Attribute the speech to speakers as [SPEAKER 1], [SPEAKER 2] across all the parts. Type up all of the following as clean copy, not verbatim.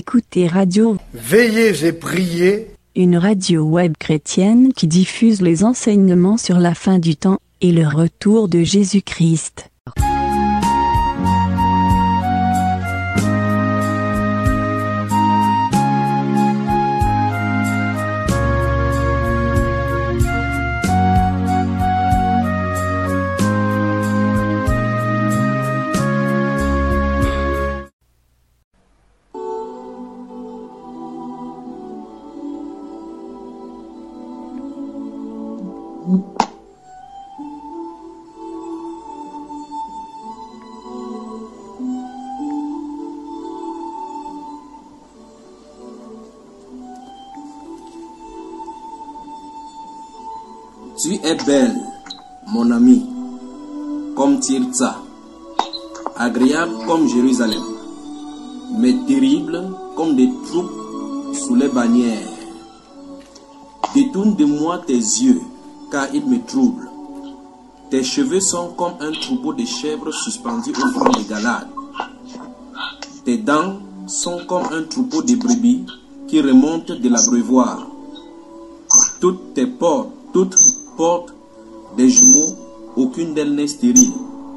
[SPEAKER 1] écoutez Radio
[SPEAKER 2] Veillez et priez,
[SPEAKER 1] une radio web chrétienne qui diffuse les enseignements sur la fin du temps et le retour de Jésus-Christ.
[SPEAKER 3] Tu es belle, mon ami, comme Tirza, agréable comme Jérusalem, mais terrible comme des troupes sous les bannières. Détourne de moi tes yeux, car ils me troublent. Tes cheveux sont comme un troupeau de chèvres suspendus au fond de Galade. Tes dents sont comme un troupeau de brebis qui remontent de l'abreuvoir. Toutes portent des jumeaux, aucune d'elles n'est stérile.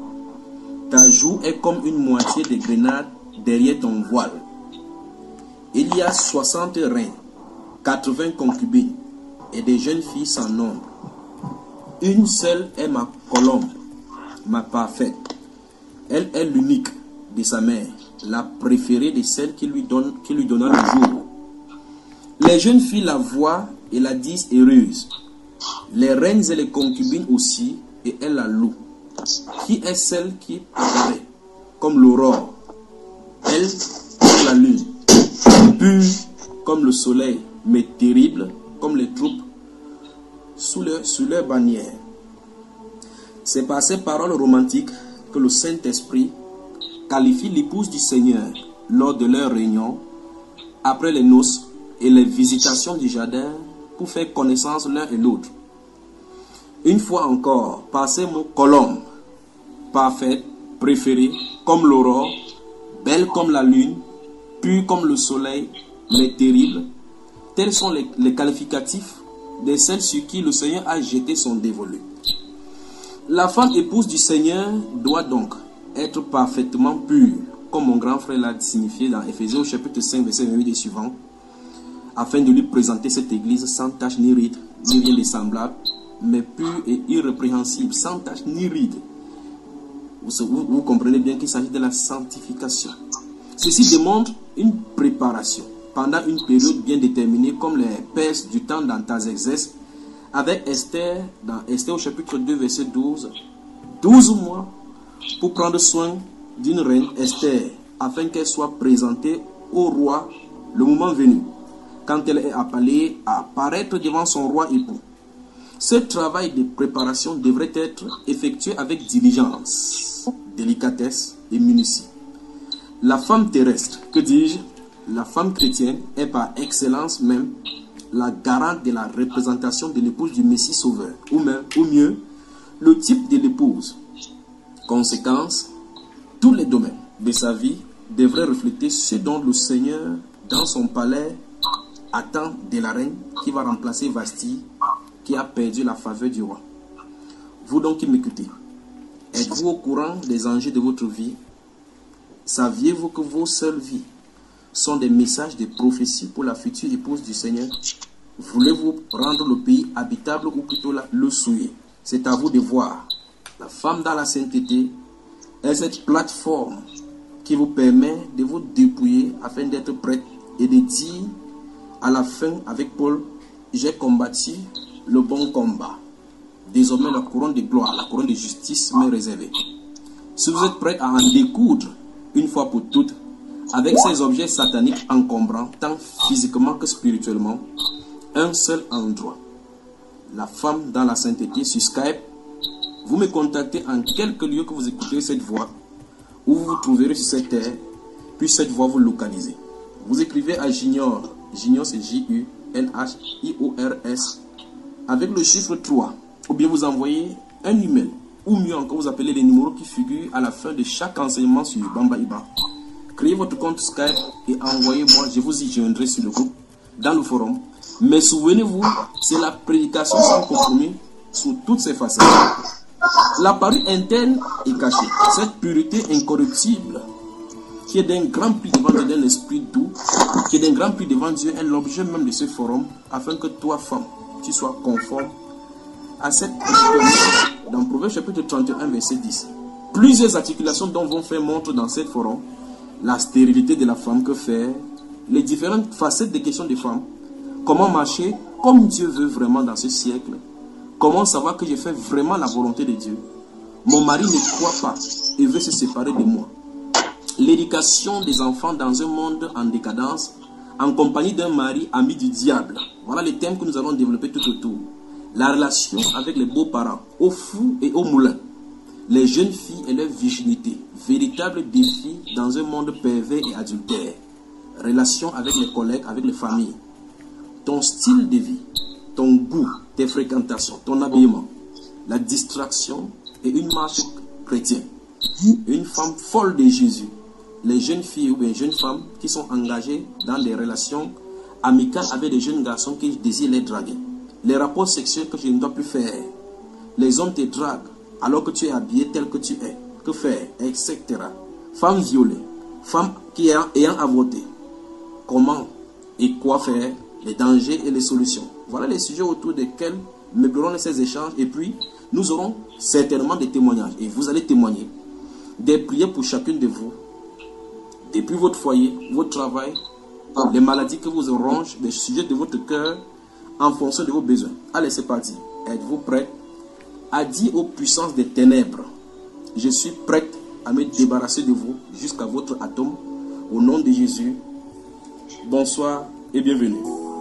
[SPEAKER 3] Ta joue est comme une moitié de grenade derrière ton voile. Il y a 60 reins, 80 concubines et des jeunes filles sans nombre. Une seule est ma colombe, ma parfaite. Elle est l'unique de sa mère, la préférée de celle qui lui donna le jour. Les jeunes filles la voient et la disent heureuse. Les reines et les concubines aussi, et elles la louent. Qui est celle qui apparaît comme l'aurore, elle comme la lune, pure comme le soleil, mais terrible comme les troupes sous leur bannière. C'est par ces paroles romantiques que le Saint-Esprit qualifie l'épouse du Seigneur lors de leur réunion, après les noces et les visitations du jardin, pour faire connaissance l'un et l'autre. Une fois encore, par ces mots, colombe, parfaite, préférée, comme l'aurore, belle comme la lune, pure comme le soleil, mais terrible, tels sont les qualificatifs de celles sur qui le Seigneur a jeté son dévolu. La femme épouse du Seigneur doit donc être parfaitement pure, comme mon grand frère l'a signifié dans Éphésiens au chapitre 5, verset 28 et suivant, afin de lui présenter cette église sans tache ni ride, ni rien de semblable, mais pure et irrépréhensible, sans tache ni ride. Vous comprenez bien qu'il s'agit de la sanctification. Ceci démontre une préparation pendant une période bien déterminée, comme les Perses du temps d'Artaxerxès, avec Esther, dans Esther au chapitre 2, verset 12, 12 mois pour prendre soin d'une reine, Esther, afin qu'elle soit présentée au roi le moment venu, quand elle est appelée à apparaître devant son roi époux. Ce travail de préparation devrait être effectué avec diligence, délicatesse et minutie. La femme terrestre, que dis-je, la femme chrétienne est par excellence même la garante de la représentation de l'épouse du Messie Sauveur, ou mieux, le type de l'épouse. Conséquence, tous les domaines de sa vie devraient refléter ce dont le Seigneur, dans son palais, attend de la reine qui va remplacer Vasti, qui a perdu la faveur du roi. Vous donc qui m'écoutez, êtes-vous au courant des enjeux de votre vie? Saviez-vous que vos seules vies sont des messages de prophétie pour la future épouse du Seigneur? Voulez-vous rendre le pays habitable ou plutôt le souiller? C'est à vous de voir. La femme dans la sainteté est cette plateforme qui vous permet de vous dépouiller afin d'être prête et de dire à la fin avec Paul, j'ai combattu le bon combat. Désormais la couronne de gloire, la couronne de justice m'est réservée. Si vous êtes prêts à en découdre une fois pour toutes avec ces objets sataniques encombrants, tant physiquement que spirituellement, un seul endroit. La femme dans la sainteté sur Skype, vous me contactez en quelque lieu que vous écoutez cette voix, où vous vous trouverez sur cette terre, puis cette voix vous localisez. Vous écrivez à Junior, Junior c'est J-U-N-H-I-O-R-S, avec le chiffre 3, ou bien vous envoyez un email, ou mieux encore vous appelez les numéros qui figurent à la fin de chaque enseignement sur Bamba Iba. créez votre compte Skype et envoyez-moi, je vous y joindrai sur le groupe, dans le forum. Mais souvenez-vous, c'est la prédication sans compromis sous toutes ses facettes. La parure interne est cachée. Cette pureté incorruptible, qui est d'un grand prix devant Dieu, d'un esprit doux, qui est d'un grand prix devant Dieu, est l'objet même de ce forum, afin que toi, femme, tu sois conforme à cette expérience dans Proverbe chapitre 31, verset 10. Plusieurs articulations dont vont faire montre dans cette forum, la stérilité de la femme, que faire, les différentes facettes des questions des femmes, comment marcher comme Dieu veut vraiment dans ce siècle, comment savoir que je fais vraiment la volonté de Dieu. Mon mari ne croit pas et veut se séparer de moi. L'éducation des enfants dans un monde en décadence, en compagnie d'un mari ami du diable. Voilà les thèmes que nous allons développer tout autour. La relation avec les beaux-parents, aux fous et aux moulins. Les jeunes filles et leur virginité. Véritable défi dans un monde pervers et adultère. Relation avec les collègues, avec les familles. Ton style de vie, ton goût, tes fréquentations, ton habillement. La distraction et une marche chrétienne. Une femme folle de Jésus. Les jeunes filles ou bien jeunes femmes qui sont engagées dans des relations amicales avec des jeunes garçons qui désirent les draguer. Les rapports sexuels que je ne dois plus faire. Les hommes te draguent alors que tu es habillé tel que tu es. Que faire, etc. Femmes violées, femmes qui ayant avorté. Comment et quoi faire, les dangers et les solutions. Voilà les sujets autour desquels meublerons ces échanges. Et puis, nous aurons certainement des témoignages. Et vous allez témoigner. Des prières pour chacune de vous. Depuis votre foyer, votre travail, les maladies que vous rongent, les sujets de votre cœur, en fonction de vos besoins. Allez, c'est parti. Êtes-vous prêts à dire aux puissances des ténèbres, je suis prête à me débarrasser de vous jusqu'à votre atome. Au nom de Jésus, bonsoir et bienvenue.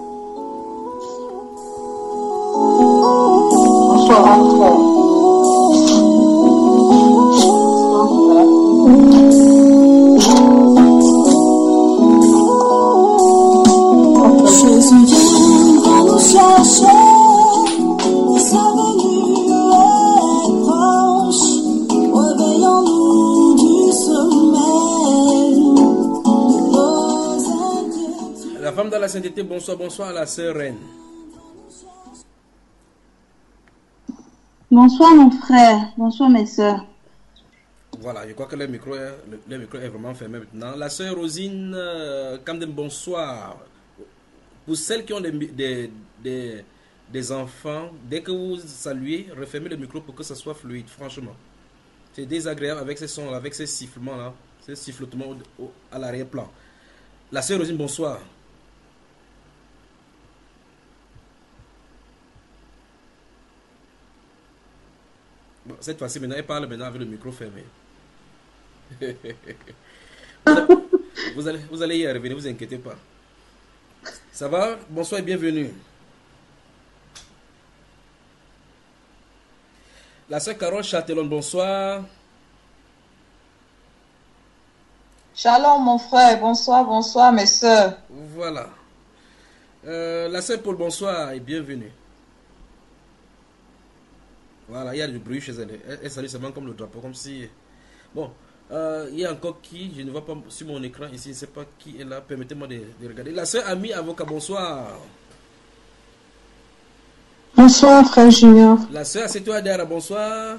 [SPEAKER 4] Bonsoir.
[SPEAKER 5] Jésus vient nous chercher, sa venue est proche, réveillons-nous du sommeil de nos inquiétudes.
[SPEAKER 6] La femme dans la sainteté, bonsoir, bonsoir à la sœur Reine.
[SPEAKER 4] Bonsoir mon frère, bonsoir mes sœurs.
[SPEAKER 6] Voilà, je crois que le micro est vraiment fermé maintenant. La sœur Rosine Camden, bonsoir. Pour celles qui ont des enfants, dès que vous saluez, refermez le micro pour que ça soit fluide, franchement. C'est désagréable avec ces sons, avec ces sifflements-là, ces sifflotements à l'arrière-plan. La sœur Rosine, bonsoir. Bon, cette fois-ci, maintenant, elle parle maintenant avec le micro fermé. Vous allez y arriver, ne vous inquiétez pas. Ça va? Bonsoir et bienvenue. La sœur Carole Châtellon, bonsoir.
[SPEAKER 7] Shalom mon frère, bonsoir, bonsoir mes sœurs.
[SPEAKER 6] Voilà. La sœur Paul, bonsoir et bienvenue. Voilà, il y a du bruit chez elle. Elle salue seulement comme le drapeau, comme si... Bon, il y a encore qui, je ne vois pas sur mon écran ici, je ne sais pas qui est là, permettez-moi de regarder. La sœur Ami Avocat, bonsoir.
[SPEAKER 8] Bonsoir frère Junior.
[SPEAKER 6] La sœur Aseto Adara, bonsoir.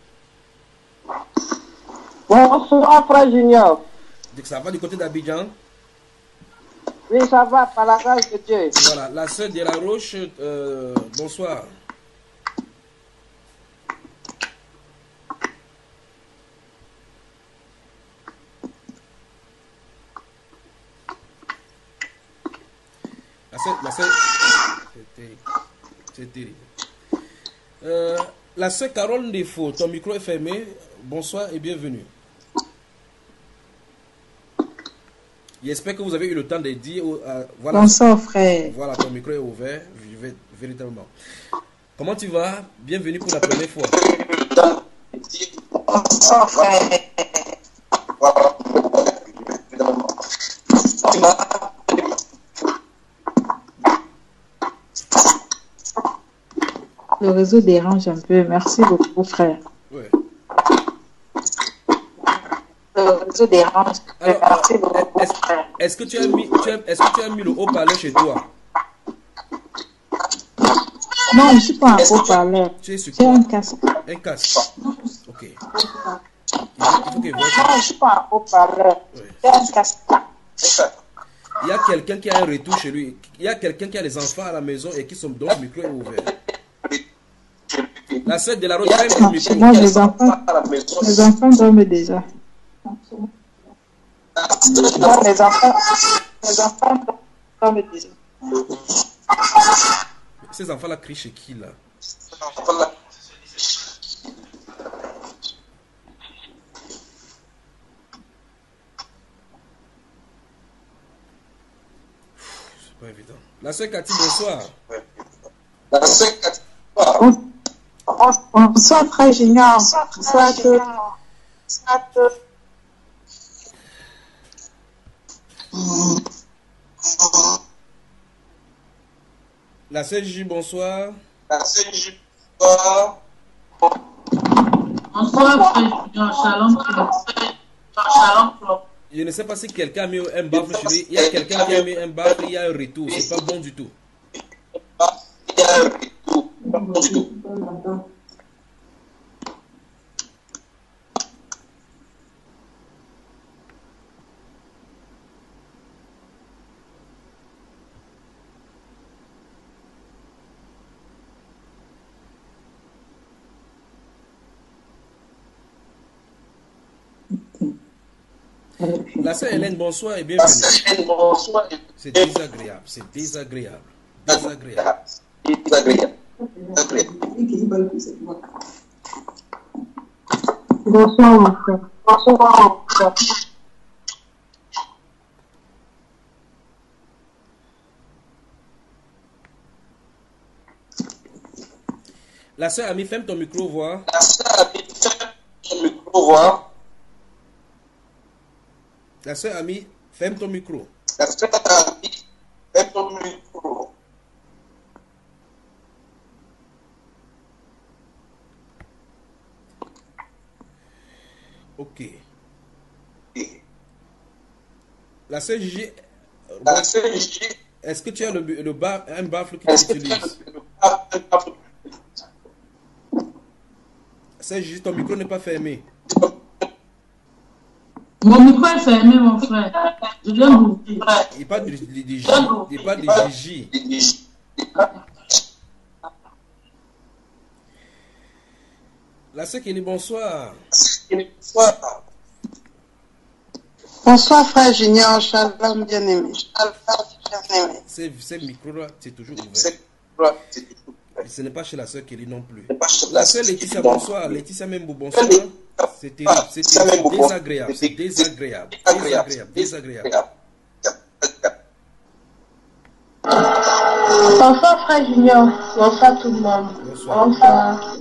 [SPEAKER 8] Bonsoir frère Junior.
[SPEAKER 6] Ça va du côté d'Abidjan?
[SPEAKER 8] Oui, ça va, par la grâce de Dieu.
[SPEAKER 6] Voilà, la sœur de la Roche, bonsoir. C'est terrible. La sœur Carole Ndefo, ton micro est fermé. Bonsoir et bienvenue. J'espère que vous avez eu le temps de dire. Voilà,
[SPEAKER 8] bonsoir frère.
[SPEAKER 6] Voilà, ton micro est ouvert, véritablement. Comment tu vas? Bienvenue pour la première fois.
[SPEAKER 8] Bonsoir frère. Le réseau dérange un peu. Merci beaucoup, frère.
[SPEAKER 6] Ouais.
[SPEAKER 8] le réseau dérange.
[SPEAKER 6] Alors,
[SPEAKER 8] Merci beaucoup.
[SPEAKER 6] est-ce que tu as mis, est-ce que tu as mis le haut-parleur chez toi?
[SPEAKER 8] Non, je ne suis pas en haut-parleur.
[SPEAKER 6] Tu es sur
[SPEAKER 8] J'ai
[SPEAKER 6] quoi?
[SPEAKER 8] un casque.
[SPEAKER 6] Un casque. Ok. Il faut que voix.
[SPEAKER 8] Non, je ne suis pas en haut-parleur.
[SPEAKER 6] Oui.
[SPEAKER 8] J'ai un casque.
[SPEAKER 6] Il y a quelqu'un qui a un retour chez lui. Il y a quelqu'un qui a des enfants à la maison et qui sont dont le micro est ouvert. La sœur de la Rose, ferme le micro.
[SPEAKER 8] Moi, mes enfants dorment déjà. Moi, mes enfants dorment déjà.
[SPEAKER 6] Ces enfants-là crient chez qui là? C'est pas évident. La sœur Cathy, bonsoir.
[SPEAKER 8] Bonsoir, frère Junior. Bonsoir à tous.
[SPEAKER 6] La sœur Gigi, bonsoir.
[SPEAKER 7] Bonsoir, frère Junior. Shalom.
[SPEAKER 6] Je ne sais pas si quelqu'un a mis un baffle chez lui. Il y a quelqu'un qui a mis un baffle, il y a un retour. C'est pas bon du tout. La sœur Hélène, bonsoir et bienvenue. C'est désagréable, c'est désagréable. Désagréable.
[SPEAKER 8] Bonsoir, mon frère. Bonsoir, mon frère.
[SPEAKER 6] La sœur Ami, ferme ton micro, voir. La sœur Ami, ferme ton micro. Ok. La sœur Gigi, est-ce que tu as un baffle que tu utilises? Sœur Gigi, ton micro n'est pas fermé.
[SPEAKER 7] Mon micro est fermé, mon frère. Je viens d'ouvrir.
[SPEAKER 6] Il parle de Gigi. Il parle de Gigi. La sœur Kelly, bonsoir.
[SPEAKER 9] Bonsoir, frère Junior. Shalom, bien-aimé.
[SPEAKER 6] Ces micros-là, c'est toujours ouvert. Ce n'est pas chez la sœur Kelly non plus. La sœur Laetitia, bonsoir. Laetitia Membo, bonsoir. C'est terrible, c'est désagréable, c'est désagréable, désagréable.
[SPEAKER 10] Bonsoir, frère Junior. Bonsoir tout le monde. Bonsoir.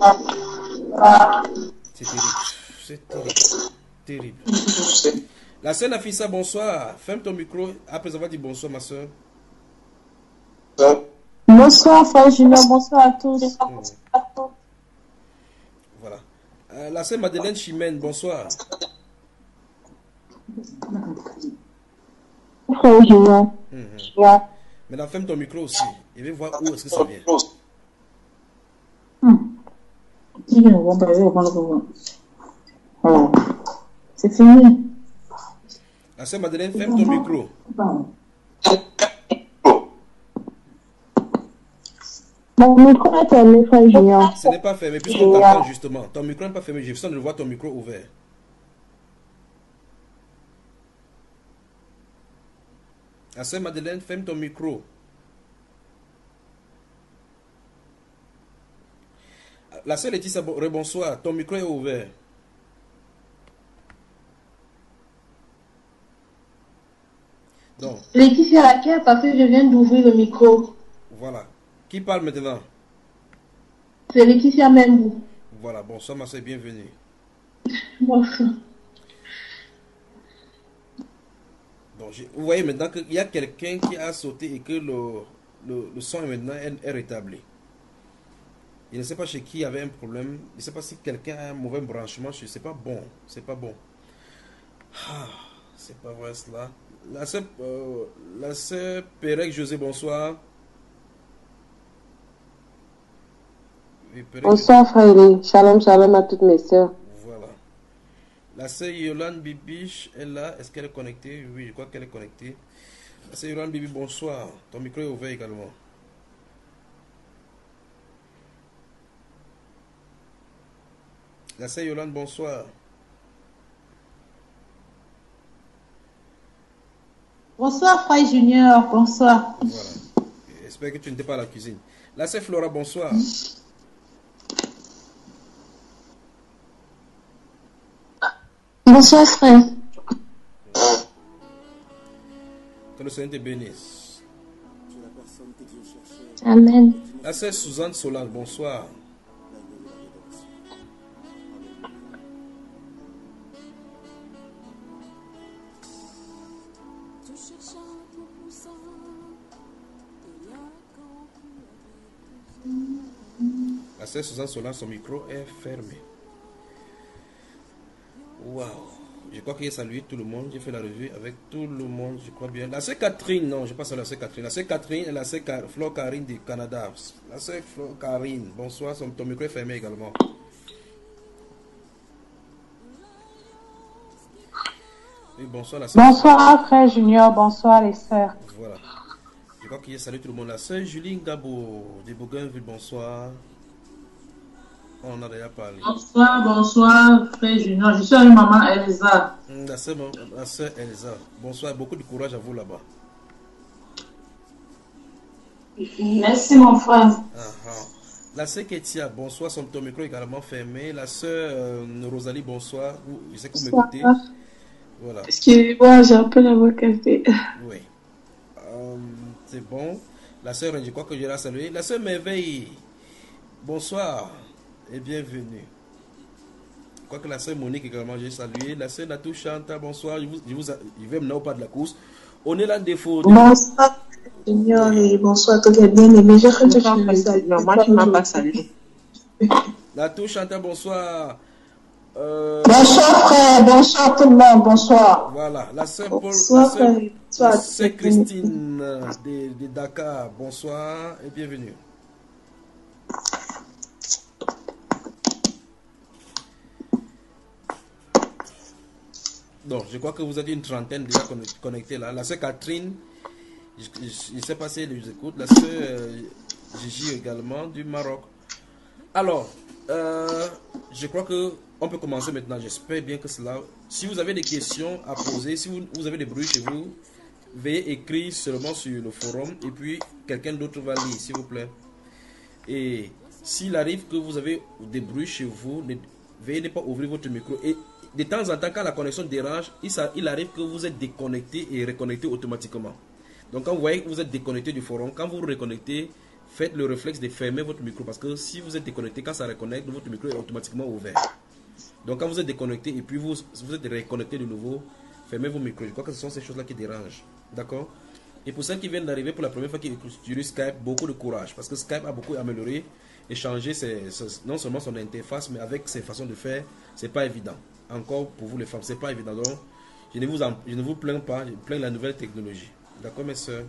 [SPEAKER 6] C'est terrible. La sœur Nafissa, bonsoir. Ferme ton micro après avoir dit bonsoir, ma sœur.
[SPEAKER 10] Bonsoir, frère Junior. Bonsoir à tous.
[SPEAKER 6] Voilà. La sœur Madeleine Chimène, bonsoir.
[SPEAKER 10] Frère Junior.
[SPEAKER 6] Maintenant, ferme ton micro aussi. Et viens voir où est-ce que ça vient.
[SPEAKER 10] C'est fini.
[SPEAKER 6] La sœur Madeleine, ferme ton micro.
[SPEAKER 10] Mon micro est fermé, frère Junior.
[SPEAKER 6] Ce n'est pas fermé, puisqu'on t'entend justement. Ton micro n'est pas fermé, j'ai besoin de voir ton micro ouvert. La sœur Madeleine, ferme ton micro. La sœur Laetitia, rebonsoir. Ton micro est ouvert. Donc.
[SPEAKER 10] Laetitia laquelle parce que je viens d'ouvrir le micro.
[SPEAKER 6] Voilà. Qui parle maintenant?
[SPEAKER 10] C'est Laetitia Membou.
[SPEAKER 6] Voilà, bonsoir ma soeur, bienvenue.
[SPEAKER 10] Bonsoir.
[SPEAKER 6] Donc, vous voyez maintenant qu'il y a quelqu'un qui a sauté et que le son maintenant est rétabli. Je ne sais pas chez qui il y avait un problème. Je ne sais pas si quelqu'un a un mauvais branchement. C'est pas bon. C'est pas bon. Ah, c'est pas vrai cela. La sœur Pérec José, bonsoir. Oui,
[SPEAKER 10] Bonsoir frère. Shalom, shalom à toutes mes sœurs.
[SPEAKER 6] Voilà. La sœur Yolande Bibiche est là. Est-ce qu'elle est connectée? Oui, je crois qu'elle est connectée. La sœur Yolande Bibi, bonsoir. Ton micro est ouvert également. La sœur Yolande, bonsoir.
[SPEAKER 7] Bonsoir, frère Junior. Bonsoir.
[SPEAKER 6] Voilà. J'espère que tu n'étais pas à la cuisine. La sœur Flora, bonsoir.
[SPEAKER 10] Bonsoir frère.
[SPEAKER 6] Que le Seigneur te bénisse.
[SPEAKER 10] Amen.
[SPEAKER 6] La sœur Suzanne Solange, bonsoir. La sœur Suzanne Solange, son micro est fermé. Waouh. Je crois qu'il a salué tout le monde. J'ai fait la revue avec tout le monde, je crois bien. La sœur Catherine, non, je passe à la sœur Catherine. La sœur Catherine et la sœur Flore Karine du Canada. La sœur Flore Karine, bonsoir, ton micro est fermé également. Oui, bonsoir la sœur.
[SPEAKER 11] Bonsoir frère Junior, bonsoir les sœurs.
[SPEAKER 6] Voilà. Je crois qu'il a salué tout le monde. La sœur Julie Gabo de Bougainville, bonsoir. On en a déjà parlé.
[SPEAKER 11] Bonsoir, frère Junior. Je suis avec maman Elsa.
[SPEAKER 6] La sœur Elsa. Bonsoir, beaucoup de courage à vous là-bas.
[SPEAKER 11] Merci mon frère.
[SPEAKER 6] La sœur Ketia, bonsoir, ton micro est également fermé. La sœur Rosalie, bonsoir. Je sais que vous m'écoutez. Voilà.
[SPEAKER 10] Excusez-moi, j'ai un peu la voix cassée.
[SPEAKER 6] Oui. C'est bon. La sœur, je crois que je l'ai saluée. La sœur Merveille, bonsoir. Et bienvenue. Je crois que la sœur Monique également, j'ai salué. La sœur Natou Chanta, bonsoir. Je vais maintenant au pas de la course. On est là défaut.
[SPEAKER 10] Bonsoir, Seigneur, et bonsoir, tout est bien aimé. Je cru que tu me salues. Moi, tu ne m'as pas salué.
[SPEAKER 6] Natou Chanta, bonsoir.
[SPEAKER 7] Bonsoir, frère. Bonsoir, tout le monde. Bonsoir.
[SPEAKER 6] Voilà. La sœur Paul.
[SPEAKER 10] Bonsoir,
[SPEAKER 6] La sœur Christine de Dakar, bonsoir et bienvenue. Donc, je crois que vous êtes une trentaine déjà connectés là. La sœur Catherine, je ne sais pas si elle nous écoute. La sœur Gigi également du Maroc. Alors, je crois que on peut commencer maintenant. J'espère bien que cela. Si vous avez des questions à poser, si vous avez des bruits chez vous, veuillez écrire seulement sur le forum et puis quelqu'un d'autre va lire, s'il vous plaît. Et s'il arrive que vous avez des bruits chez vous, veuillez ne pas ouvrir votre micro. Et de temps en temps, quand la connexion dérange, il arrive que vous êtes déconnecté et reconnecté automatiquement. Donc quand vous voyez que vous êtes déconnecté du forum, quand vous vous reconnectez, faites le réflexe de fermer votre micro. Parce que si vous êtes déconnecté, quand ça reconnecte, votre micro est automatiquement ouvert. Donc quand vous êtes déconnecté et puis vous êtes reconnecté de nouveau, fermez vos micros. Je crois que ce sont ces choses-là qui dérangent. D'accord? Et pour ceux qui viennent d'arriver pour la première fois qui utilisent Skype, beaucoup de courage. Parce que Skype a beaucoup amélioré et changé non seulement son interface, mais avec ses façons de faire, c'est pas évident. Encore pour vous les femmes, c'est pas évident. Donc, je ne vous plains pas, je plains la nouvelle technologie. D'accord, mes soeurs?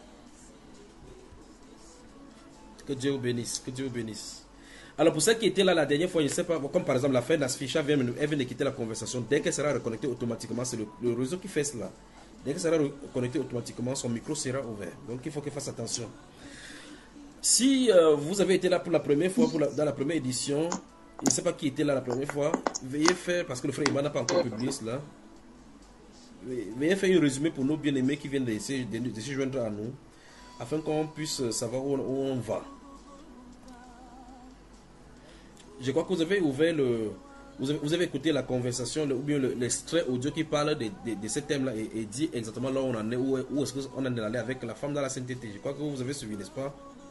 [SPEAKER 6] Que Dieu vous bénisse, que Dieu vous bénisse. Alors, pour ceux qui étaient là la dernière fois, je ne sais pas, comme par exemple la fête, la Sficha elle vient de quitter la conversation. Dès qu'elle sera reconnectée automatiquement, c'est le réseau qui fait cela. Dès qu'elle sera reconnectée automatiquement, son micro sera ouvert. Donc, il faut qu'elle fasse attention. Si vous avez été là pour la première fois, dans la première édition, je ne sais pas qui était là la première fois, veuillez faire, parce que le frère Iman n'a pas encore publié cela, veuillez faire un résumé pour nos bien-aimés qui viennent de se joindre à nous, afin qu'on puisse savoir où on va. Je crois que vous avez ouvert vous avez écouté la conversation ou bien l'extrait audio qui parle de ce thème-là et dit exactement là où on en est, où est-ce qu'on en est allé avec la femme dans la sainteté. Je crois que vous avez suivi, n'est-ce pas?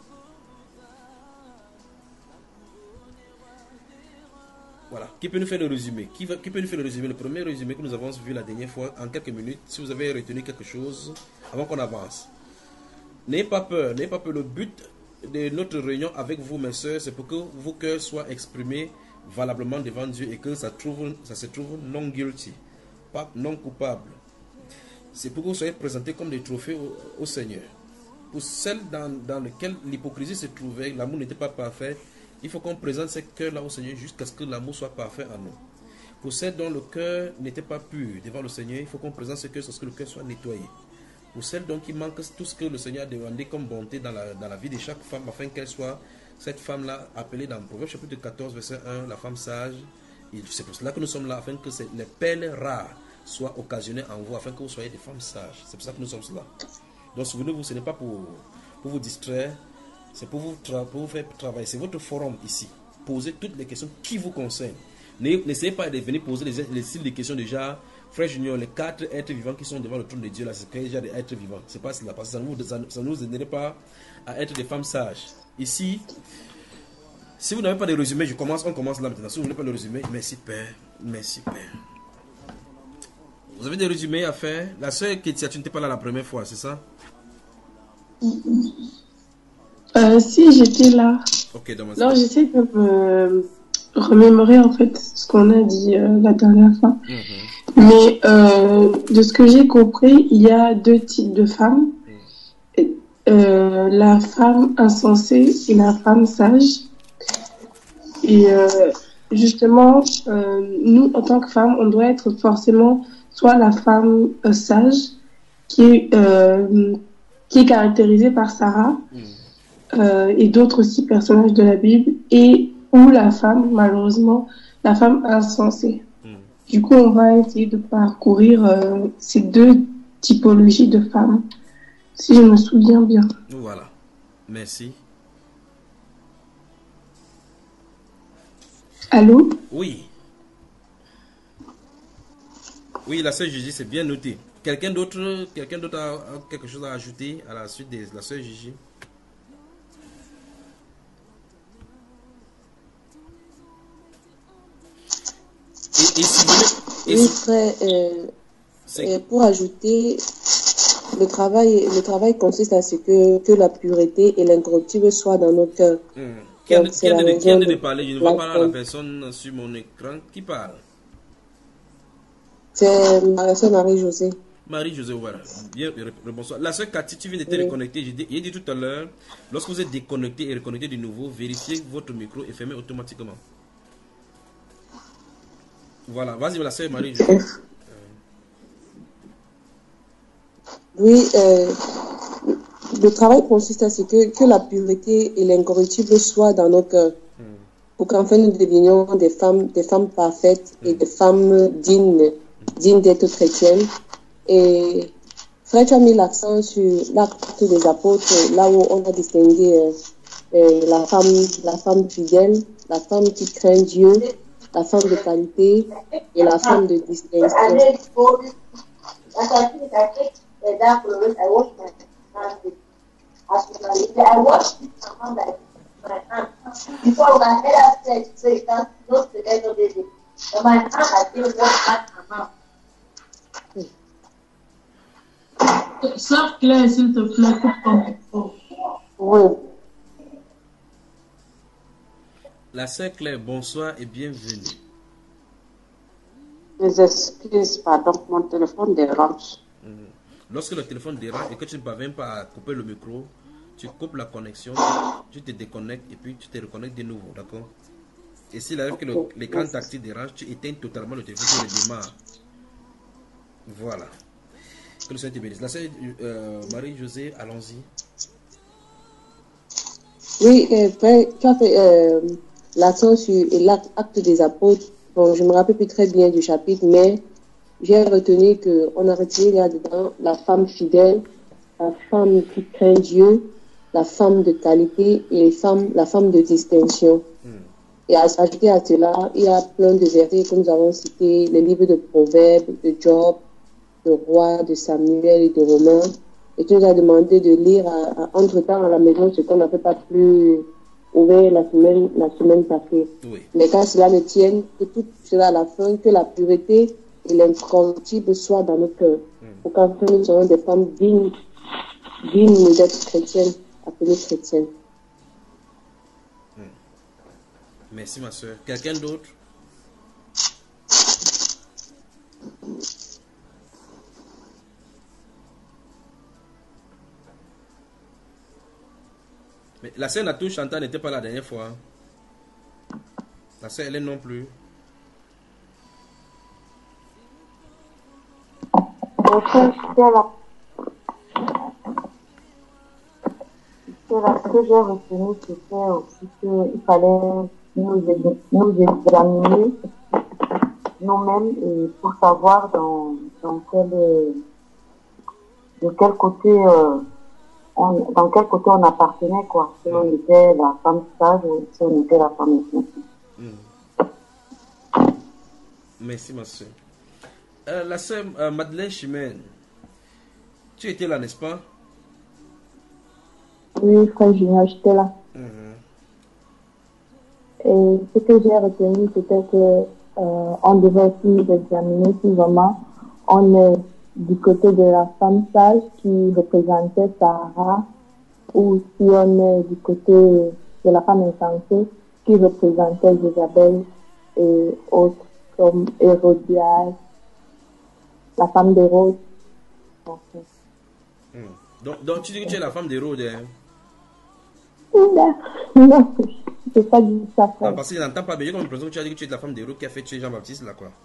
[SPEAKER 6] Voilà. Qui peut nous faire le résumé? Qui peut nous faire le résumé? Le premier résumé que nous avons vu la dernière fois en quelques minutes, si vous avez retenu quelque chose avant qu'on avance. N'ayez pas peur, n'ayez pas peur. Le but de notre réunion avec vous, mes soeurs, c'est pour que vos cœurs soient exprimés valablement devant Dieu et que ça se trouve non guilty. non coupables. C'est pour que vous soyez présentés comme des trophées au Seigneur. Pour celles dans lesquelles l'hypocrisie se trouvait, l'amour n'était pas parfait, il faut qu'on présente ces cœurs-là au Seigneur jusqu'à ce que l'amour soit parfait en nous. Pour celles dont le cœur n'était pas pur devant le Seigneur, il faut qu'on présente ce cœur jusqu'à ce que le cœur soit nettoyé. Pour celles dont il manque tout ce que le Seigneur a demandé comme bonté dans la vie de chaque femme, afin qu'elle soit, cette femme-là, appelée dans le Proverbe chapitre 14, verset 1, la femme sage. C'est pour cela que nous sommes là, afin que les perles rares soient occasionnées en vous, afin que vous soyez des femmes sages. C'est pour ça que nous sommes là. Donc souvenez-vous, ce n'est pas pour vous distraire, c'est pour vous faire travailler. C'est votre forum ici. Posez toutes les questions qui vous concernent. N'essayez pas de venir poser les styles de questions déjà. Frère Junior, les 4 êtres vivants qui sont devant le trône de Dieu, là, c'est déjà des êtres vivants. C'est pas cela, parce que ça ne nous aiderait pas à être des femmes sages. Ici, si vous n'avez pas de résumé, on commence là maintenant. Si vous n'avez pas le résumé, merci Père, merci Père. Vous avez des résumés à faire. La sœur Kétia, tu n'étais pas là la première fois, c'est ça?
[SPEAKER 10] Si, j'étais là.
[SPEAKER 6] Ok,
[SPEAKER 10] alors j'essaie de me remémorer en fait ce qu'on a dit la dernière fois. Mais de ce que j'ai compris, il y a 2 types de femmes. La femme insensée et la femme sage. Et justement, nous, en tant que femmes, on doit être forcément soit la femme sage, qui est caractérisée par Sarah, et d'autres aussi personnages de la Bible, et ou la femme, malheureusement, la femme insensée. Du coup, on va essayer de parcourir ces 2 typologies de femmes, si je me souviens bien.
[SPEAKER 6] Voilà. Merci.
[SPEAKER 10] Allô?
[SPEAKER 6] Oui. Oui, la sœur Gigi, c'est bien noté. Quelqu'un d'autre a quelque chose à ajouter à la suite de la sœur Gigi?
[SPEAKER 12] Oui, frère, pour ajouter, le travail consiste à ce que la pureté et l'incorruptible soient dans nos cœurs.
[SPEAKER 6] Qui a de parler? Je ne vois pas la personne sur mon écran. Qui parle?
[SPEAKER 12] C'est ma soeur Marie-Josée.
[SPEAKER 6] Marie-Josée, voilà. Bien, bonsoir. La soeur Cathy, tu viens de te reconnecter. J'ai dit tout à l'heure, lorsque vous êtes déconnecté et reconnecté de nouveau, vérifiez que votre micro est fermé automatiquement. Voilà, vas-y, la soeur Marie-Josée.
[SPEAKER 12] Oui, le travail consiste à ce que la pureté et l'incorruptible soient dans nos cœurs, pour qu'enfin nous devenions des femmes parfaites et des femmes dignes d'être chrétiennes. Et frère, tu as mis l'accent sur l'acte des apôtres, là où on a distingué la femme fidèle, la femme qui craint Dieu, la femme de qualité et la femme de distinction.
[SPEAKER 11] Sœur Claire, s'il te plaît, coupe ton micro.
[SPEAKER 9] Oui.
[SPEAKER 6] La sœur Claire, bonsoir et bienvenue.
[SPEAKER 9] Les excuses, pardon, mon téléphone dérange.
[SPEAKER 6] Lorsque le téléphone dérange et que tu ne parviens pas à couper le micro, tu coupes la connexion, tu te déconnectes et puis tu te reconnectes de nouveau, d'accord? Et s'il arrive que l'écran tactile dérange, tu éteins totalement le téléphone, tu le démarres. Voilà. Que le Seigneur te bénisse. La sœur Marie-Josée, allons-y.
[SPEAKER 12] Oui, tu as fait l'accent sur l'acte des apôtres. Bon, je ne me rappelle plus très bien du chapitre, mais j'ai retenu qu'on a retiré là-dedans la femme fidèle, la femme qui craint Dieu, la femme de qualité et la femme de distinction. Et à ajouter à cela, il y a plein de versets que nous avons cités, les livres de Proverbes, de Job, de Roi, de Samuel et de Romains. Et tu nous as demandé de lire entre-temps à la maison ce qu'on n'avait pas pu ouvrir la semaine passée.
[SPEAKER 6] Oui.
[SPEAKER 12] Mais quand cela ne tienne, que tout cela à la fin, que la pureté et l'incorruptible soient dans nos cœurs. Pour qu'enfin nous soyons des femmes dignes d'être chrétiennes, appelées chrétiennes.
[SPEAKER 6] Merci ma soeur. Quelqu'un d'autre? Mais la sœur Natou Chantal n'était pas la dernière fois. La sœur Hélène non plus.
[SPEAKER 9] Ce que j'ai retenu, c'était aussi qu'il fallait nous examiner nous-mêmes et pour savoir de quel côté dans quel côté on appartenait, quoi. Si on était la femme sage ou si on était la femme innocente.
[SPEAKER 6] Merci, ma soeur. La soeur Madeleine Chimène, tu étais là, n'est-ce pas?
[SPEAKER 13] Oui, frère Junior, j'étais là. Et ce que j'ai retenu, c'était que on devait aussi examiner si vraiment on est du côté de la femme sage qui représentait Sarah, ou si on est du côté de la femme insensée qui représentait Isabelle et autres comme Hérodiade, la femme d'Hérode.
[SPEAKER 6] Donc tu dis que tu es la femme d'Hérode, hein?
[SPEAKER 13] Non, je n'ai pas dit ça, frère.
[SPEAKER 6] Parce qu'il n'entend pas bien, j'ai comme l'impression que tu as dit que tu es la femme d'Hérode qui a fait tuer Jean-Baptiste, là, quoi.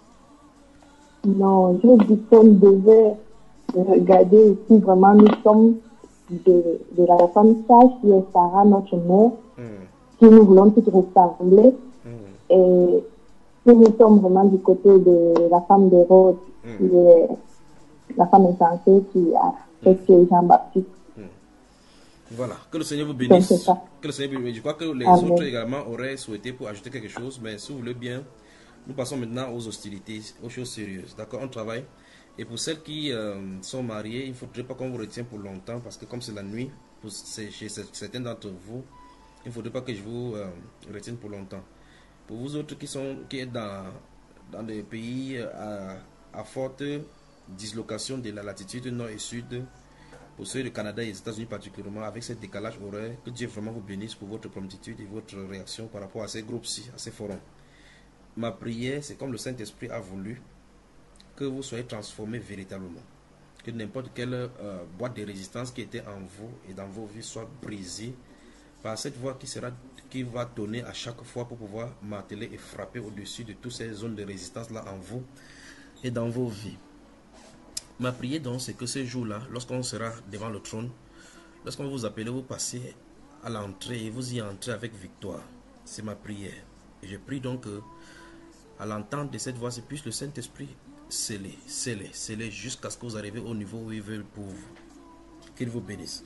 [SPEAKER 13] Non, je dis qu'on devait regarder si vraiment nous sommes de la femme sage qui est Sarah, notre mère, qui nous voulons toutes ressembler, et si nous sommes vraiment du côté de la femme d'Hérode, qui est la femme insensée qui a fait tuer Jean-Baptiste.
[SPEAKER 6] Voilà, que le Seigneur vous bénisse. Que le Seigneur vous bénisse. Je crois que les autres également auraient souhaité pour ajouter quelque chose, mais si vous voulez bien, nous passons maintenant aux hostilités, aux choses sérieuses. D'accord, on travaille. Et pour celles qui sont mariées, il ne faudrait pas qu'on vous retienne pour longtemps, parce que comme c'est la nuit, chez certains d'entre vous, il ne faudrait pas que je vous retienne pour longtemps. Pour vous autres qui êtes dans des pays à forte dislocation de la latitude nord et sud, pour ceux du Canada et des États-Unis particulièrement, avec ce décalage horaire, que Dieu vraiment vous bénisse pour votre promptitude et votre réaction par rapport à ces groupes-ci, à ces forums. Ma prière, c'est comme le Saint-Esprit a voulu, que vous soyez transformés véritablement. Que n'importe quelle boîte de résistance qui était en vous et dans vos vies soit brisée par cette voix qui va donner à chaque fois pour pouvoir marteler et frapper au-dessus de toutes ces zones de résistance-là en vous et dans vos vies. Ma prière donc, c'est que ce jour-là, lorsqu'on sera devant le trône, lorsqu'on vous appelle, vous passez à l'entrée et vous y entrez avec victoire. C'est ma prière. Et je prie donc que, à l'entente de cette voix, c'est puisse le Saint-Esprit sceller jusqu'à ce que vous arrivez au niveau où il veut pour vous. Qu'il vous bénisse.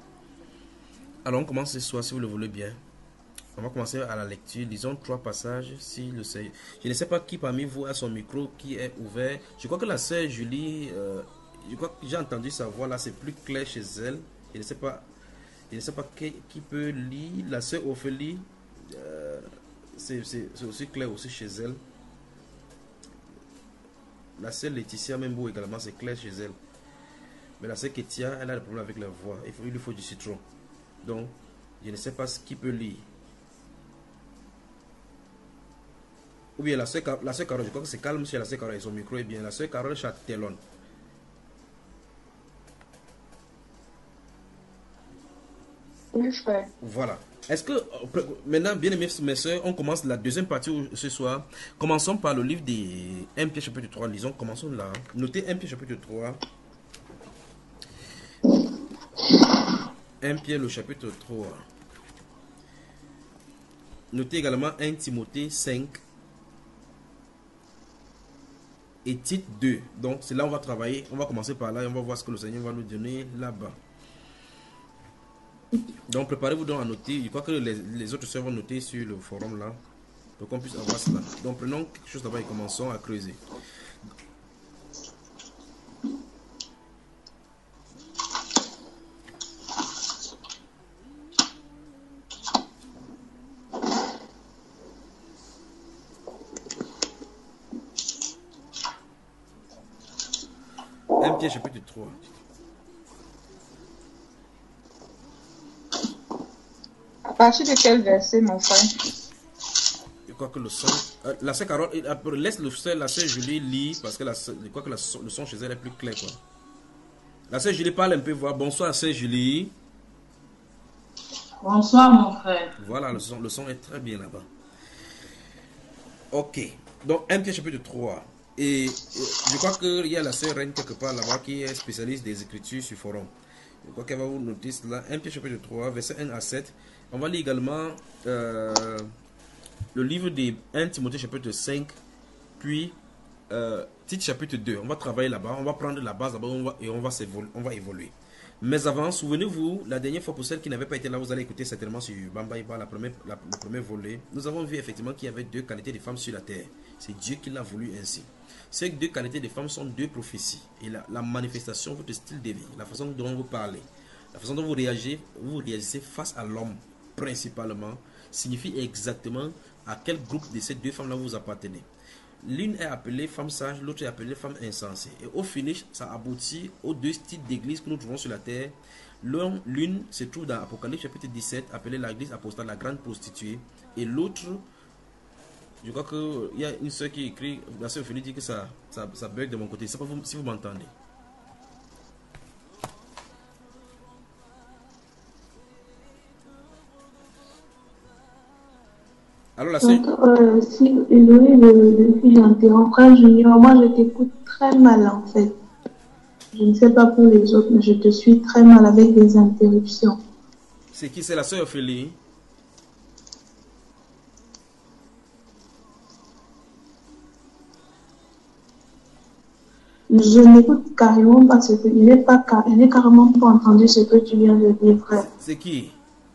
[SPEAKER 6] Alors on commence ce soir, si vous le voulez bien. On va commencer à la lecture. Lisons 3 passages. Si le Seigneur... Je ne sais pas qui parmi vous a son micro qui est ouvert. Je crois que la sœur Julie, je crois que j'ai entendu sa voix là, c'est plus clair chez elle. Je ne sais pas qui peut lire. La sœur Ophélie, c'est aussi clair aussi chez elle. La sœur Laetitia Membo également, c'est clair chez elle. Mais la sœur Ketia, elle a des problèmes avec la voix. Il lui faut du citron. Donc, je ne sais pas qui peut lire. Ou bien la sœur Carole, je crois que c'est calme chez la sœur Carole et son micro est bien. La sœur Carole Châtellon.
[SPEAKER 11] Oui, frère.
[SPEAKER 6] Voilà. Est-ce que, maintenant, bien aimés mes soeurs, on commence la deuxième partie ce soir. Commençons par le livre des 1 Pierre chapitre 3. Lisons, commençons là. Notez 1 Pierre chapitre 3. 1 Pierre le chapitre 3. Notez également 1 Timothée 5. Et Tite 2. Donc, c'est là où on va travailler. On va commencer par là et on va voir ce que le Seigneur va nous donner là-bas. Donc, préparez-vous donc à noter. Je crois que les autres soeurs vont noter sur le forum là. Pour qu'on puisse avoir cela. Donc, prenons quelque chose là-bas et commençons à creuser. Chapitre 3.
[SPEAKER 11] À partir de quel verset, mon frère?
[SPEAKER 6] Je crois que le son... la sœur Carole, laisse la sœur Julie lire parce que je crois que le son chez elle est plus clair, quoi. La sœur Julie parle un peu, voir. Bonsoir, sœur Julie.
[SPEAKER 11] Bonsoir, mon frère.
[SPEAKER 6] Voilà, le son est très bien là-bas. Ok. Donc, 1 Pierre chapitre 3. Et je crois qu'il y a la sœur Reine quelque part là-bas qui est spécialiste des écritures sur forum. Je crois qu'elle va vous noter cela. 1 Pierre chapitre 3, verset 1 à 7. On va lire également le livre de 1 Timothée chapitre 5, puis Tite chapitre 2. On va travailler là-bas, on va prendre la base là-bas et on va évoluer. Mais avant, souvenez-vous, la dernière fois, pour celles qui n'avaient pas été là, vous allez écouter certainement sur Bamba Iba, le premier volet. Nous avons vu effectivement qu'il y avait 2 qualités de femmes sur la terre. C'est Dieu qui l'a voulu ainsi. Ces 2 qualités de femmes sont 2 prophéties. Et la manifestation de votre style de vie, la façon dont vous parlez, la façon dont vous réagissez face à l'homme, principalement, signifie exactement à quel groupe de ces 2 femmes-là vous appartenez. L'une est appelée femme sage, l'autre est appelée femme insensée. Et au finish, ça aboutit aux 2 styles d'église que nous trouvons sur la terre. L'une se trouve dans Apocalypse chapitre 17, appelée l'église apostale, la grande prostituée. Et l'autre, je crois qu'il y a une soeur qui écrit, la soeur Ophélie dit que ça bug de mon côté. Je ne sais pas si vous m'entendez. Alors la soeur...
[SPEAKER 10] Si Eloï, le fils j'interromps, frère Junior, moi je t'écoute très mal en fait. Je ne sais pas pour les autres, mais je te suis très mal avec des interruptions.
[SPEAKER 6] C'est qui? C'est la soeur Ophélie?
[SPEAKER 10] Je n'écoute carrément pas ce que... Il n'est carrément pas entendu ce que tu viens de dire, frère.
[SPEAKER 6] C'est qui?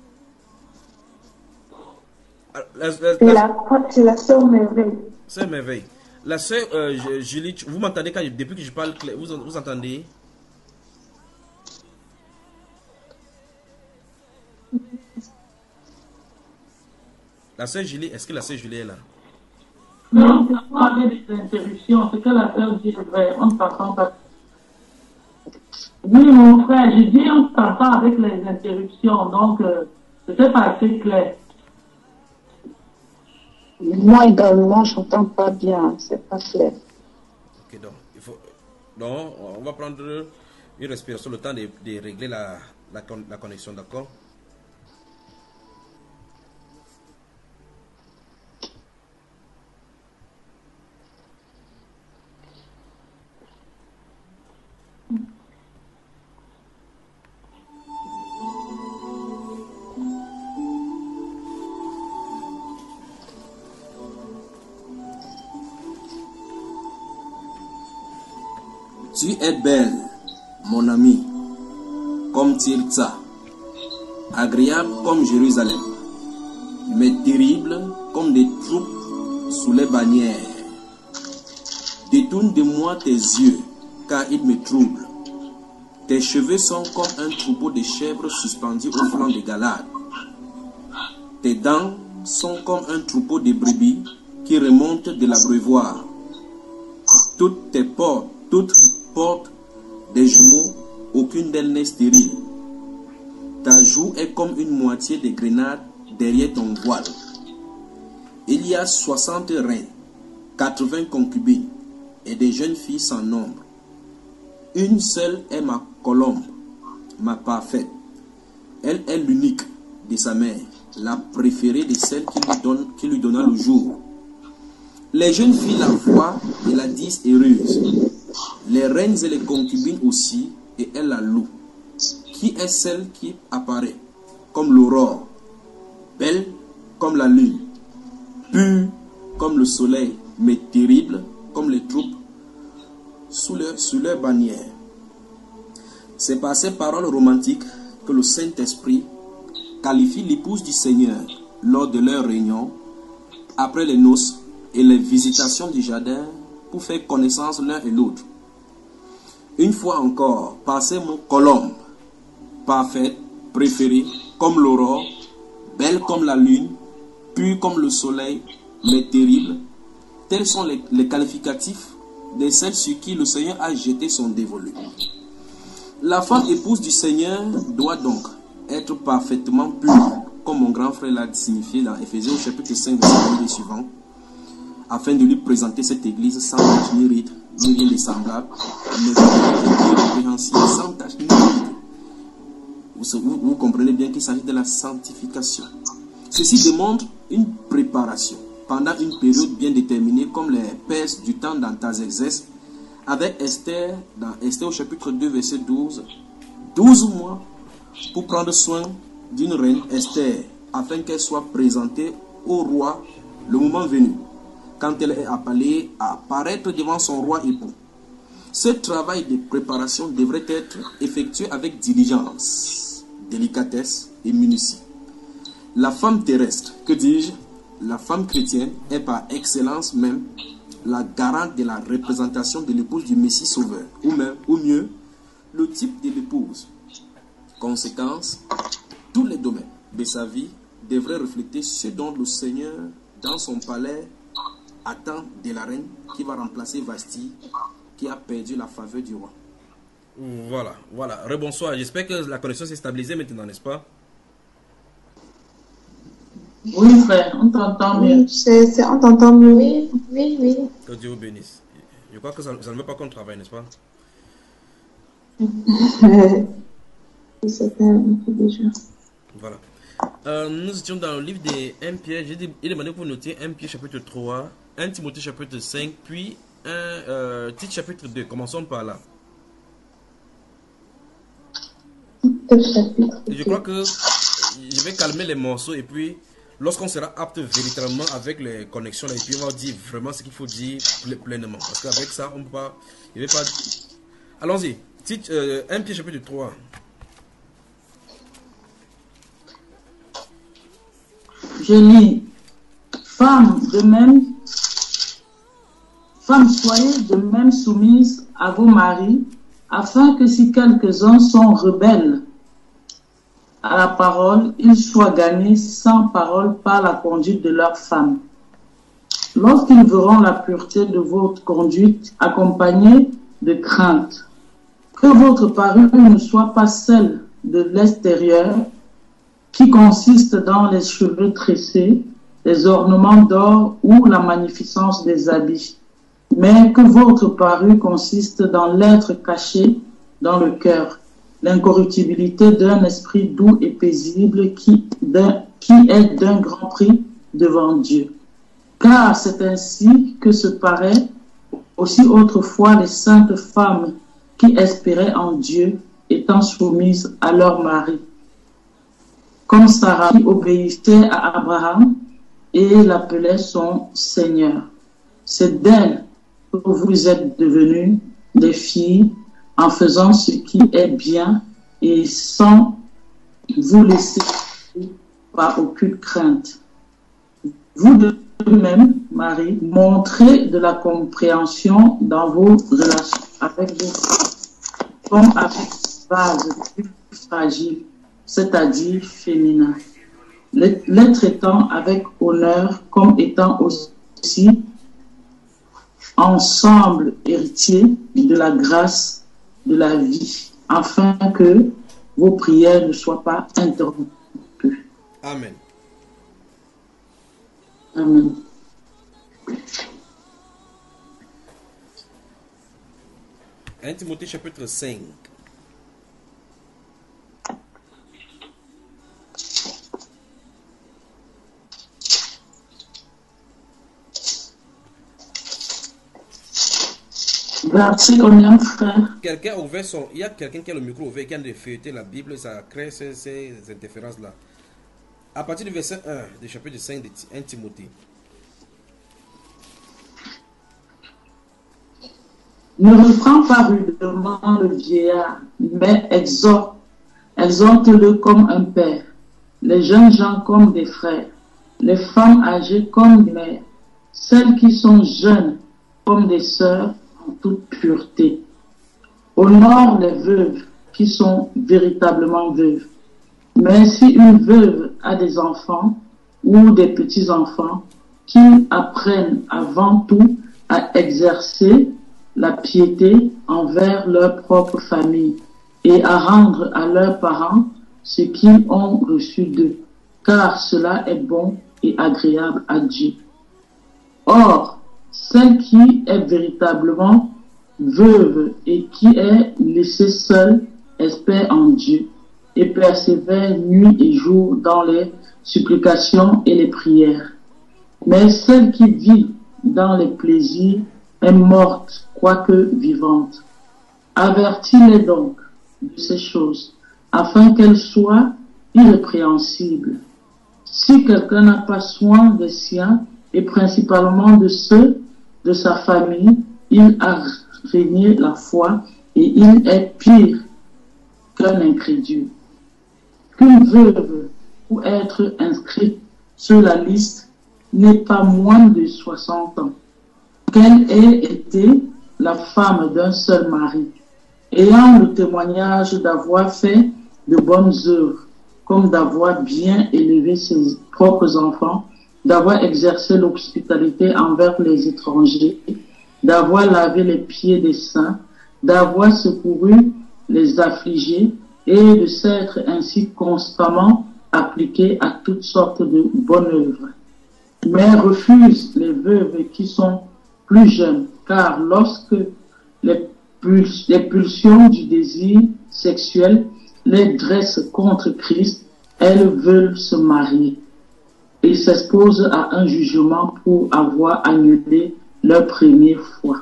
[SPEAKER 10] C'est la sœur Merveille.
[SPEAKER 6] Sœur Merveille. La sœur Julie, vous m'entendez depuis que je parle clair, vous entendez? La sœur Julie, est-ce que la sœur Julie est là?
[SPEAKER 11] Non, on parlait des interruptions. C'est que la sœur dit, on ne t'entend pas. Oui, mon frère, j'ai dit on t'entend avec les interruptions, donc c'était pas assez clair.
[SPEAKER 13] Moi également, je n'entends pas bien, c'est pas clair.
[SPEAKER 6] Ok, donc, on va prendre une respiration, le temps de régler la connexion, d'accord?
[SPEAKER 3] Tu es belle, mon ami, comme Tirza, agréable comme Jérusalem, mais terrible comme des troupes sous les bannières. Détourne de moi tes yeux, car ils me troublent. Tes cheveux sont comme un troupeau de chèvres suspendus au flanc de Galade. Tes dents sont comme un troupeau de brebis qui remontent de l'abreuvoir. Toutes portent des jumeaux, aucune d'elles n'est stérile. Ta joue est comme une moitié de grenade derrière ton voile. Il y a 60 reines, 80 concubines et des jeunes filles sans nombre. Une seule est ma colombe, ma parfaite. Elle est l'unique de sa mère, la préférée de celle qui lui donna le jour. Les jeunes filles la voient et la disent heureuse. Les reines et les concubines aussi, et elles la louent. Qui est celle qui apparaît comme l'aurore, belle comme la lune, pure comme le soleil, mais terrible comme les troupes sous leur bannière. C'est par ces paroles romantiques que le Saint-Esprit qualifie l'épouse du Seigneur lors de leur réunion, après les noces et les visitations du jardin, pour faire connaissance l'un et l'autre. Une fois encore, par ces mots colombe, parfaite, préférée, comme l'aurore, belle comme la lune, pure comme le soleil, mais terrible, tels sont les qualificatifs de celles sur qui le Seigneur a jeté son dévolu. La femme épouse du Seigneur doit donc être parfaitement pure, comme mon grand frère l'a signifié dans Éphésiens chapitre 5, verset suivant, afin de lui présenter cette église sans tache ni ride, ni rien de semblable, mais répréhensible, sans tache ni ride. Vous comprenez bien qu'il s'agit de la sanctification. Ceci demande une préparation pendant une période bien déterminée, comme les pères du temps d'Artaxerxès, avec Esther, dans Esther au chapitre 2, verset 12, 12 mois pour prendre soin d'une reine, Esther, afin qu'elle soit présentée au roi le moment venu, quand elle est appelée à apparaître devant son roi époux. Ce travail de préparation devrait être effectué avec diligence, délicatesse et minutie. La femme terrestre, que dis-je, la femme chrétienne est par excellence même la garante de la représentation de l'épouse du Messie Sauveur, ou mieux, le type de l'épouse. Conséquence, tous les domaines de sa vie devraient refléter ce dont le Seigneur, dans son palais, attend de la reine qui va remplacer Vasti, qui a perdu la faveur du roi.
[SPEAKER 6] Voilà. Rebonsoir. J'espère que la connexion s'est stabilisée maintenant, n'est-ce pas?
[SPEAKER 11] Oui, frère, on t'entend mieux.
[SPEAKER 10] On t'entend mieux.
[SPEAKER 13] Oui.
[SPEAKER 6] Que Dieu vous bénisse. Je crois que ça ne veut pas qu'on travaille, n'est-ce pas?
[SPEAKER 10] C'était un peu déjà.
[SPEAKER 6] Voilà. Nous étions dans le livre de 1 Pierre. Il demandé que vous notiez 1 Pierre chapitre 3, 1 Timothée chapitre 5, puis Tite chapitre 2. Commençons par là. Et je crois que je vais calmer les morceaux et puis lorsqu'on sera apte véritablement avec les connexions là, et puis on va dire vraiment ce qu'il faut dire pleinement. Parce qu'avec ça, on ne peut pas... Il ne va pas... Allons-y. 1 Pierre chapitre 3.
[SPEAKER 11] Je lis. Femmes, soyez de même soumises à vos maris, afin que si quelques-uns sont rebelles à la parole, ils soient gagnés sans parole par la conduite de leurs femmes. Lorsqu'ils verront la pureté de votre conduite accompagnée de crainte, que votre parure ne soit pas celle de l'extérieur, qui consiste dans les cheveux tressés, les ornements d'or ou la magnificence des habits, mais que votre parure consiste dans l'être caché dans le cœur, l'incorruptibilité d'un esprit doux et paisible qui est d'un grand prix devant Dieu. Car c'est ainsi que se paraît aussi autrefois les saintes femmes qui espéraient en Dieu, étant soumises à leur mari. Comme Sarah qui obéissait à Abraham et l'appelait son Seigneur. C'est d'elle que vous êtes devenus des filles en faisant ce qui est bien et sans vous laisser par aucune crainte. Vous de même, Marie, montrez de la compréhension dans vos relations avec vos femmes, comme avec une base plus fragile, c'est-à-dire féminin, les traitant avec honneur comme étant aussi ensemble héritiers de la grâce de la vie, afin que vos prières ne soient pas interrompues.
[SPEAKER 6] Amen.
[SPEAKER 11] Amen.
[SPEAKER 6] Timothée chapitre 5.
[SPEAKER 11] Quelqu'un
[SPEAKER 6] a ouvert son... Il y a quelqu'un qui a le micro ouvert, qui a de feuilleter la Bible, ça crée ces interférences-là. À partir du verset 1 du chapitre 5 de 1 Timothée.
[SPEAKER 11] Ne reprends pas rudement le vieillard, mais exhorte-le comme un père, les jeunes gens comme des frères, les femmes âgées comme des mères, celles qui sont jeunes comme des sœurs en toute pureté. Honore les veuves qui sont véritablement veuves. Mais si une veuve a des enfants ou des petits-enfants, qu'ils apprennent avant tout à exercer la piété envers leur propre famille et à rendre à leurs parents ce qu'ils ont reçu d'eux, car cela est bon et agréable à Dieu. Or, celle qui est véritablement veuve et qui est laissée seule espère en Dieu et persévère nuit et jour dans les supplications et les prières. Mais celle qui vit dans les plaisirs est morte, quoique vivante. Avertis-les donc de ces choses, afin qu'elles soient irrépréhensibles. Si quelqu'un n'a pas soin des siens, et principalement de ceux de sa famille, il a régné la foi et il est pire qu'un incrédule. Qu'une veuve pour être inscrite sur la liste n'est pas moins de 60 ans. Qu'elle ait été la femme d'un seul mari, ayant le témoignage d'avoir fait de bonnes œuvres, comme d'avoir bien élevé ses propres enfants, d'avoir exercé l'hospitalité envers les étrangers, d'avoir lavé les pieds des saints, d'avoir secouru les affligés et de s'être ainsi constamment appliqué à toutes sortes de bonnes œuvres. Mais refuse les veuves qui sont plus jeunes, car lorsque les pulsions du désir sexuel les dressent contre Christ, elles veulent se marier et s'exposent à un jugement pour avoir annulé leur première foi.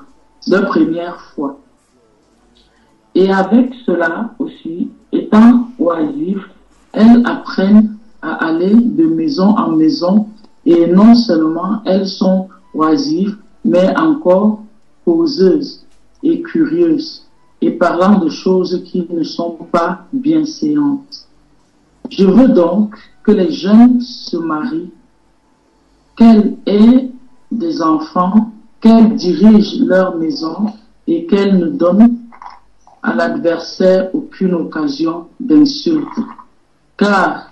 [SPEAKER 11] Et avec cela aussi, étant oisives, elles apprennent à aller de maison en maison, et non seulement elles sont oisives, mais encore causeuses et curieuses, et parlant de choses qui ne sont pas bienséantes. Je veux donc que les jeunes se marient, qu'elles aient des enfants, qu'elles dirigent leur maison et qu'elles ne donnent à l'adversaire aucune occasion d'insulte. Car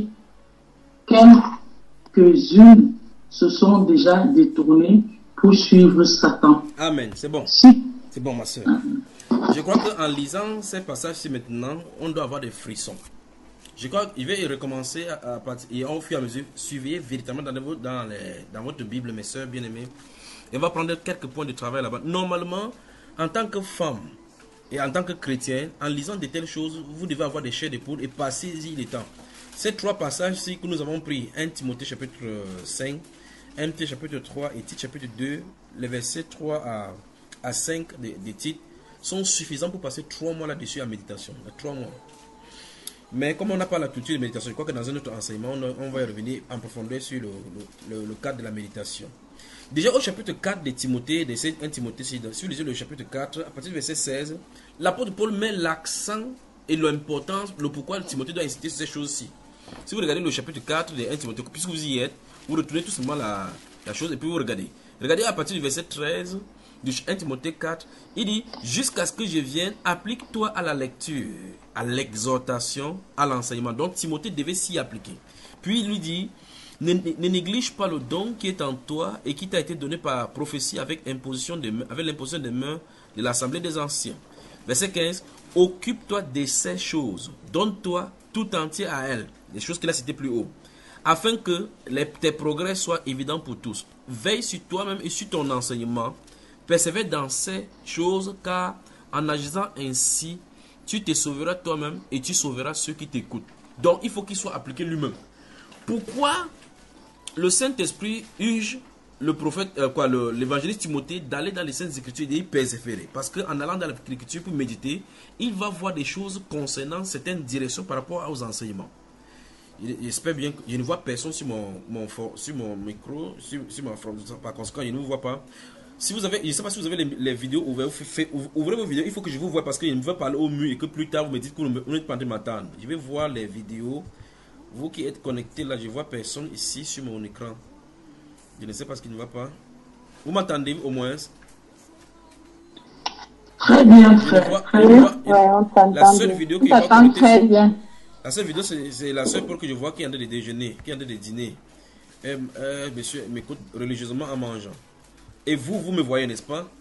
[SPEAKER 11] quelques-unes se sont déjà détournées pour suivre Satan.
[SPEAKER 6] Amen, c'est bon. C'est bon, ma soeur. Je crois qu'en lisant ces passages-ci maintenant, on doit avoir des frissons. Je crois qu'il va recommencer à partir, et au fur et à mesure, suivez véritablement dans votre Bible, mes soeurs bien-aimées. Et on va prendre quelques points de travail là-bas. Normalement, en tant que femme et en tant que chrétien, en lisant de telles choses, vous devez avoir des chairs de poule et passez-y le temps. Ces trois passages-ci que nous avons pris, 1 Timothée chapitre 5, 1 Timothée chapitre 3 et Tite chapitre 2, les versets 3 à 5 des Tite, sont suffisants pour passer 3 mois là-dessus en méditation. 3 mois. Mais comme on n'a pas la culture de méditation, je crois que dans un autre enseignement, on va y revenir en profondeur sur le cadre de la méditation. Déjà au chapitre 4 de Timothée, de 1 Timothée, si vous lisez le chapitre 4, à partir du verset 16, l'apôtre Paul met l'accent et l'importance, le pourquoi Timothée doit insister sur ces choses-ci. Si vous regardez le chapitre 4 de 1 Timothée, puisque vous y êtes, vous retenez tout simplement la chose et puis vous regardez. Regardez à partir du verset 13 du 1 Timothée 4, il dit « Jusqu'à ce que je vienne, applique-toi à la lecture, à l'exhortation, à l'enseignement. » Donc Timothée devait s'y appliquer. Puis il lui dit « Ne néglige pas le don qui est en toi et qui t'a été donné par prophétie avec l'imposition des mains de l'assemblée des anciens. » Verset 15 « Occupe-toi de ces choses, donne-toi tout entier à elles. » Les choses qu'il a citées plus haut. Afin que tes progrès soient évidents pour tous. Veille sur toi-même et sur ton enseignement. Persévère dans ces choses, car en agissant ainsi, tu te sauveras toi-même et tu sauveras ceux qui t'écoutent. Donc, il faut qu'il soit appliqué lui-même. Pourquoi le Saint-Esprit urge le prophète, l'évangéliste Timothée d'aller dans les Saintes Écritures et d'y persévérer? Parce qu'en allant dans l'Écriture pour méditer, il va voir des choses concernant certaines directions par rapport aux enseignements. J'espère bien que je ne vois personne sur mon micro, sur ma front. Par conséquent, je ne vous vois pas. Si vous avez, je ne sais pas si vous avez les vidéos ouvertes, ouvrez vos vidéos, il faut que je vous voie parce que je ne veux parler au mur et que plus tard vous me dites que vous n'êtes pas en train de m'attendre. Je vais voir les vidéos. Vous qui êtes connectés là, je ne vois personne ici sur mon écran. Je ne sais pas ce qui ne va pas. Vous m'entendez au moins?
[SPEAKER 11] Très bien, frère.
[SPEAKER 6] La seule vidéo qui va connecter. Très bien. La seule vidéo, c'est la seule pour que je vois qui est en train de déjeuner, qui est en train de dîner. Monsieur m'écoute religieusement en mangeant. Et vous me voyez, n'est-ce pas?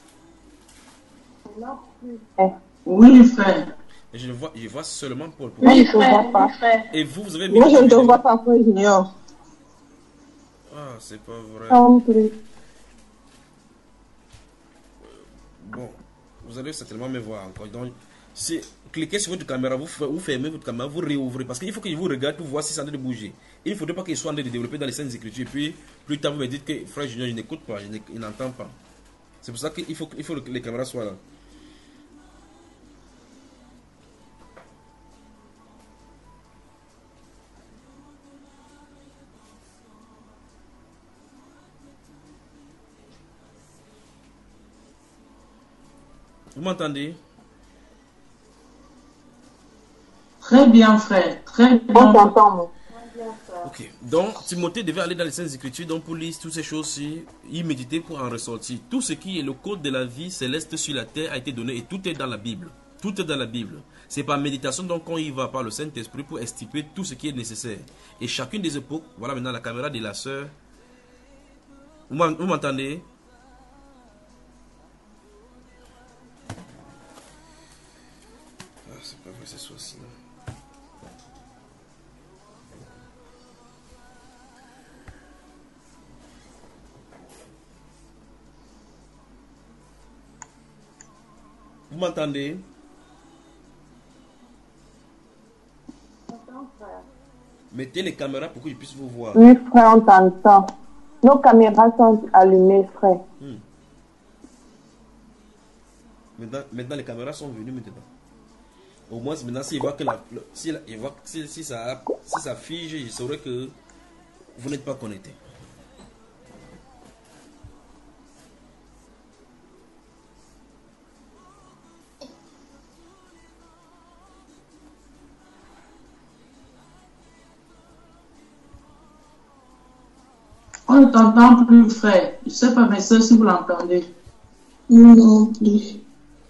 [SPEAKER 11] Oui, frère.
[SPEAKER 6] Je vois seulement Paul.
[SPEAKER 12] Oui, je ne vois pas.
[SPEAKER 6] Et vous avez
[SPEAKER 12] mis. Moi, je ne te vois pas, frère Junior.
[SPEAKER 6] Ah, c'est pas vrai.
[SPEAKER 12] Non plus.
[SPEAKER 6] Bon, vous allez certainement me voir encore. Donc, Cliquez sur votre caméra, vous fermez votre caméra, vous réouvrez. Parce qu'il faut qu'il vous regarde pour voir si ça a de bouger. Il ne faudrait pas qu'il soit en train de développer dans les Saintes Écritures. Et puis, plus tard, vous me dites que frère Junior, je n'écoute pas, il n'entend pas. C'est pour ça qu'il faut que les caméras soient là. Vous m'entendez?
[SPEAKER 11] Très bien, frère. Très bien.
[SPEAKER 9] On t'entend, moi.
[SPEAKER 6] Ok. Donc, Timothée devait aller dans les Saintes Écritures, donc pour lire toutes ces choses-ci, y méditer pour en ressortir. Tout ce qui est le code de la vie céleste sur la terre a été donné et tout est dans la Bible. Tout est dans la Bible. C'est par méditation donc qu'on y va par le Saint-Esprit pour extirper tout ce qui est nécessaire. Et chacune des époques, voilà maintenant la caméra de la sœur. Vous m'entendez? Ah, c'est pas vrai, c'est soit sinon. Vous m'entendez? Mettez les caméras pour que je puisse vous voir.
[SPEAKER 9] Oui, frère, on t'entend. Nos caméras sont allumées, frère.
[SPEAKER 6] Maintenant, les caméras sont venues maintenant. Au moins, maintenant, s'il voit que si ça fige, je saurais que vous n'êtes pas connecté.
[SPEAKER 11] On ne t'entend plus, frère. Je ne sais pas, mes soeurs, si vous l'entendez.
[SPEAKER 10] Non plus.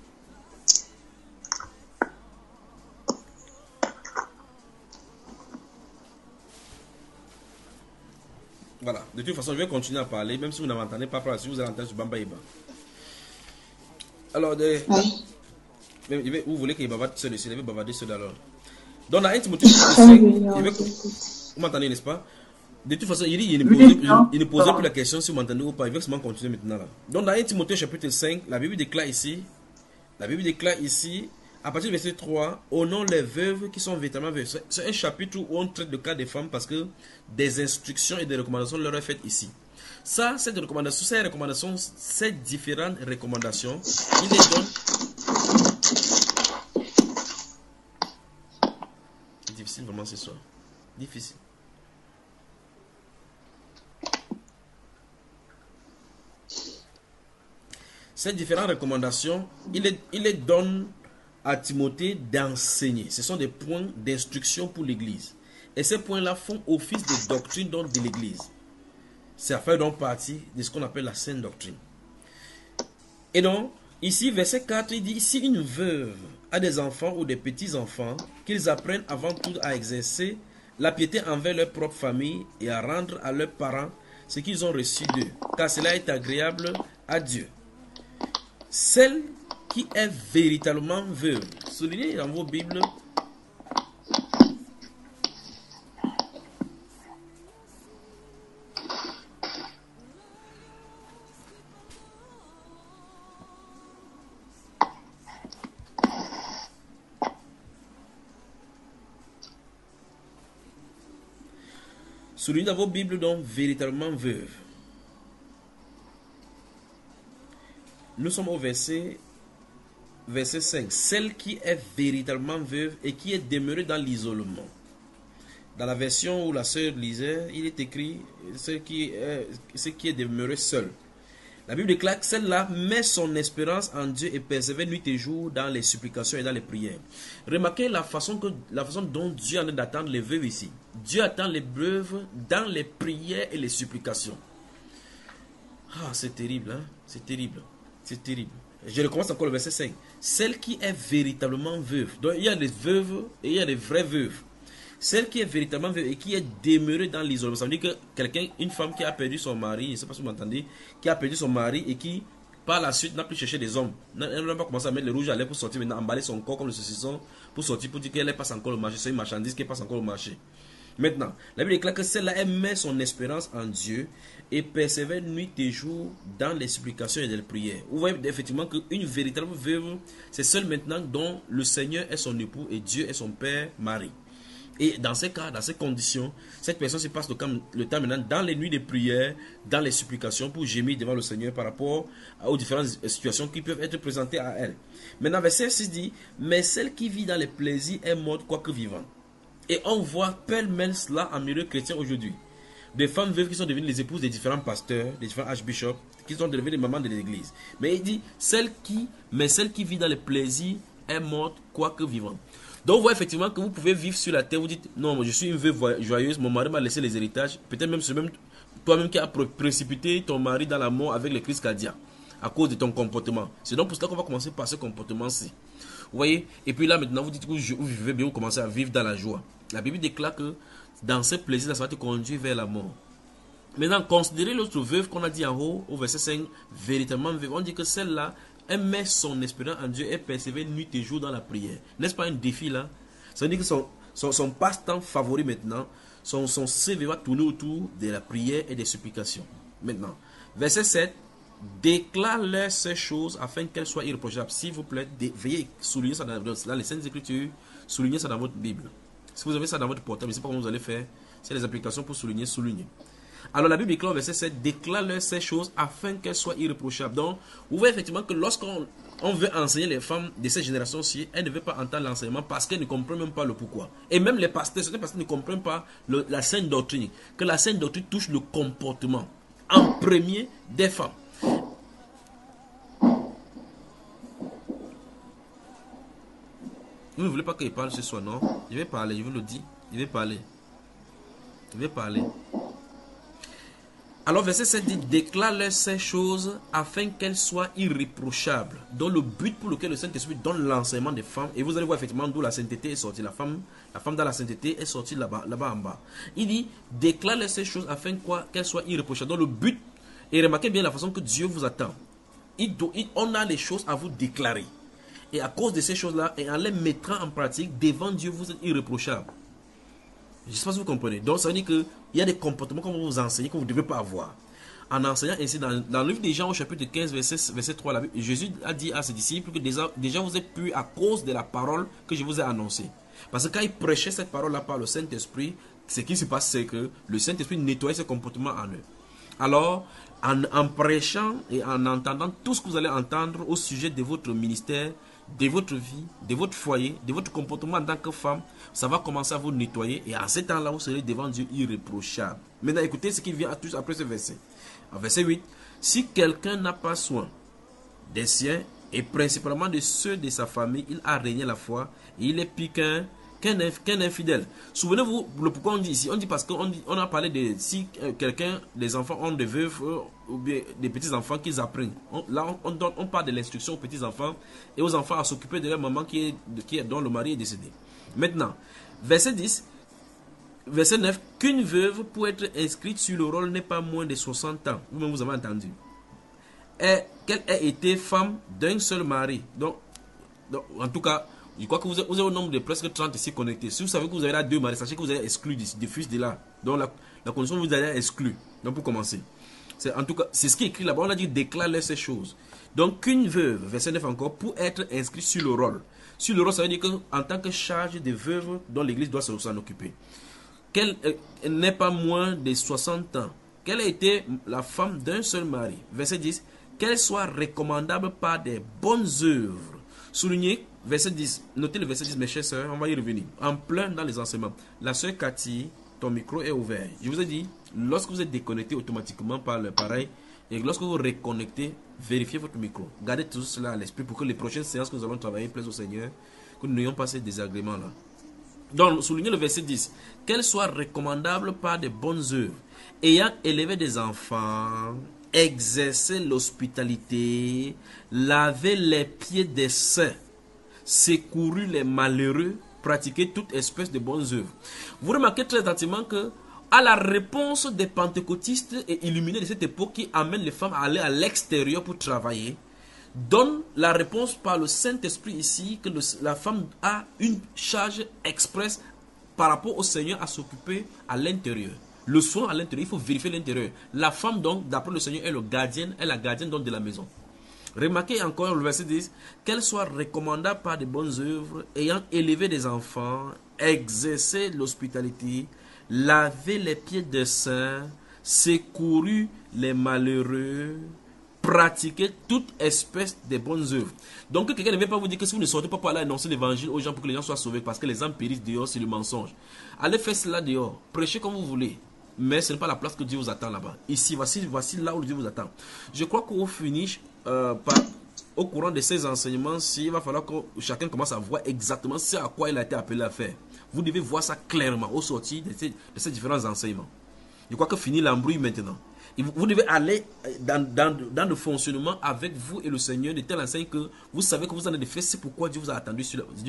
[SPEAKER 6] Voilà. De toute façon, je vais continuer à parler, même si vous n'entendez pas parler, si vous allez entendre sur Bamba Iba. Alors, vous voulez qu'il bavarde seul ici, il va bavarder seul alors. Donc, dans 1 Timothée 5, vous m'entendez, n'est-ce pas? De toute façon, il ne posait plus la question si vous m'entendez ou pas. Il veut seulement continuer maintenant là. Donc dans 1 Timothée chapitre 5, la Bible déclare ici, à partir du verset 3, honore les veuves qui sont véritablement veuves. C'est un chapitre où on traite le cas des femmes parce que des instructions et des recommandations leur sont faites ici. Ces différentes recommandations, il les donne. C'est difficile vraiment ce soir. Difficile. Ces différentes recommandations, il les donne à Timothée d'enseigner. Ce sont des points d'instruction pour l'Église. Et ces points-là font office de doctrine de l'Église. Ça fait donc partie de ce qu'on appelle la sainte doctrine. Et donc, ici, verset 4, il dit, si une veuve a des enfants ou des petits-enfants, qu'ils apprennent avant tout à exercer la piété envers leur propre famille et à rendre à leurs parents ce qu'ils ont reçu d'eux, car cela est agréable à Dieu. Celle qui est véritablement veuve. Soulignez dans vos Bibles. Soulignez dans vos Bibles donc véritablement veuve. Nous sommes au verset 5. Celle qui est véritablement veuve et qui est demeurée dans l'isolement. Dans la version où la sœur lisait, il est écrit ce qui est demeuré seul. La Bible déclare que celle-là met son espérance en Dieu et persévère nuit et jour dans les supplications et dans les prières. Remarquez la façon dont Dieu en est d'attendre les veuves ici. Dieu attend les veuves dans les prières et les supplications. Ah, c'est terrible, hein? C'est terrible. C'est terrible. Je recommence encore le verset 5. Celle qui est véritablement veuve. Donc il y a des veuves et il y a des vraies veuves. Celle qui est véritablement veuve et qui est demeurée dans l'isolement. Ça veut dire que une femme qui a perdu son mari, je ne sais pas si vous m'entendez, qui a perdu son mari et qui, par la suite, n'a plus cherché des hommes. Elle n'a pas commencé à mettre le rouge à lèvres pour sortir, maintenant emballer son corps comme le saucisson pour sortir, pour dire qu'elle passe encore au marché. C'est une marchandise qui passe encore au marché. Maintenant, la Bible déclare que celle-là, elle met son espérance en Dieu et persévère nuit et jour dans les supplications et les prières. Vous voyez effectivement qu'une véritable veuve, c'est celle maintenant dont le Seigneur est son époux et Dieu est son père, mari. Et dans ces cas, dans ces conditions, cette personne se passe le temps maintenant dans les nuits de prière, dans les supplications pour gémir devant le Seigneur par rapport aux différentes situations qui peuvent être présentées à elle. Maintenant, verset 6 dit, mais celle qui vit dans les plaisirs est morte quoique vivante. Et on voit pêle-mêle cela en milieu chrétien aujourd'hui. Des femmes veuves qui sont devenues les épouses des différents pasteurs, des différents archbishops, qui sont devenues les mamans de l'église. Mais il dit, celle qui vit dans les plaisirs est morte quoique vivante. Donc vous voyez effectivement que vous pouvez vivre sur la terre, vous dites, non, je suis une veuve joyeuse, mon mari m'a laissé les héritages. Peut-être même c'est même toi-même qui as précipité ton mari dans la mort avec les crises cardiaques à cause de ton comportement. C'est donc pour cela qu'on va commencer par ce comportement-ci. Vous voyez? Et puis là maintenant vous dites que vous vivez bien, vous commencez à vivre dans la joie. La Bible déclare que dans ces plaisirs, ça va te conduire vers la mort. Maintenant, considérez l'autre veuve qu'on a dit en haut, au verset 5, véritablement veuve. On dit que celle-là, elle met son espérance en Dieu et persévère nuit et jour dans la prière. N'est-ce pas un défi là? Ça veut dire que son passe-temps favori maintenant, son CV va tourner autour de la prière et des supplications. Maintenant, verset 7, déclare-leur ces choses afin qu'elles soient irréprochables. S'il vous plaît, veuillez souligner ça dans les Saintes Écritures, soulignez ça dans votre Bible. Si vous avez ça dans votre portable, je ne sais pas comment vous allez faire. C'est les applications pour souligner. Alors la Bible déclare, verset 7, déclare-leur ces choses afin qu'elles soient irréprochables. Donc, vous voyez effectivement que lorsqu'on veut enseigner les femmes de cette génération-ci, elles ne veulent pas entendre l'enseignement parce qu'elles ne comprennent même pas le pourquoi. Et même les pasteurs, certains pasteurs ne comprennent pas la sainte doctrine. Que la sainte doctrine touche le comportement en premier des femmes. Vous ne voulez pas qu'il parle ce soir, non? Je vais parler, je vous le dis. Je vais parler. Alors verset 7 dit, déclare-leur ces choses afin qu'elles soient irréprochables. Donc le but pour lequel le Saint-Esprit donne l'enseignement des femmes, et vous allez voir effectivement d'où la sainteté est sortie. La femme dans la sainteté est sortie là-bas en bas. Il dit, déclare-leur ces choses afin qu'elles soient irréprochables. Donc le but, et remarquez bien la façon que Dieu vous attend. On a les choses à vous déclarer. Et à cause de ces choses-là, et en les mettant en pratique, devant Dieu, vous êtes irréprochable. Je ne sais pas si vous comprenez. Donc, ça veut dire qu'il y a des comportements qu'on va vous enseigner que vous ne devez pas avoir. En enseignant ainsi, dans le livre des Jean, au chapitre 15, verset 3, Jésus a dit à ses disciples que déjà vous êtes purs à cause de la parole que je vous ai annoncée. Parce que quand il prêchait cette parole-là par le Saint-Esprit, ce qui se passe, c'est que le Saint-Esprit nettoyait ce comportement en eux. Alors, en prêchant et en entendant tout ce que vous allez entendre au sujet de votre ministère, de votre vie, de votre foyer, de votre comportement en tant que femme, ça va commencer à vous nettoyer et à ce temps-là, vous serez devant Dieu irréprochable. Maintenant, écoutez ce qui vient tout après ce verset. En verset 8, si quelqu'un n'a pas soin des siens et principalement de ceux de sa famille, il a régné la foi et il est pire qu'un infidèle. Souvenez-vous le pourquoi on dit ici. On dit parce qu'on a parlé de si les enfants ont des veuves ou bien des petits enfants qu'ils apprennent. On parle de l'instruction aux petits enfants et aux enfants à s'occuper de leur maman dont le mari est décédé. Maintenant, verset 10, verset 9, qu'une veuve pour être inscrite sur le rôle n'est pas moins de 60 ans. Vous-même vous avez entendu. Et qu'elle ait été femme d'un seul mari. Donc, en tout cas, je crois que vous avez au nombre de presque 30 ici connectés. Si vous savez que vous avez là 2 maris, sachez que vous avez exclu des fils de là. Donc la condition vous avez exclu. Donc pour commencer. En tout cas, c'est ce qui est écrit là-bas. On a dit déclare ces choses. Donc qu'une veuve, verset 9 encore, pour être inscrite sur le rôle. Sur le rôle, ça veut dire qu'en tant que charge de veuve dont l'église doit s'en occuper. Qu'elle n'ait pas moins de 60 ans. Qu'elle ait été la femme d'un seul mari. Verset 10. Qu'elle soit recommandable par des bonnes œuvres. Soulignez, verset 10. Notez le verset 10, mes chers sœurs, on va y revenir. En plein dans les enseignements. La sœur Cathy, ton micro est ouvert. Je vous ai dit, lorsque vous êtes déconnecté automatiquement par l'appareil, et lorsque vous reconnectez, vérifiez votre micro. Gardez tout cela à l'esprit pour que les prochaines séances que nous allons travailler plaisent au Seigneur, que nous n'ayons pas ces désagréments-là. Donc, soulignez le verset 10. Qu'elle soit recommandable par de bonnes œuvres, ayant élevé des enfants, exercer l'hospitalité, laver les pieds des saints, secourir les malheureux, pratiquer toute espèce de bonnes œuvres. Vous remarquez très attentivement que à la réponse des pentecôtistes et illuminés de cette époque qui amènent les femmes à aller à l'extérieur pour travailler, donne la réponse par le Saint-Esprit ici que la femme a une charge express par rapport au Seigneur à s'occuper à l'intérieur. Le soin à l'intérieur, il faut vérifier l'intérieur. La femme donc, d'après le Seigneur, est la gardienne donc de la maison. Remarquez encore le verset 10, qu'elle soit recommandable par de bonnes œuvres, ayant élevé des enfants, exercé l'hospitalité, lavé les pieds des saints, secouru les malheureux, pratiquer toute espèce de bonnes œuvres. Donc quelqu'un ne vient pas vous dire que si vous ne sortez pas pour aller annoncer l'évangile aux gens pour que les gens soient sauvés, parce que les âmes périssent dehors, c'est le mensonge. Allez faire cela dehors, prêchez comme vous voulez. Mais ce n'est pas la place que Dieu vous attend là-bas. Ici, voici là où Dieu vous attend. Je crois qu'au finish, au courant de ces enseignements, il va falloir que chacun commence à voir exactement ce à quoi il a été appelé à faire. Vous devez voir ça clairement au sortir de ces différents enseignements. Je crois que fini l'embrouille maintenant. Vous devez aller dans le fonctionnement avec vous et le Seigneur de telle enseigne que vous savez que vous en avez fait. C'est pourquoi Dieu vous a attendu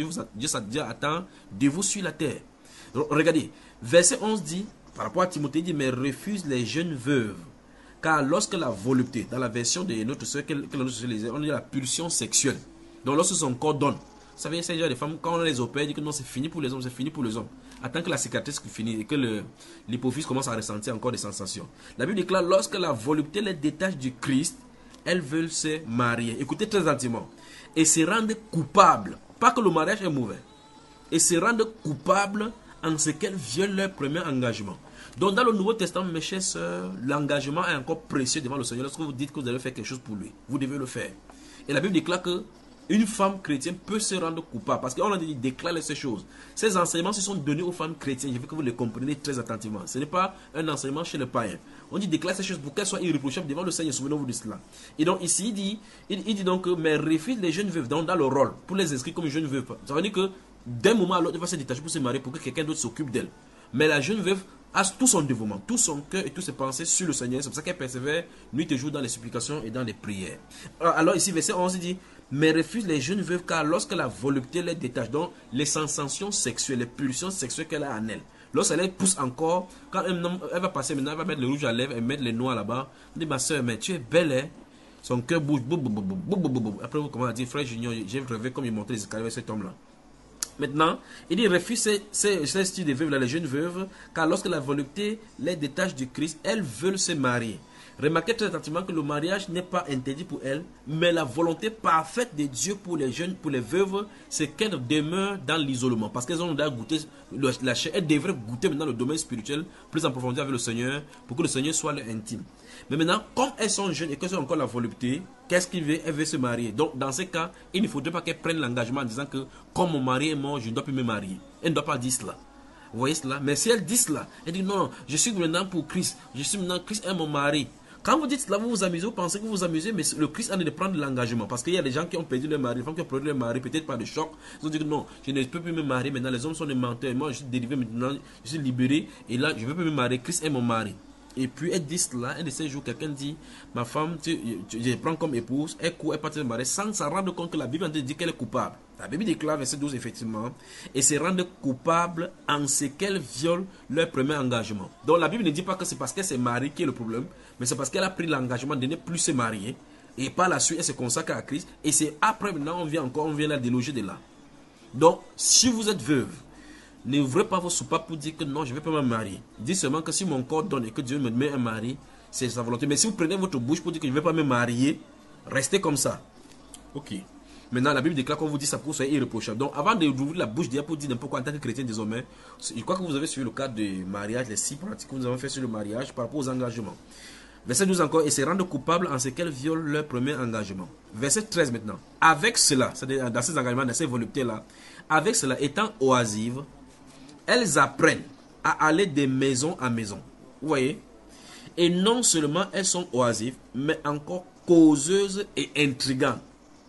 [SPEAKER 6] Dieu attend de vous sur la terre. Regardez, verset 11 dit, par rapport à Timothée, il dit, mais refuse les jeunes veuves. Car lorsque la volupté, dans la version de notre soeur, on dit la pulsion sexuelle. Donc lorsque son corps donne, vous savez, c'est déjà des femmes, quand on les opère, dit que non, c'est fini pour les hommes, c'est fini pour les hommes. Attends que la cicatrice finisse et que l'hypophyse commence à ressentir encore des sensations. La Bible déclare, lorsque la volupté les détache du Christ, elles veulent se marier. Écoutez très attentivement. Et se rendre coupables. Pas que le mariage est mauvais. Et se rendre coupables en ce qu'elles violent leur premier engagement. Donc dans le Nouveau Testament, mes chers sœurs, l'engagement est encore précieux devant le Seigneur. Lorsque vous dites que vous allez faire quelque chose pour lui, vous devez le faire. Et la Bible déclare que une femme chrétienne peut se rendre coupable. Parce qu'on a dit, déclare ces choses. Ces enseignements se sont donnés aux femmes chrétiennes. Je veux que vous les compreniez très attentivement. Ce n'est pas un enseignement chez les païens. On dit, déclare ces choses pour qu'elles soient irréprochables devant le Seigneur. Souvenez-vous de cela. Et donc ici, il dit donc, mais refuse les jeunes veuves dans le rôle, pour les inscrire comme jeunes veuves. Ça veut dire que d'un moment à l'autre, elle va se détacher pour se marier, pour que quelqu'un d'autre s'occupe d'elle. Mais la jeune veuve a tout son dévouement, tout son cœur et toutes ses pensées sur le Seigneur. C'est pour ça qu'elle persévère nuit et jour dans les supplications et dans les prières. Alors ici, verset 11 dit, mais refuse les jeunes veuves, car lorsque la volupté les détache, donc les sensations sexuelles, les pulsions sexuelles qu'elle a en elle, lorsqu'elle pousse encore, quand elle va passer maintenant, elle va mettre le rouge à lèvres et mettre les noix là-bas, elle dit, ma soeur, mais tu es belle, hein? Son cœur bouge, après vous commencez à dire, frère Junior, j'ai rêvé comme il montait les escaliers avec cet homme-là. Maintenant, il dit, refuse ces styles de veuves, là, les jeunes veuves, car lorsque la volupté les détache du Christ, elles veulent se marier. Remarquez très attentivement que le mariage n'est pas interdit pour elles, mais la volonté parfaite de Dieu pour les jeunes, pour les veuves, c'est qu'elles demeurent dans l'isolement. Parce qu'elles ont déjà goûté la chair, elles devraient goûter maintenant le domaine spirituel, plus en profondeur avec le Seigneur, pour que le Seigneur soit leur intime. Mais maintenant, comme elles sont jeunes et qu'elles ont encore la volupté, qu'est-ce qu'elles veulent? Elles veulent se marier. Donc, dans ces cas, il ne faudrait pas qu'elles prennent l'engagement en disant que, comme mon mari est mort, je ne dois plus me marier. Elles ne doivent pas dire cela. Vous voyez cela? Mais si elles disent cela, elles disent non, je suis maintenant pour Christ. Je suis maintenant, Christ est mon mari. Quand vous dites cela, vous vous amusez, vous pensez que vous vous amusez, mais le Christ a de prendre l'engagement. Parce qu'il y a des gens qui ont perdu leur mari, des femmes qui ont perdu leur mari, peut-être par des chocs. Ils ont dit que non, je ne peux plus me marier. Maintenant, les hommes sont des menteurs. Moi, je suis délivré maintenant, je suis libéré. Et là, je ne veux plus me marier. Christ est mon mari. Et puis, elle dit cela. Un de ces jours, quelqu'un dit, ma femme, je prends comme épouse. Elle court, elle part se marier sans s'en rendre compte que la Bible dit qu'elle est coupable. La Bible déclare, verset 12, effectivement, et se rendre coupable en ce qu'elle viole leur premier engagement. Donc, la Bible ne dit pas que c'est parce qu'elle s'est mariée qui est le problème, mais c'est parce qu'elle a pris l'engagement de ne plus se marier. Et par la suite, elle se consacre à Christ. Et c'est après, maintenant, on vient la déloger de là. Donc, si vous êtes veuve, n'ouvrez pas vos soupapes pour dire que non, je ne vais pas me marier. Dites seulement que si mon corps donne et que Dieu me met un mari, c'est sa volonté. Mais si vous prenez votre bouche pour dire que je ne vais pas me marier, restez comme ça. Ok. Maintenant, la Bible déclare qu'on vous dit ça pour que vous soyez irréprochable. Donc, avant d'ouvrir la bouche pour dire n'importe quoi en tant que chrétien désormais, je crois que vous avez suivi le cadre de mariage, les 6 pratiques que nous avons fait sur le mariage par rapport aux engagements. Verset 12 encore, et se rendre coupables en ce qu'elles violent leur premier engagement. Verset 13 maintenant. Avec cela, c'est-à-dire dans ces engagements, dans ces voluptés-là, avec cela, étant oisives, elles apprennent à aller de maison à maison. Vous voyez? Et non seulement elles sont oisives, mais encore causeuses et intrigantes,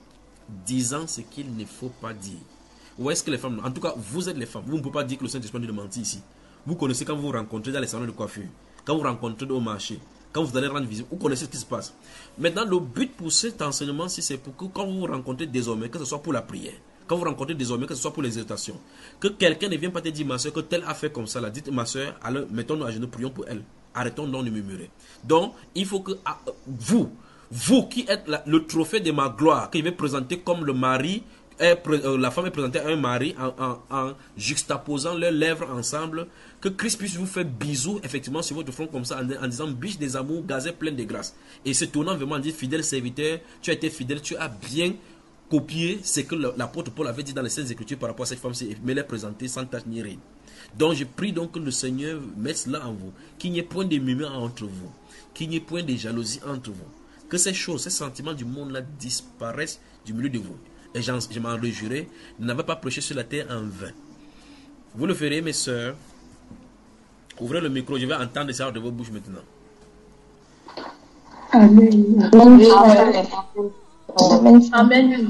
[SPEAKER 6] disant ce qu'il ne faut pas dire. Vous voyez ce que les femmes... En tout cas, vous êtes les femmes. Vous ne pouvez pas dire que le Saint-Esprit nous mentit ici. Vous connaissez quand vous vous rencontrez dans les salons de coiffure, quand vous rencontrez au marché, quand vous allez rendre visite, vous connaissez ce qui se passe. Maintenant, le but pour cet enseignement-ci, c'est pour que quand vous vous rencontrez désormais, que ce soit pour la prière, quand vous rencontrez désormais, que ce soit pour les exhortations, que quelqu'un ne vienne pas te dire, ma soeur, que tel a fait comme ça, là. Dites, ma soeur, alors mettons-nous à genoux, prions pour elle. Arrêtons donc de murmurer. Donc, il faut que vous qui êtes le trophée de ma gloire, que je vais présenter comme le mari la femme est présentée à un mari en juxtaposant leurs lèvres ensemble, que Christ puisse vous faire bisous effectivement sur votre front comme ça en disant biche des amours, gazet plein de grâce. Et se tournant vraiment dit fidèle serviteur, tu as été fidèle, tu as bien copié ce que l'apôtre Paul avait dit dans les Saintes Écritures par rapport à cette femme-ci, mais les présenter sans tache ni ride. Donc je prie donc que le Seigneur mette cela en vous, qu'il n'y ait point de murmures entre vous, qu'il n'y ait point de jalousie entre vous, que ces choses, ces sentiments du monde-là disparaissent du milieu de vous. Et je m'en réjouirai, vous n'avez pas prêché sur la terre en vain. Vous le ferez, mes sœurs. Ouvrez le micro, je vais entendre ça de vos bouches maintenant.
[SPEAKER 10] Amen.
[SPEAKER 13] Amen.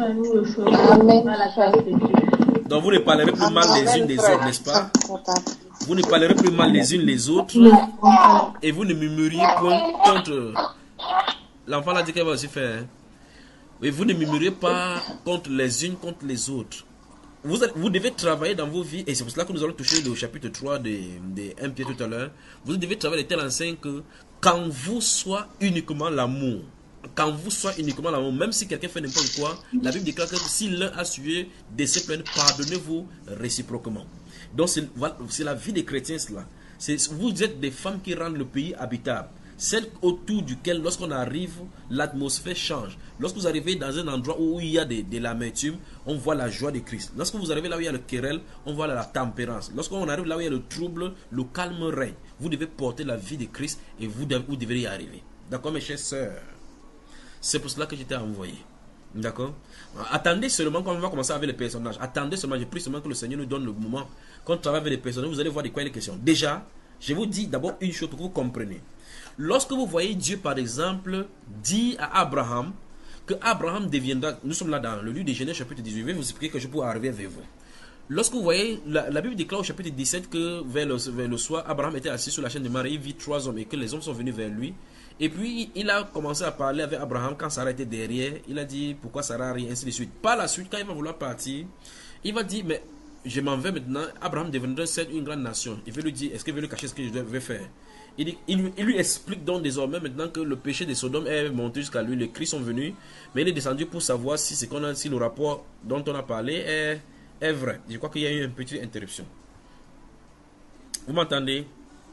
[SPEAKER 6] Donc vous ne parlerez plus mal les unes des autres, n'est-ce pas? Vous ne parlerez plus mal les unes les autres. Et vous ne murmuriez point contre... L'enfant l'a dit qu'elle va aussi faire. Et vous ne murmurez pas contre les unes contre les autres. Vous devez travailler dans vos vies, et c'est pour cela que nous allons toucher le chapitre 3 de 1 Pierre tout à l'heure. Vous devez travailler de telle enseigne que quand vous soit uniquement l'amour, même si quelqu'un fait n'importe quoi, la Bible déclare que si l'un a sué de ses peines, pardonnez-vous réciproquement. Donc c'est la vie des chrétiens cela. Vous êtes des femmes qui rendent le pays habitable. Celle autour duquel, lorsqu'on arrive, l'atmosphère change. Lorsque vous arrivez dans un endroit où il y a de l'amertume, on voit la joie de Christ. Lorsque vous arrivez là où il y a le querelle, on voit la tempérance. Lorsqu'on arrive là où il y a le trouble, le calme règne. Vous devez porter la vie de Christ et vous devez y arriver. D'accord, mes chères sœurs? C'est pour cela que j'étais envoyé. D'accord? Attendez seulement quand on va commencer avec les personnages. Attendez seulement, je prie seulement que le Seigneur nous donne le moment. Quand on travaille avec les personnages, vous allez voir de quoi il est question. Déjà, je vous dis d'abord une chose pour que vous compreniez. Lorsque vous voyez Dieu, par exemple, dit à Abraham que Abraham deviendra, nous sommes là dans le livre de Genèse chapitre 18, je vais vous expliquer que je peux arriver vers vous. Lorsque vous voyez, la Bible déclare au chapitre 17 que vers le soir, Abraham était assis sur la chaîne de Marie, il vit 3 hommes et que les hommes sont venus vers lui. Et puis il a commencé à parler avec Abraham quand Sarah était derrière. Il a dit pourquoi Sarah arrive, ainsi de suite. Par la suite, quand il va vouloir partir, il va dire mais je m'en vais maintenant. Abraham deviendra une grande nation. Il veut lui dire est-ce qu'il veut lui cacher ce que je vais faire? Il lui explique donc désormais maintenant que le péché de Sodome est monté jusqu'à lui. Les cris sont venus, mais il est descendu pour savoir si le rapport dont on a parlé est vrai. Je crois qu'il y a eu une petite interruption. Vous m'entendez?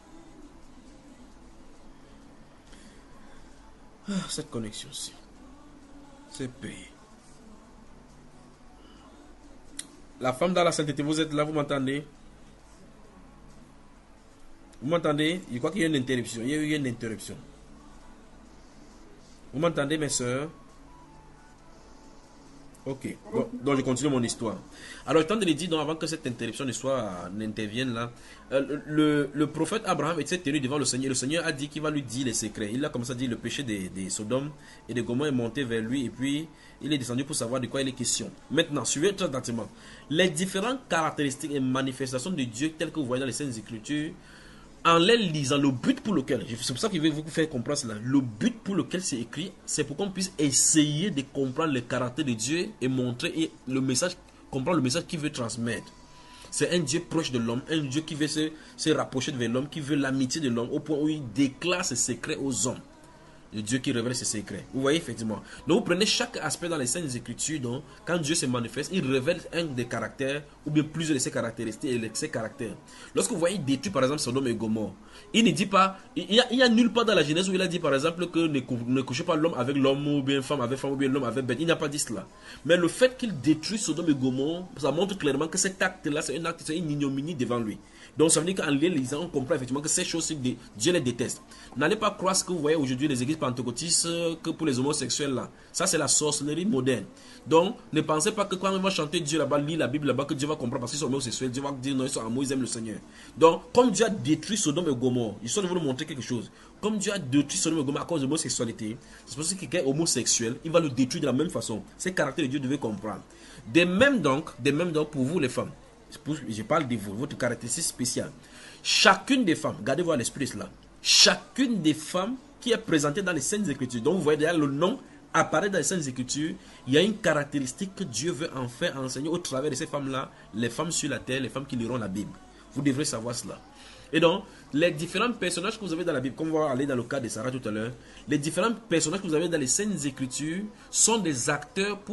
[SPEAKER 6] Cette connexion-ci, c'est payé. La femme dans la sainteté, vous êtes là, vous m'entendez? Vous m'entendez? Je crois qu'il y a une interruption. Il y a eu une interruption. Vous m'entendez, mes soeurs? Ok. Donc je continue mon histoire. Alors, temps de le dire, avant que cette interruption n'intervienne là, le prophète Abraham était tenu devant le Seigneur. Le Seigneur a dit qu'il va lui dire les secrets. Il a commencé à dire le péché des Sodome et de Gomorrhe est monté vers lui. Et puis, il est descendu pour savoir de quoi il est question. Maintenant, suivez très attentivement. Les différentes caractéristiques et manifestations de Dieu telles que vous voyez dans les Saintes Écritures, en les lisant, le but pour lequel, c'est pour ça qu'il veut vous faire comprendre cela, le but pour lequel c'est écrit, c'est pour qu'on puisse essayer de comprendre le caractère de Dieu et montrer le message, comprendre le message qu'il veut transmettre. C'est un Dieu proche de l'homme, un Dieu qui veut se rapprocher de l'homme, qui veut l'amitié de l'homme, au point où il déclare ses secrets aux hommes. Le Dieu qui révèle ses secrets. Vous voyez effectivement. Donc vous prenez chaque aspect dans les Saintes Écritures. Donc quand Dieu se manifeste, il révèle un des caractères ou bien plusieurs de ses caractéristiques et de ses caractères. Lorsque vous voyez détruit par exemple Sodome et Gomorrhe, il ne dit pas, il y a nulle part dans la Genèse où il a dit par exemple que ne couchez pas l'homme avec l'homme ou bien femme avec femme ou bien l'homme avec bête. Il n'a pas dit cela. Mais le fait qu'il détruit Sodome et Gomorrhe, ça montre clairement que cet acte-là, c'est un acte, c'est une ignominie devant lui. Donc ça veut dire qu'en les lisant, on comprend effectivement que ces choses, Dieu les déteste. N'allez pas croire ce que vous voyez aujourd'hui les églises pentecôtistes que pour les homosexuels là. Ça c'est la sorcellerie moderne. Donc ne pensez pas que quand on va chanter Dieu là-bas, lire la Bible là-bas, que Dieu va comprendre parce qu'ils sont homosexuels. Dieu va dire non, ils sont amoureux, ils aiment le Seigneur. Donc comme Dieu a détruit Sodome et Gomorrhe, ils sont venus vous montrer quelque chose. Comme Dieu a détruit Sodome et Gomorrhe à cause de l'homosexualité, c'est pour ça que quelqu'un est homosexuel, il va le détruire de la même façon. Ces caractères de Dieu devez comprendre. De même donc pour vous les femmes. Je parle de vous, votre caractéristique spéciale. Chacune des femmes, gardez-vous à l'esprit de cela. Chacune des femmes qui est présentée dans les Saintes Écritures, donc vous voyez derrière le nom apparaît dans les Saintes Écritures, il y a une caractéristique que Dieu veut enfin enseigner au travers de ces femmes-là, les femmes sur la terre, les femmes qui liront la Bible. Vous devrez savoir cela. Et donc, les différents personnages que vous avez dans la Bible, comme on va aller dans le cas de Sarah tout à l'heure, les différents personnages que vous avez dans les Saintes Écritures sont des acteurs pour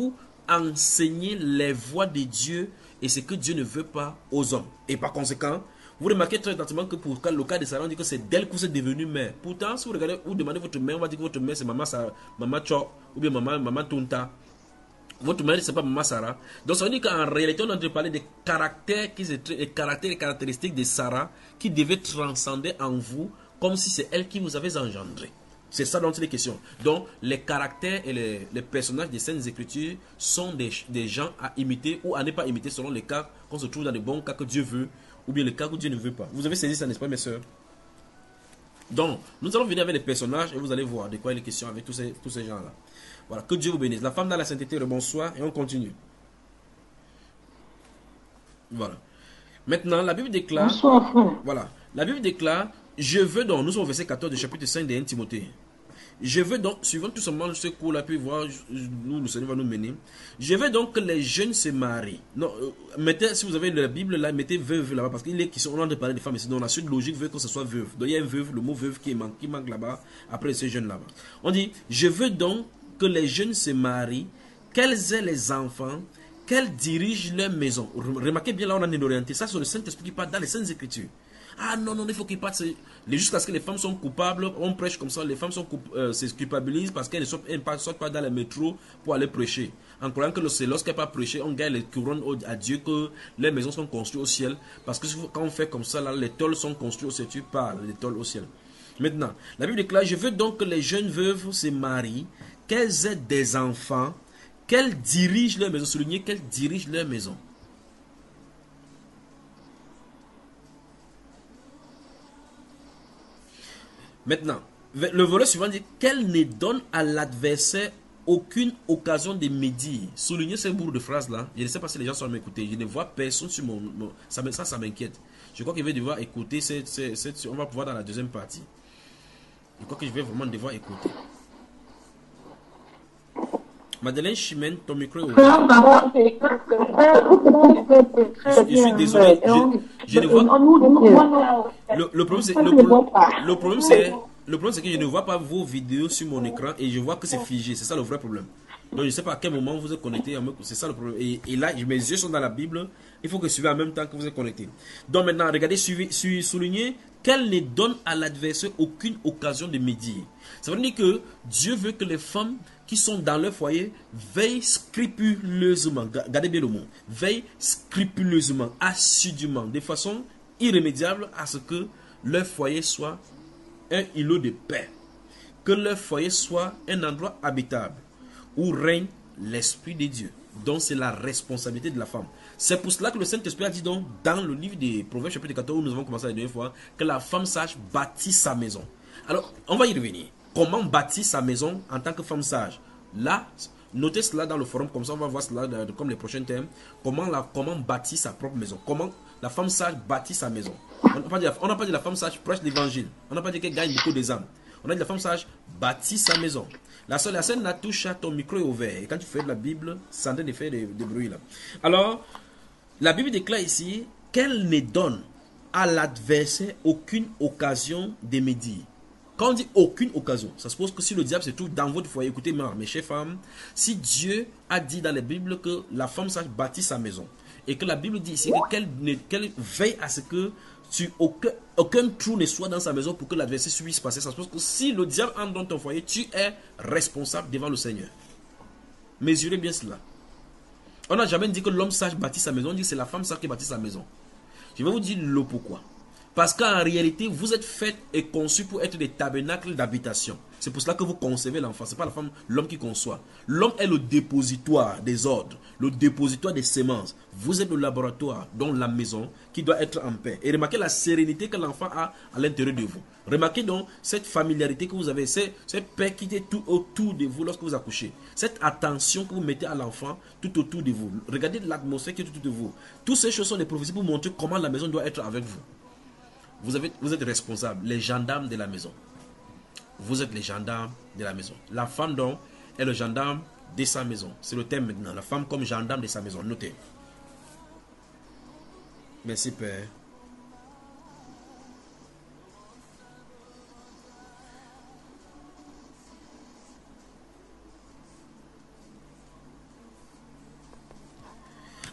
[SPEAKER 6] enseigner les voies de Dieu et ce que Dieu ne veut pas aux hommes. Et par conséquent, vous remarquez très attentivement que pour le cas de Sarah, on dit que c'est d'elle que vous êtes devenu mère. Pourtant, si vous regardez ou demandez votre mère, on va dire que votre mère c'est maman Cho ou bien maman Tunta. Votre mère c'est pas maman Sarah. Donc ça veut dire qu'en réalité, on est en train de parler des caractères, les caractéristiques de Sarah qui devaient transcender en vous comme si c'est elle qui vous avait engendré. C'est ça dont il est question. Donc, les caractères et les personnages des Saintes Écritures sont des gens à imiter ou à ne pas imiter selon les cas qu'on se trouve dans les bons cas que Dieu veut ou bien les cas que Dieu ne veut pas. Vous avez saisi ça, n'est-ce pas, mes sœurs? Donc, nous allons venir avec les personnages et vous allez voir de quoi il est question avec tous ces gens-là. Voilà, que Dieu vous bénisse. La femme dans la sainteté, le bonsoir, et on continue. Voilà. Maintenant, la Bible déclare...
[SPEAKER 7] Bonsoir, frère.
[SPEAKER 6] Voilà. La Bible déclare, je veux donc, nous sommes au verset 14 du chapitre 5 de 1 Timothée. Je veux donc, suivant tout simplement ce cours-là, puis voir, nous, le Seigneur va nous mener. Je veux donc que les jeunes se marient. Non, mettez, si vous avez la Bible là, mettez veuve là-bas, parce qu'il est question, on a de parler des femmes ici. Donc la suite logique veut que ce soit veuve. Donc il y a une veuve, le mot veuve qui manque là-bas, après ces jeunes là-bas. On dit, je veux donc que les jeunes se marient, qu'elles aient les enfants, qu'elles dirigent leur maison. Remarquez bien là, on a une orienté. Ça, c'est le Saint-Esprit qui parle dans les Saintes Écritures. Ah non, non, il faut qu'ils partent. Jusqu'à ce que les femmes sont coupables, on prêche comme ça, les femmes se culpabilisent parce qu'elles ne sortent pas dans le métro pour aller prêcher. En croyant que c'est lorsqu'elles ne pas prêcher, on gagne les couronnes à Dieu, que les maisons sont construites au ciel. Parce que quand on fait comme ça, là, les tôles sont construites au ciel, tu parles, les tôles au ciel. Maintenant, la Bible déclare, je veux donc que les jeunes veuves se marient, qu'elles aient des enfants, qu'elles dirigent leur maison. Soulignez qu'elles dirigent leur maison. Maintenant, le volet suivant dit qu'elle ne donne à l'adversaire aucune occasion de médire. Soulignez ce bout de phrase là. Je ne sais pas si les gens sont à m'écouter. Je ne vois personne sur mon... Ça m'inquiète. Je crois que je vais devoir écouter. On va pouvoir dans la deuxième partie. Je crois que je vais vraiment devoir écouter. Madeleine Chimène, ton micro est ouvert. Je suis désolé. Je ne vois... Le problème c'est que je ne vois pas vos vidéos sur mon écran et je vois que c'est figé. C'est ça le vrai problème. Donc je ne sais pas à quel moment vous êtes connecté. C'est ça le problème. Et là, mes yeux sont dans la Bible. Il faut que vous suivez en même temps que vous êtes connecté. Donc maintenant, regardez, soulignez qu'elle ne donne à l'adversaire aucune occasion de médire. Ça veut dire que Dieu veut que les femmes qui sont dans leur foyer veillent scrupuleusement, regardez bien le mot, veillent scrupuleusement, assidûment, de façon irrémédiable à ce que leur foyer soit un îlot de paix, que leur foyer soit un endroit habitable où règne l'Esprit de Dieu. Donc c'est la responsabilité de la femme. C'est pour cela que le Saint-Esprit a dit donc dans le livre des Proverbes chapitre 14 où nous avons commencé la dernière fois que la femme sage bâtit sa maison. Alors on va y revenir. Comment bâtir sa maison en tant que femme sage? Là, notez cela dans le forum, comme ça on va voir cela comme les prochains thèmes. Comment bâtir sa propre maison? Comment la femme sage bâtit sa maison? On n'a pas dit la femme sage prêche l'évangile. On n'a pas dit qu'elle gagne beaucoup des âmes. On a dit la femme sage bâtit sa maison. La sœur Natoucha, ton micro est ouvert. Et quand tu fais de la Bible, ça ne fait de bruit là. Alors, la Bible déclare ici qu'elle ne donne à l'adversaire aucune occasion de médire. Quand on dit aucune occasion, ça suppose que si le diable se trouve dans votre foyer, écoutez mes chères femmes, si Dieu a dit dans la Bible que la femme sage bâtit sa maison, et que la Bible dit ici qu'elle veille à ce que aucun trou ne soit dans sa maison pour que l'adversaire puisse passer, ça suppose que si le diable entre dans ton foyer, tu es responsable devant le Seigneur. Mesurez bien cela. On n'a jamais dit que l'homme sage bâtit sa maison, on dit que c'est la femme sage qui bâtit sa maison. Je vais vous dire le pourquoi. Parce qu'en réalité, vous êtes faits et conçus pour être des tabernacles d'habitation. C'est pour cela que vous concevez l'enfant. Ce n'est pas l'homme qui conçoit. L'homme est le dépositoire des ordres, le dépositoire des semences. Vous êtes le laboratoire, donc la maison, qui doit être en paix. Et remarquez la sérénité que l'enfant a à l'intérieur de vous. Remarquez donc cette familiarité que vous avez, cette paix qui est tout autour de vous lorsque vous accouchez. Cette attention que vous mettez à l'enfant tout autour de vous. Regardez l'atmosphère qui est tout autour de vous. Toutes ces choses sont des prophéties pour montrer comment la maison doit être avec vous. Vous êtes responsables, les gendarmes de la maison. Vous êtes les gendarmes de la maison. La femme donc est le gendarme de sa maison. C'est le thème maintenant. La femme comme gendarme de sa maison. Notez. Merci Père.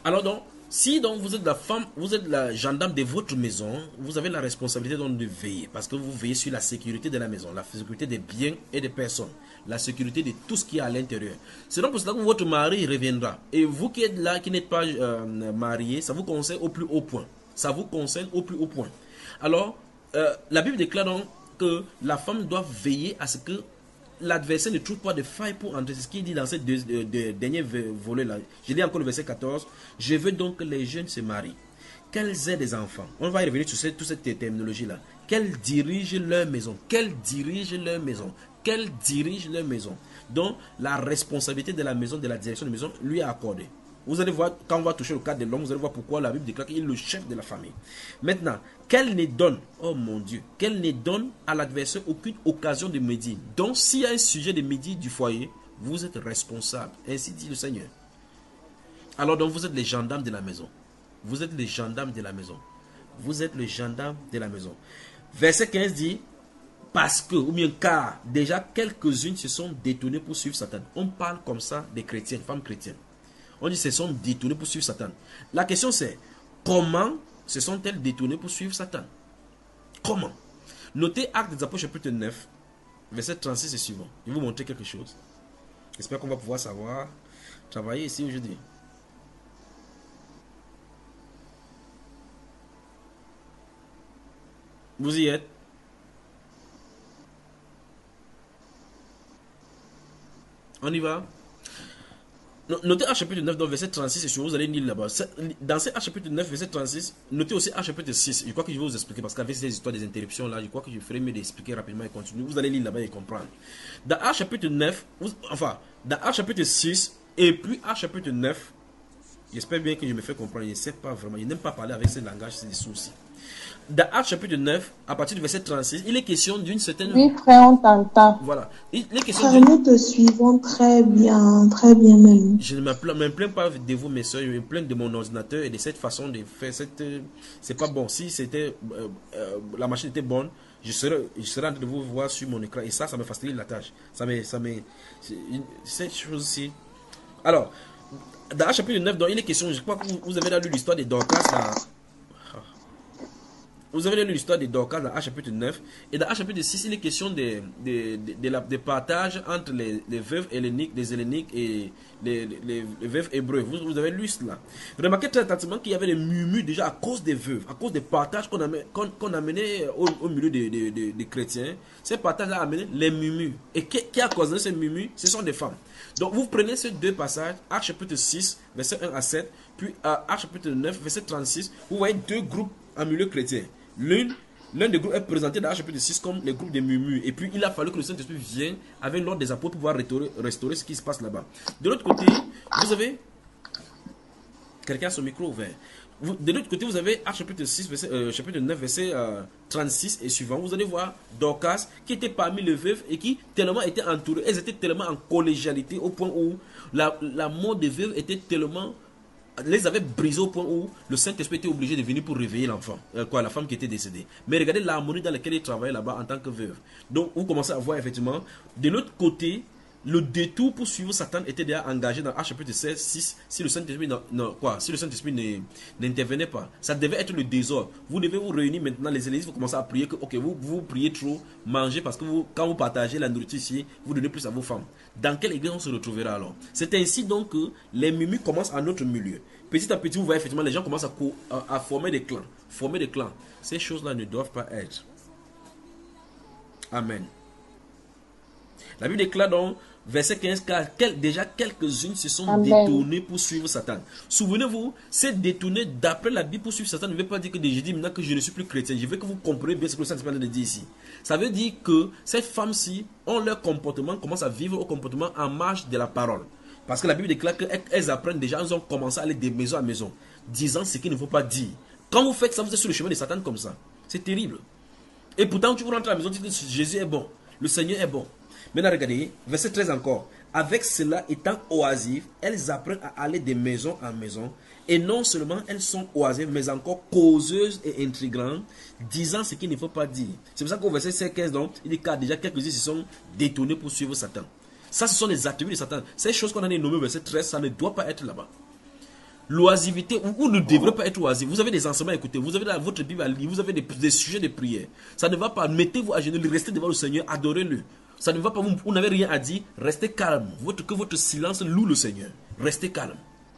[SPEAKER 6] Alors donc, si donc vous êtes la femme, vous êtes la gendarme de votre maison, vous avez la responsabilité donc de veiller, parce que vous veillez sur la sécurité de la maison, la sécurité des biens et des personnes, la sécurité de tout ce qui est à l'intérieur. C'est donc pour cela que votre mari reviendra. Et vous qui êtes là, qui n'êtes pas marié, ça vous concerne au plus haut point. Ça vous concerne au plus haut point. Alors, la Bible déclare donc que la femme doit veiller à ce que l'adversaire ne trouve pas de faille pour entrer. C'est ce qu'il dit dans ces derniers volets-là. Je lis encore le verset 14. Je veux donc que les jeunes se marient, qu'elles aient des enfants. On va y revenir sur toute cette terminologie-là. Qu'elles dirigent leur maison. Qu'elles dirigent leur maison. Qu'elles dirigent leur maison. Donc, la responsabilité de la maison, de la direction de la maison, lui est accordée. Vous allez voir, quand on va toucher le cadre de l'homme, vous allez voir pourquoi la Bible déclare qu'il est le chef de la famille. Maintenant, qu'elle ne donne, oh mon Dieu, qu'elle ne donne à l'adversaire aucune occasion de médire. Donc, s'il y a un sujet de médire du foyer, vous êtes responsable. Ainsi dit le Seigneur. Alors donc, vous êtes les gendarmes de la maison. Vous êtes les gendarmes de la maison. Vous êtes les gendarmes de la maison. Verset 15 dit, parce que, ou bien car, déjà quelques-unes se sont détournées pour suivre Satan. On parle comme ça des chrétiens, femmes chrétiennes. On dit se sont détournés pour suivre Satan. La question c'est, comment se sont-elles détournées pour suivre Satan? Comment? Notez Actes des Apôtres chapitre 9, verset 36 et suivant. Je vais vous montrer quelque chose. J'espère qu'on va pouvoir savoir travailler ici aujourd'hui. Vous y êtes? On y va? Notez Actes chapitre 9, dans verset 36, et sur vous allez lire là-bas. Dans ce Actes chapitre 9, verset 36, notez aussi Actes chapitre 6. Je crois que je vais vous expliquer, parce qu'avec ces histoires des interruptions là, je crois que je ferai mieux d'expliquer rapidement et continuer. Vous allez lire là-bas et comprendre. Dans Actes chapitre 9, dans Actes chapitre 6, et puis Actes chapitre 9, j'espère bien que je me fais comprendre, je ne sais pas vraiment, je n'aime pas parler avec ce langage, c'est des soucis. Dans Actes chapitre 9, à partir du verset 36, il est question d'une certaine...
[SPEAKER 7] Oui, frère, on t'entend.
[SPEAKER 6] Voilà. Il est question
[SPEAKER 5] frère, nous te suivons très bien même.
[SPEAKER 6] Je ne me plains pas de vous, mes soeurs, je me plains de mon ordinateur et de cette façon de faire cette... C'est pas bon. Si c'était... la machine était bonne, je serais en train de vous voir sur mon écran. Et ça me facilite la tâche. Cette chose-ci... Alors, dans Actes chapitre 9, donc, il est question... Je crois que vous avez lu l'histoire de Dorcas dans... Vous avez lu l'histoire de Dorcas dans Actes chapitre 9. Et dans Actes chapitre 6, il est question des partages entre les veuves helléniques, les helléniques et les veuves hébreux. Vous avez lu cela. Remarquez très attentivement qu'il y avait des murmures déjà à cause des veuves, à cause des partages qu'on a menés au milieu des chrétiens. Ces partages ont amené les murmures. Et qui a causé ces murmures? Ce sont des femmes. Donc vous prenez ces deux passages, Actes chapitre 6, verset 1 à 7, puis Actes chapitre 9, verset 36, vous voyez deux groupes en milieu chrétien. L'un des groupes est présenté dans Actes chapitre 6 comme les groupes des murmures. Et puis il a fallu que le Saint-Esprit vienne avec l'ordre des apôtres pour pouvoir restaurer ce qui se passe là-bas. De l'autre côté, vous avez... Quelqu'un a son micro ouvert. De l'autre côté, vous avez Actes chapitre 6, chapitre 9, verset 36 et suivant. Vous allez voir Dorcas qui était parmi les veuves et qui tellement étaient entourées. Elles étaient tellement en collégialité au point où la mort des veuves était tellement... les avait brisés au point où le Saint-Esprit était obligé de venir pour réveiller l'enfant, la femme qui était décédée. Mais regardez l'harmonie dans laquelle il travaillait là-bas en tant que veuve. Donc vous commencez à voir effectivement, de l'autre côté, le détour pour suivre Satan était déjà engagé dans Actes chapitre 16, 6. Si le Saint-Esprit n'intervenait pas, ça devait être le désordre. Vous devez vous réunir maintenant, les églises, vous commencez à prier que ok, vous priez trop, mangez parce que quand vous partagez la nourriture ici, vous donnez plus à vos femmes. Dans quelle église on se retrouvera alors? C'est ainsi donc que les murmures commencent à notre milieu. Petit à petit, vous voyez effectivement, les gens commencent à former des clans. Former des clans. Ces choses-là ne doivent pas être. Amen. La Bible déclare donc, verset 15, car déjà quelques-unes se sont détournées pour suivre Satan. Souvenez-vous, c'est détourné d'après la Bible pour suivre Satan ne veut pas dire que je dis maintenant que je ne suis plus chrétien. Je veux que vous compreniez bien ce que le Saint-Esprit dit ici. Ça veut dire que ces femmes-ci ont leur comportement, commencent à vivre au comportement en marge de la parole. Parce que la Bible déclare qu'elles apprennent déjà, elles ont commencé à aller de maison à maison, disant ce qu'il ne faut pas dire. Quand vous faites ça, vous êtes sur le chemin de Satan comme ça. C'est terrible. Et pourtant, tu vous rentres à la maison, tu dis Jésus est bon, le Seigneur est bon. Maintenant, regardez, verset 13 encore. Avec cela étant oisives, elles apprennent à aller de maison en maison. Et non seulement elles sont oisives, mais encore causeuses et intrigantes, disant ce qu'il ne faut pas dire. C'est pour ça qu'au verset 15, donc, il dit qu'il y a déjà quelques-uns se sont détournés pour suivre Satan. Ça, ce sont les attributs de Satan. Ces choses qu'on a nommées au verset 13, ça ne doit pas être là-bas. L'oisivité, vous ne devrez pas être oisif. Vous avez des enseignements à écouter, vous avez votre Bible à lire, vous avez des sujets de prière. Ça ne va pas. Mettez-vous à genoux, restez devant le Seigneur, adorez-le. Ça ne va pas, vous n'avez rien à dire, restez calme. Que votre silence loue le Seigneur. Restez calme.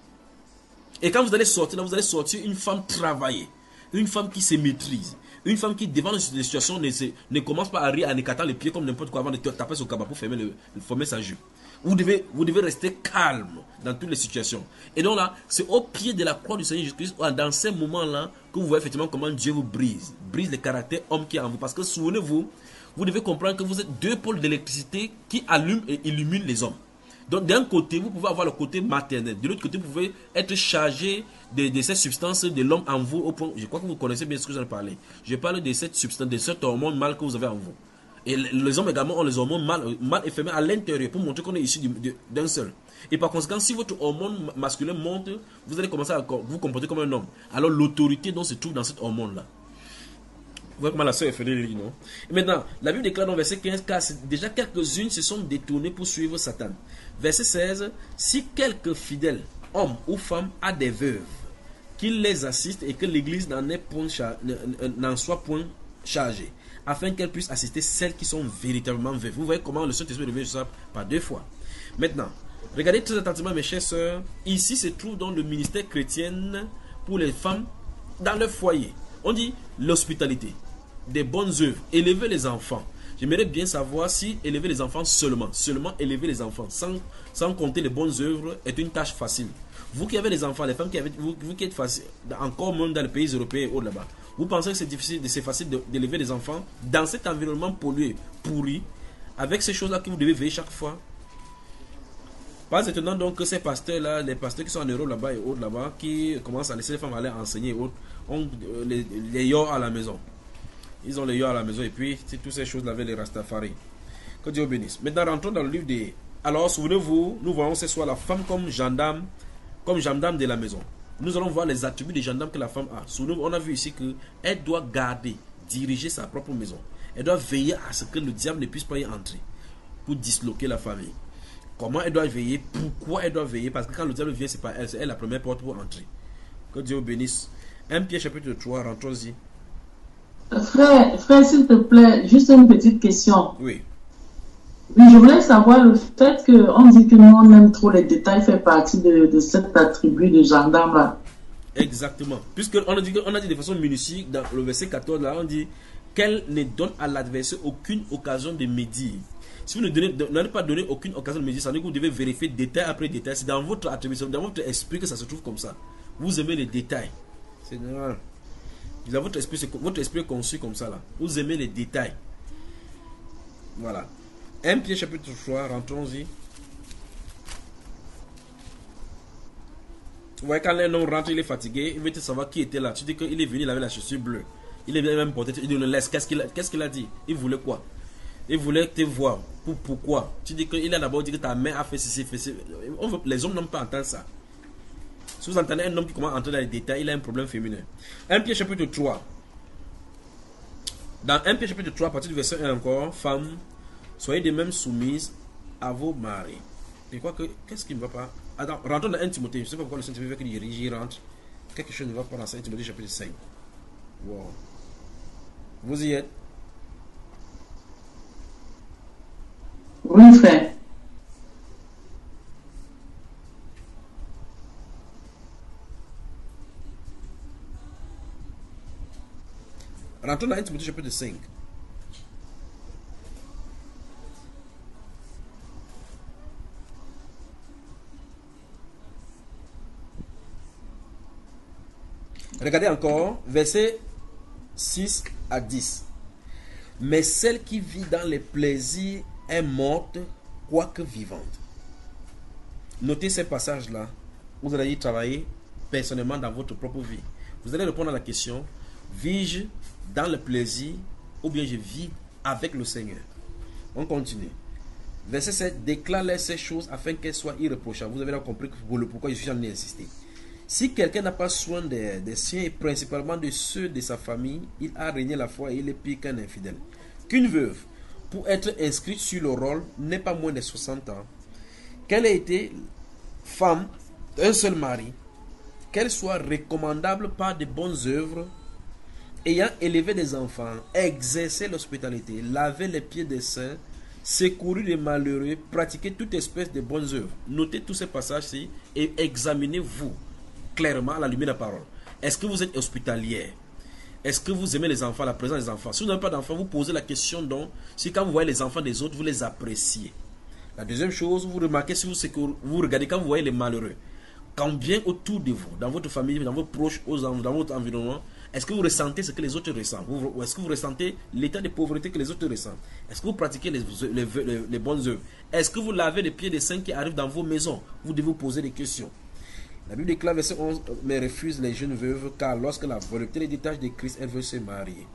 [SPEAKER 6] Et quand vous allez sortir, là, vous allez sortir une femme travaillée, une femme qui se maîtrise, une femme qui, devant les situations, ne commence pas à rire en écartant les pieds comme n'importe quoi avant de taper sur le cabas pour former sa jupe. Vous devez rester calme dans toutes les situations. Et donc là, c'est au pied de la croix du Seigneur Jésus-Christ, dans ces moments-là, que vous voyez effectivement comment Dieu vous brise le caractère homme qui est en vous. Parce que souvenez-vous, vous devez comprendre que vous êtes deux pôles d'électricité qui allument et illuminent les hommes. Donc d'un côté, vous pouvez avoir le côté maternel. De l'autre côté, vous pouvez être chargé de cette substance de l'homme en vous. Au point, je crois que vous connaissez bien ce que j'en ai parlé. Je parle de cette substance, de cette hormone mâle que vous avez en vous. Et les hommes également ont les hormones mâles et féminines à l'intérieur pour montrer qu'on est issu d'un seul. Et par conséquent, si votre hormone masculin monte, vous allez commencer à vous comporter comme un homme. Alors l'autorité dont se trouve dans cette hormone-là. Vous voyez comment la sœur est féminine, non? Et maintenant, la Bible déclare dans verset 15, car déjà quelques-unes se sont détournées pour suivre Satan. Verset 16, si quelque fidèle, homme ou femme, a des veuves, qu'il les assiste et que l'Église n'en soit point chargée, afin qu'elle puisse assister celles qui sont véritablement veuves. Vous voyez comment le Saint-Esprit revient sur ça par deux fois. Maintenant, regardez très attentivement mes chères sœurs. Ici se trouve dans le ministère chrétien pour les femmes dans leur foyer. On dit l'hospitalité, des bonnes œuvres, élever les enfants. J'aimerais bien savoir si élever les enfants seulement élever les enfants, sans compter les bonnes œuvres, est une tâche facile. Vous qui avez des enfants, les femmes qui avez, vous qui êtes facile, encore même dans les pays européens et autres là-bas, vous pensez que c'est facile d'élever des enfants dans cet environnement pollué, pourri, avec ces choses-là que vous devez veiller chaque fois? Pas étonnant donc que ces pasteurs-là, les pasteurs qui sont en Europe là-bas et autres là-bas, qui commencent à laisser les femmes aller enseigner et autres, ont les yords à la maison. Ils ont les yords à la maison et puis c'est toutes ces choses-là avec les Rastafari. Que Dieu bénisse. Maintenant, rentrons dans le livre des... Alors, souvenez-vous, nous voyons ce soir la femme comme gendarme de la maison. Nous allons voir les attributs des gendarmes que la femme a. Souvenez-vous, on a vu ici qu'elle doit garder, diriger sa propre maison. Elle doit veiller à ce que le diable ne puisse pas y entrer pour disloquer la famille. Comment elle doit veiller? Pourquoi elle doit veiller? Parce que quand le diable vient, c'est pas elle, c'est elle la première porte pour entrer. Que Dieu bénisse. 1 Pierre chapitre 3, rentrons-y.
[SPEAKER 11] Frère, s'il te plaît, juste une petite question.
[SPEAKER 6] Oui.
[SPEAKER 11] Oui, je voulais savoir le fait qu'on dit que nous on aime trop les détails fait partie de cet attribut de gendarme là.
[SPEAKER 6] Exactement. Puisqu'on a dit de façon minutieux dans le verset 14 là, on dit qu'elle ne donne à l'adversaire aucune occasion de médire. Si vous n'avez pas donné aucune occasion de médire, ça veut dire que vous devez vérifier détail après détail. C'est dans votre attribution, dans votre esprit que ça se trouve comme ça. Vous aimez les détails. C'est normal. Dans votre esprit est conçu comme ça là. Vous aimez les détails. Voilà. 1 Pierre chapitre 3, rentrons-y. Vous voyez, quand un homme rentre, il est fatigué, il veut te savoir qui était là. Tu dis qu'il est venu, il avait la chaussure bleue. Il est même porté, il dit, le laisse. Qu'est-ce qu'il a dit? Il voulait quoi? Il voulait te voir. Pourquoi? Tu dis qu'il a d'abord dit que ta mère a fait ceci, fait ceci. Les hommes n'ont pas entendu ça. Si vous entendez un homme qui commence à entrer dans les détails, il a un problème féminin. 1 Pierre chapitre 3. Dans 1 Pierre chapitre 3, à partir du verset 1 encore, femmes, soyez de même soumises à vos maris. Je crois que, qu'est-ce qui ne va pas? Attends, rentrons dans 1 Timothée. Je ne sais pas pourquoi le Saint-Esprit veut qu'il j'y rentre. Quelque chose ne va pas dans 1 Timothée chapitre 5. Wow. Vous y êtes?
[SPEAKER 11] Oui, frère.
[SPEAKER 6] Rentrons dans 1 Timothée chapitre 5. Regardez encore, versets 6 à 10. Mais celle qui vit dans les plaisirs est morte, quoique vivante. Notez ces passages-là. Vous allez y travailler personnellement dans votre propre vie. Vous allez répondre à la question, vis-je dans le plaisir ou bien je vis avec le Seigneur? On continue. Verset 7, déclare ces choses afin qu'elles soient irréprochables. Vous avez compris pourquoi je suis en train d'insister. Si quelqu'un n'a pas soin des siens et principalement de ceux de sa famille, il a régné la foi et il est pire qu'un infidèle. Qu'une veuve, pour être inscrite sur le rôle, n'est pas moins de 60 ans, qu'elle ait été femme d'un seul mari qu'elle soit recommandable par de bonnes œuvres, ayant élevé des enfants, exercé l'hospitalité, lavé les pieds des saints, secourir les malheureux, pratiquer toute espèce de bonnes œuvres. Notez tous ces passages-ci et examinez-vous clairement à la lumière de la parole. Est-ce que vous êtes hospitalière? Est-ce que vous aimez les enfants, la présence des enfants? Si vous n'avez pas d'enfants, vous posez la question donc, si quand vous voyez les enfants des autres, vous les appréciez. La deuxième chose, vous remarquez, si vous regardez quand vous voyez les malheureux, combien autour de vous, dans votre famille, dans vos proches, dans votre environnement, est-ce que vous ressentez ce que les autres ressentent? Ou est-ce que vous ressentez l'état de pauvreté que les autres ressentent? Est-ce que vous pratiquez les bonnes œuvres? Est-ce que vous lavez les pieds des saints qui arrivent dans vos maisons? Vous devez vous poser des questions. La Bible déclare, verset 11, mais refuse les jeunes veuves, car lorsque la volonté les détache de Christ, elles veulent se marier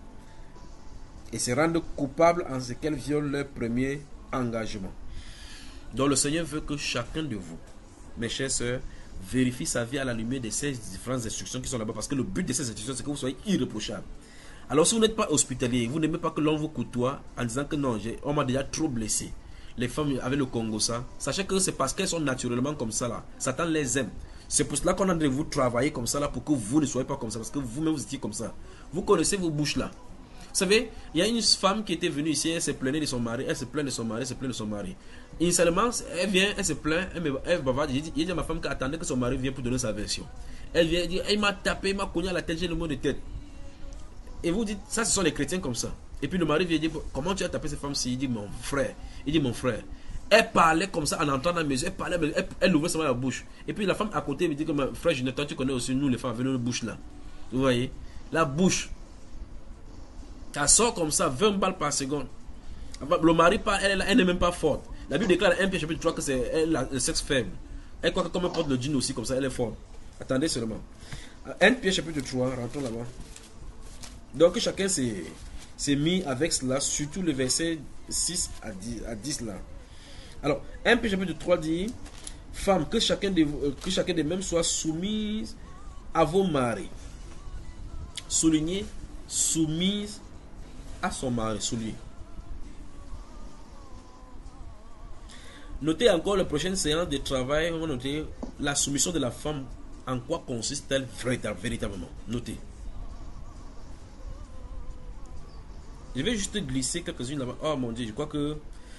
[SPEAKER 6] et se rendre coupables en ce qu'elles violent leur premier engagement. Donc le Seigneur veut que chacun de vous, mes chers sœurs, vérifie sa vie à la lumière de ces différentes instructions qui sont là-bas, parce que le but de ces instructions, c'est que vous soyez irréprochables. Alors si vous n'êtes pas hospitalier, vous n'aimez pas que l'on vous côtoie en disant que non, on m'a déjà trop blessé. Les femmes avec le Congo, ça, sachez que c'est parce qu'elles sont naturellement comme ça là. Satan les aime. C'est pour cela qu'on a de vous travailler comme ça là, pour que vous ne soyez pas comme ça, parce que vous-même vous étiez comme ça. Vous connaissez vos bouches là. Vous savez, il y a une femme qui était venue ici, elle se plaignait de son mari, elle se plaint de son mari, elle se plaint de son mari. Initialement, elle vient, elle se plaint, elle bavarde. J'ai dit à ma femme qu'elle attendait que son mari vienne pour donner sa version. Elle vient, elle dit, il m'a tapé, il m'a cogné à la tête, j'ai le mot de tête. Et vous dites, ça ce sont les chrétiens comme ça. Et puis le mari vient dire, comment tu as tapé cette femme-ci? Il dit, mon frère. Il dit, mon frère. Elle parlait comme ça en entrant dans la maison, elle parlait, elle ouvrait seulement la bouche. Et puis la femme à côté me dit, comme frère Jonathan, tu connais aussi nous les femmes avec notre bouche là. Vous voyez? La bouche. Ça sort comme ça, 20 balles par seconde. Le mari parle, elle n'est même pas forte. La Bible déclare dans 1 Pierre chapitre 3 que c'est le sexe faible. Elle croit que comme elle porte le jean aussi, comme ça, elle est forte. Attendez seulement. 1 Pierre chapitre 3, rentrons là-bas. Donc chacun s'est mis avec cela, surtout le verset 6 à 10 là. Alors, 1 Pierre chapitre 3 dit, femmes, que chacun de même soit soumise à vos maris. Soulignez, soumise à son mari, soulignez. Notez encore la prochaine séance de travail, on va noter la soumission de la femme, en quoi consiste-t-elle véritablement. Notez. Je vais juste glisser quelques-unes là-bas. Oh mon Dieu, je crois que...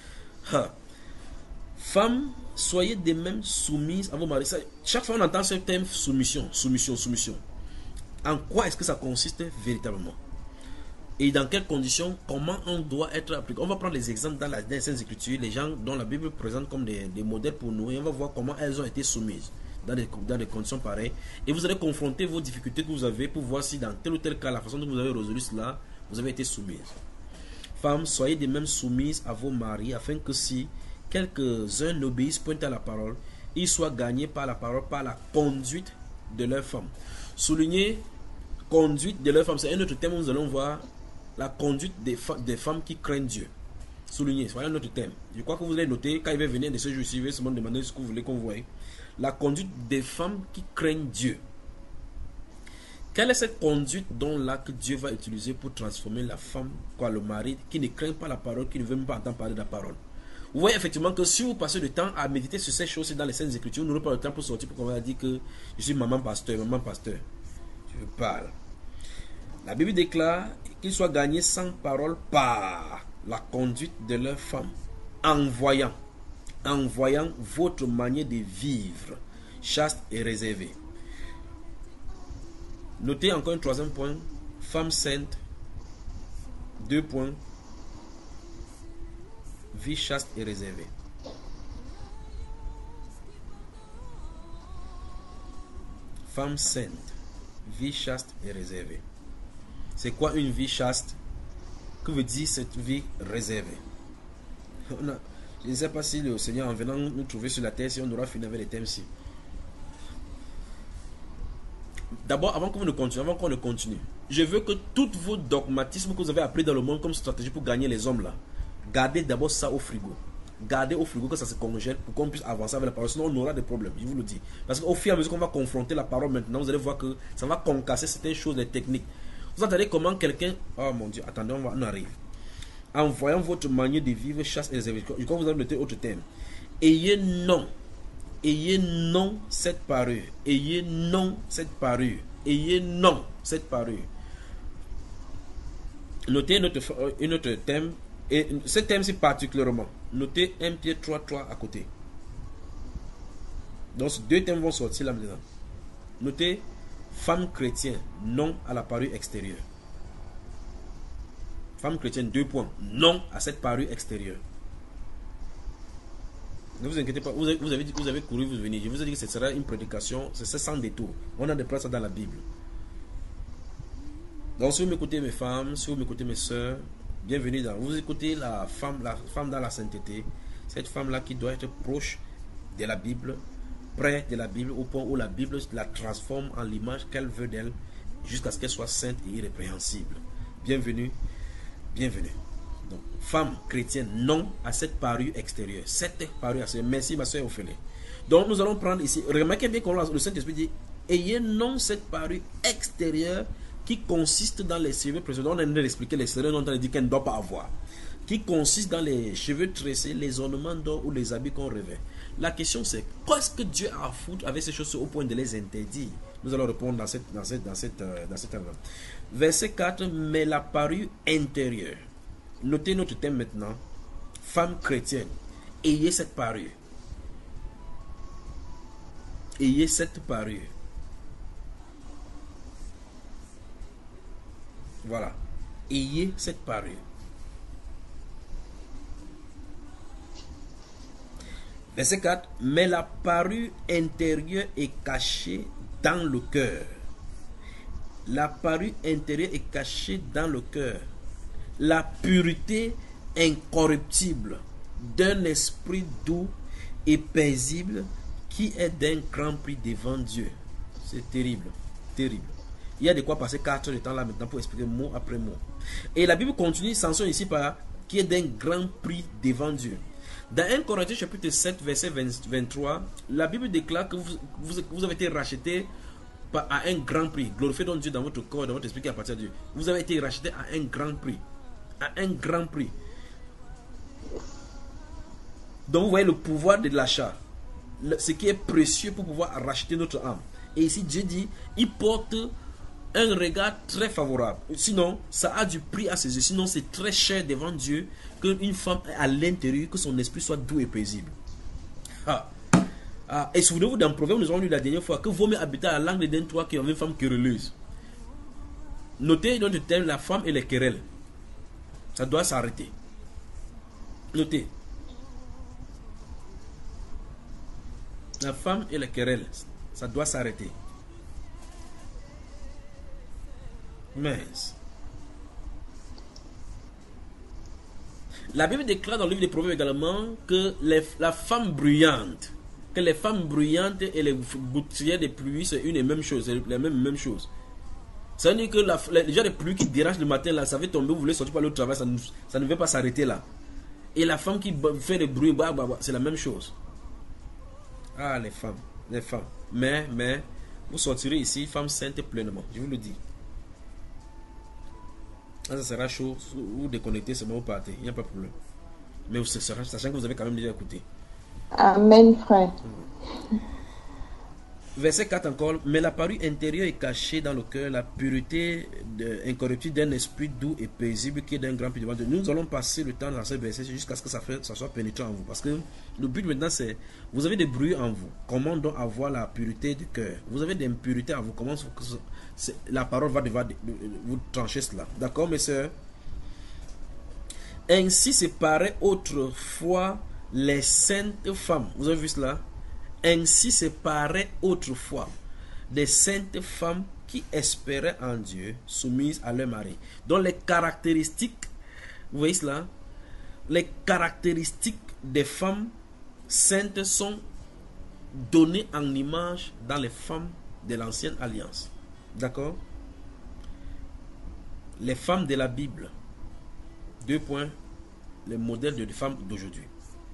[SPEAKER 6] Femmes, soyez de même soumises à vos maris. Chaque fois on entend ce thème soumission, soumission, soumission. En quoi est-ce que ça consiste véritablement? Et dans quelles conditions, comment on doit être appliqué? On va prendre les exemples dans les Saintes Écritures, les gens dont la Bible présente comme des modèles pour nous, et on va voir comment elles ont été soumises dans des conditions pareilles. Et vous allez confronter vos difficultés que vous avez pour voir si dans tel ou tel cas, la façon dont vous avez résolu cela, vous avez été soumise. Femmes, soyez de même soumises à vos maris, afin que si quelques-uns n'obéissent point à la parole, ils soient gagnés par la parole, par la conduite de leur femme. Soulignez conduite de leur femme, c'est un autre thème où nous allons voir la conduite des femmes qui craignent Dieu. Soulignez, c'est un autre thème. Je crois que vous allez noter, quand il va venir de ce jour-ci, il va se demander ce que vous voulez qu'on voie. La conduite des femmes qui craignent Dieu. Quelle est cette conduite dont là que Dieu va utiliser pour transformer la femme, le mari, qui ne craint pas la parole, qui ne veut même pas entendre parler de la parole? Vous voyez effectivement que si vous passez du temps à méditer sur ces choses dans les Saintes Écritures, vous n'aurez pas le temps pour sortir pour qu'on va dire que je suis maman pasteur, maman pasteur. Je parle. La Bible déclare qu'ils soient gagnés sans parole par la conduite de leur femme, en voyant votre manière de vivre chaste et réservée. Notez encore un troisième point, femme sainte, 2 points, vie chaste et réservée. Femme sainte, vie chaste et réservée. C'est quoi une vie chaste? Que veut dire cette vie réservée? Je ne sais pas si le Seigneur, en venant nous trouver sur la terre, si on aura fini avec les thèmes-ci. D'abord, avant qu'on ne continue, je veux que tous vos dogmatismes que vous avez appris dans le monde comme stratégie pour gagner les hommes là, gardez d'abord ça au frigo. Gardez au frigo que ça se congèle pour qu'on puisse avancer avec la parole. Sinon, on aura des problèmes, je vous le dis. Parce qu'au fur et à mesure qu'on va confronter la parole maintenant, vous allez voir que ça va concasser certaines choses, des techniques. Vous entendez comment quelqu'un... Oh mon Dieu, attendez, on arrive. En voyant votre manière de vivre chaste et réservée, je crois que vous avez noté autre thème. Ayez non Ayez non cette parure. Ayez non cette parure. Ayez non cette parure. Notez un autre thème. Et ce thème-ci particulièrement. Notez 1 Pierre 3 à côté. Donc, ces deux thèmes vont sortir là maintenant. Notez femme chrétienne, non à la parure extérieure. Femme chrétienne, 2 points. Non à cette parure extérieure. Ne vous inquiétez pas, vous avez couru, vous venez. Je vous ai dit que ce sera une prédication, c'est sans détour. On a des places dans la Bible. Donc, si vous m'écoutez mes femmes, si vous m'écoutez mes soeurs, bienvenue dans. Vous écoutez la femme dans la sainteté. Cette femme-là qui doit être proche de la Bible, près de la Bible, au point où la Bible la transforme en l'image qu'elle veut d'elle, jusqu'à ce qu'elle soit sainte et irrépréhensible. Bienvenue, bienvenue. Donc, femme chrétienne, non à cette parure extérieure. Cette parure extérieure. Merci ma soeur Ophélie. Donc nous allons prendre ici, remarquez bien qu'on le Saint-Esprit dit, ayez non cette parure extérieure qui consiste dans les cheveux précédents. On a expliqué l'extérieur, on a dit qu'elle ne doit pas avoir. Qui consiste dans les cheveux tressés, les ornements d'or ou les habits qu'on revêt. La question c'est, qu'est-ce que Dieu a à foutre avec ces choses au point de les interdire? Nous allons répondre dans cette enveloppe. Verset 4, mais la parure intérieure. Notez notre thème maintenant. Femme chrétienne, ayez cette parure. Ayez cette parure. Voilà. Ayez cette parure. Verset 4. Mais la parure intérieure est cachée dans le cœur. La parure intérieure est cachée dans le cœur. La pureté incorruptible d'un esprit doux et paisible qui est d'un grand prix devant Dieu. C'est terrible, terrible. Il y a de quoi passer 4 heures de temps là maintenant pour expliquer mot après mot. Et la Bible continue, sanction ici par qui est d'un grand prix devant Dieu. Dans 1 Corinthiens chapitre 7 verset 23, la Bible déclare que vous avez été racheté à un grand prix. Glorifiez donc Dieu dans votre corps, dans votre esprit qui appartient à Dieu. Vous avez été racheté à un grand prix. À un grand prix. Donc vous voyez le pouvoir de l'achat. Ce qui est précieux pour pouvoir racheter notre âme. Et ici Dieu dit, il porte un regard très favorable. Sinon, ça a du prix à ses yeux. Sinon, c'est très cher devant Dieu qu'une femme à l'intérieur, que son esprit soit doux et paisible. Et souvenez-vous dans le Proverbe, nous avons lu la dernière fois que vaut mieux habiter à l'angle d'un toit qu'une une femme querelleuse. Notez dans le thème la femme et les querelles. Ça doit s'arrêter. Notez. La femme et les querelles, ça doit s'arrêter. Mince. La Bible déclare dans le livre des Proverbes également que la femme bruyante, que les femmes bruyantes et les gouttières de pluie, c'est une et même chose, c'est la même chose. Ça veut dire que les gens de pluie qui dérangent le matin, là, ça va tomber, vous voulez sortir par le travail, ça ne veut pas s'arrêter là. Et la femme qui fait le bruit, c'est la même chose. Ah, les femmes. Mais, vous sortirez ici, femme sainte pleinement, je vous le dis. Ça sera chaud, vous déconnectez seulement vous partez, il n'y a pas de problème. Mais vous sachant que vous avez quand même déjà écouté.
[SPEAKER 13] Amen, frère.
[SPEAKER 6] Verset 4 encore. Mais la parure intérieure est cachée dans le cœur, la pureté incorruptible d'un esprit doux et paisible qui est d'un grand prix devant Dieu. Nous allons passer le temps dans ce verset jusqu'à ce que ça soit pénétrant en vous. Parce que le but maintenant c'est, vous avez des bruits en vous. Comment donc avoir la pureté du cœur? Vous avez des impuretés en vous. Comment la parole va devoir vous trancher cela? D'accord mes sœurs? Ainsi séparaient autrefois les saintes femmes. Vous avez vu cela? Ainsi séparaient autrefois des saintes femmes qui espéraient en Dieu, soumises à leur mari. Donc les caractéristiques, vous voyez cela? Les caractéristiques des femmes saintes sont données en image dans les femmes de l'ancienne alliance. D'accord? Les femmes de la Bible. 2 points. Les modèles de femmes d'aujourd'hui.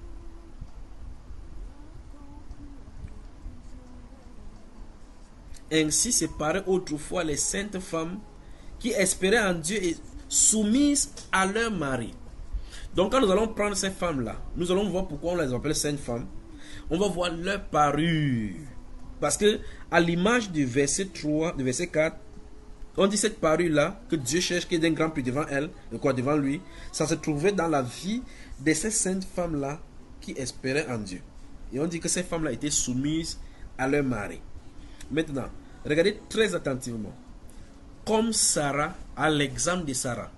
[SPEAKER 6] Ainsi séparaient autrefois les saintes femmes qui espéraient en Dieu et soumises à leur mari. Donc quand nous allons prendre ces femmes-là, nous allons voir pourquoi on les appelle saintes femmes. On va voir leur parure. Parce que à l'image du verset 3, du verset 4, on dit cette parure-là que Dieu cherche, qui est d'un grand prix devant elle, devant lui, ça se trouvait dans la vie de ces saintes femmes-là qui espéraient en Dieu. Et on dit que ces femmes-là étaient soumises à leur mari. Maintenant, regardez très attentivement. Comme Sarah, à l'exemple de Sarah.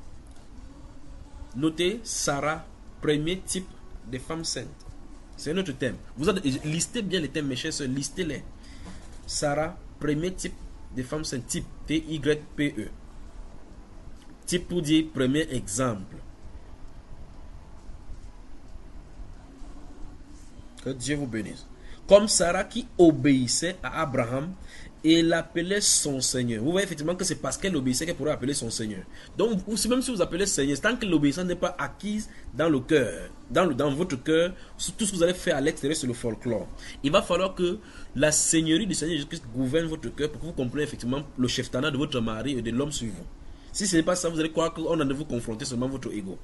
[SPEAKER 6] Notez Sarah, premier type de femme sainte. C'est notre thème. Vous listez bien les thèmes, mes chers soeurs, listez-les. Sarah, premier type de femme sainte, type T-Y-P-E. Type pour dire premier exemple. Que Dieu vous bénisse. Comme Sarah qui obéissait à Abraham et l'appelait son Seigneur. Vous voyez effectivement que c'est parce qu'elle obéissait qu'elle pourrait appeler son Seigneur. Donc, même si vous appelez Seigneur, tant que l'obéissance n'est pas acquise dans le cœur, dans votre cœur, tout ce que vous allez faire à l'extérieur, c'est le folklore. Il va falloir que la Seigneurie du Seigneur Jésus-Christ gouverne votre cœur pour que vous compreniez effectivement le cheftanat de votre mari et de l'homme suivant. Si ce n'est pas ça, vous allez croire qu'on a de vous confronter seulement votre ego.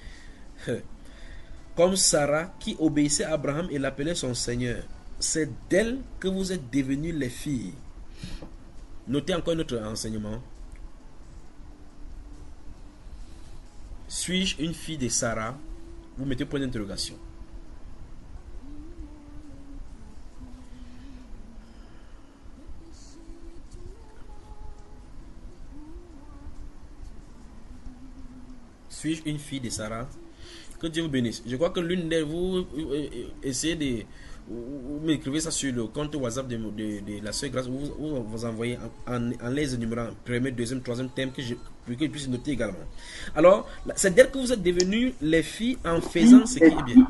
[SPEAKER 6] Comme Sarah qui obéissait à Abraham et l'appelait son Seigneur. C'est d'elle que vous êtes devenues les filles. Notez encore notre enseignement. Suis-je une fille de Sarah? Vous mettez point d'interrogation. Suis-je une fille de Sarah? Que Dieu vous bénisse. Je crois que l'une de vous essayez de... Vous m'écrivez ça sur le compte WhatsApp de la Sœur Grâce. Vous envoyez en les énumérant premier, deuxième, troisième thème pour que je puisse noter également. Alors, c'est d'elle que vous êtes devenues les filles en faisant ce qui est bien.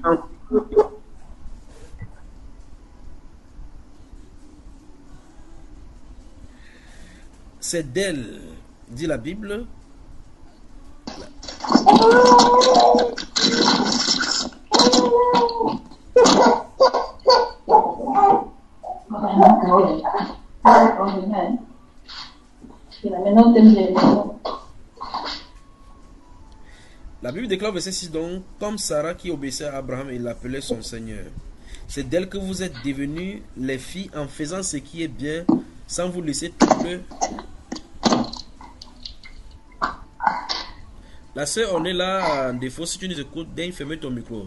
[SPEAKER 6] C'est d'elle, dit la Bible. La Bible déclare verset 6 donc, comme Sarah qui obéissait à Abraham et l'appelait son Seigneur. C'est d'elle que vous êtes devenues les filles en faisant ce qui est bien, sans vous laisser tromper. La sœur, on est là en défaut. Si tu nous écoutes, viens fermer ton micro.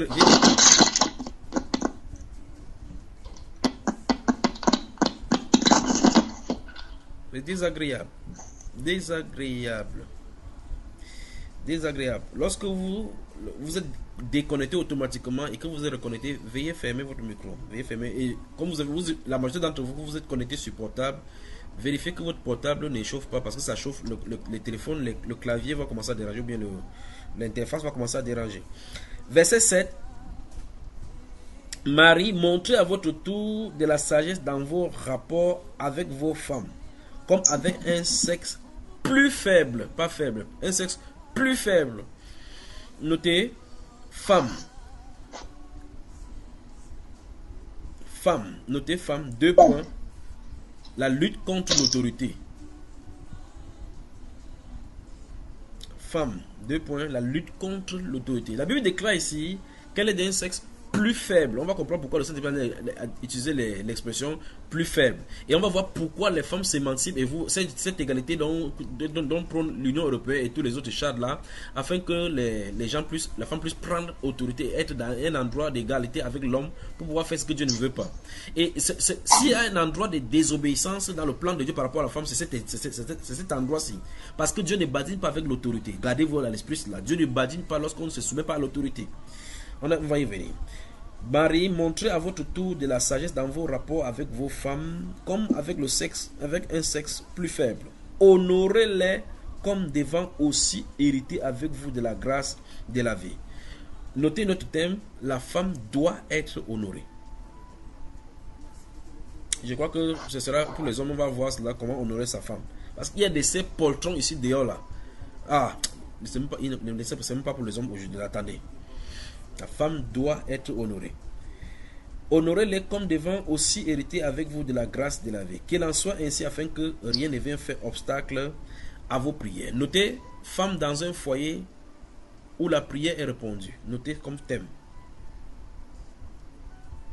[SPEAKER 6] C'est désagréable. Désagréable. Lorsque vous êtes déconnecté automatiquement et que vous êtes reconnecté, veuillez fermer votre micro. Veuillez fermer. Et comme la majorité d'entre vous êtes connecté sur portable, vérifiez que votre portable ne chauffe pas parce que ça chauffe le téléphone, le clavier va commencer à déranger ou bien l'interface va commencer à déranger. Verset 7. Marie, montrez à votre tour de la sagesse dans vos rapports avec vos femmes, comme avec un sexe plus faible, pas faible, un sexe plus faible. Notez, femme. Femme, notez femme, 2 points. La lutte contre l'autorité. Femme, 2 points. La lutte contre l'autorité. La Bible déclare ici qu'elle est d'un sexe plus faible. On va comprendre pourquoi le Saint-Esprit a utilisé l'expression plus faible. Et on va voir pourquoi les femmes s'émancipent et cette égalité dont prône l'Union européenne et tous les autres chars là, afin que la femme puisse prendre autorité et être dans un endroit d'égalité avec l'homme pour pouvoir faire ce que Dieu ne veut pas. Et s'il y a un endroit de désobéissance dans le plan de Dieu par rapport à la femme, c'est cet endroit-ci. Parce que Dieu ne badine pas avec l'autorité. Gardez-vous à l'esprit là. Dieu ne badine pas lorsqu'on ne se soumet pas à l'autorité. On va y venir. Marie, montrez à votre tour de la sagesse dans vos rapports avec vos femmes, comme avec un sexe plus faible. Honorez-les comme devant aussi hériter avec vous de la grâce de la vie. Notez notre thème, la femme doit être honorée. Je crois que ce sera pour les hommes, on va voir cela, comment honorer sa femme. Parce qu'il y a de ces poltrons ici dehors là. Ah, ce n'est même pas pour les hommes aujourd'hui, attendez. La femme doit être honorée. Honorez-les comme devant aussi hériter avec vous de la grâce de la vie. Qu'il en soit ainsi afin que rien ne vienne faire obstacle à vos prières. Notez, femme dans un foyer où la prière est répondue. Notez comme thème.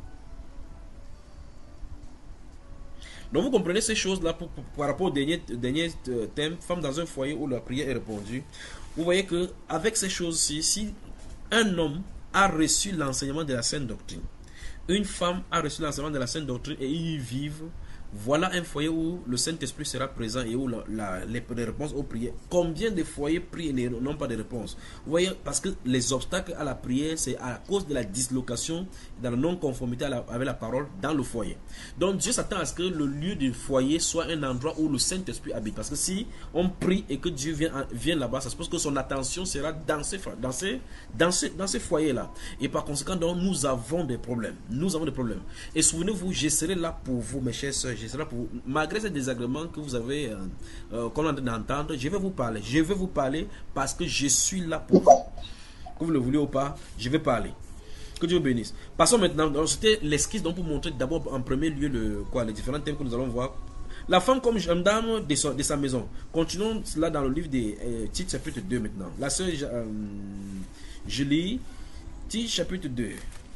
[SPEAKER 6] Donc vous comprenez ces choses-là par rapport au dernier thème, femme dans un foyer où la prière est répondue. Vous voyez que avec ces choses-ci, si un homme a reçu l'enseignement de la Sainte Doctrine, une femme a reçu l'enseignement de la Sainte Doctrine et ils y vivent, voilà un foyer où le Saint-Esprit sera présent et où les réponses aux prières. Combien de foyers prient et n'ont pas de réponse? Vous voyez, parce que les obstacles à la prière, c'est à cause de la dislocation, de la non-conformité avec la parole dans le foyer. Donc Dieu s'attend à ce que le lieu du foyer soit un endroit où le Saint-Esprit habite. Parce que si on prie et que Dieu vient là-bas, ça suppose que son attention sera dans ces foyers-là. Et par conséquent, donc, nous avons des problèmes. Nous avons des problèmes. Et souvenez-vous, je serai là pour vous, mes chers soeurs. Je serai là pour vous. Malgré ces désagréments que vous avez, qu'on est en train d'entendre, je vais vous parler. Je vais vous parler parce que je suis là pour vous. Que vous le voulez ou pas, je vais parler. Que Dieu bénisse. Passons maintenant. C'était l'esquisse donc pour montrer d'abord en premier lieu les différents thèmes que nous allons voir. La femme comme dame de sa maison. Continuons cela dans le livre des Tites chapitre 2 maintenant. La sœur je lis Tites chapitre 2.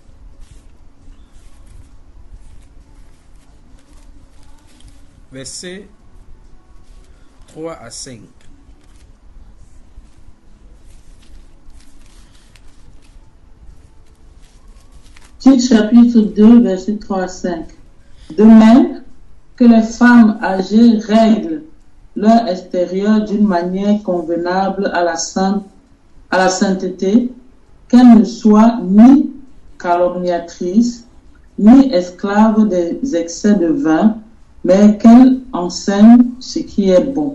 [SPEAKER 6] Versets 3 à 5.
[SPEAKER 11] Tites chapitre 2, versets 3 à 5. De même que les femmes âgées règlent leur extérieur d'une manière convenable à la sainteté, qu'elles ne soient ni calomniatrices, ni esclaves des excès de vin, mais qu'elles enseignent ce qui est bon,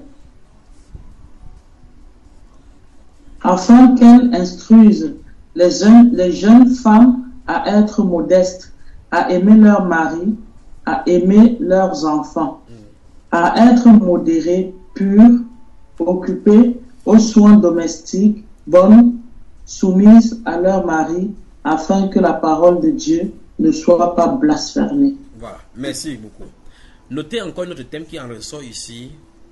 [SPEAKER 11] afin qu'elles instruisent les jeunes femmes à être modestes, à aimer leur mari, à aimer leurs enfants, à être modérées, pures, occupées aux soins domestiques, bonnes, soumises à leur mari, afin que la parole de Dieu ne soit pas blasphémée.
[SPEAKER 6] Voilà, merci beaucoup. Notez encore un autre thème qui en ressort ici.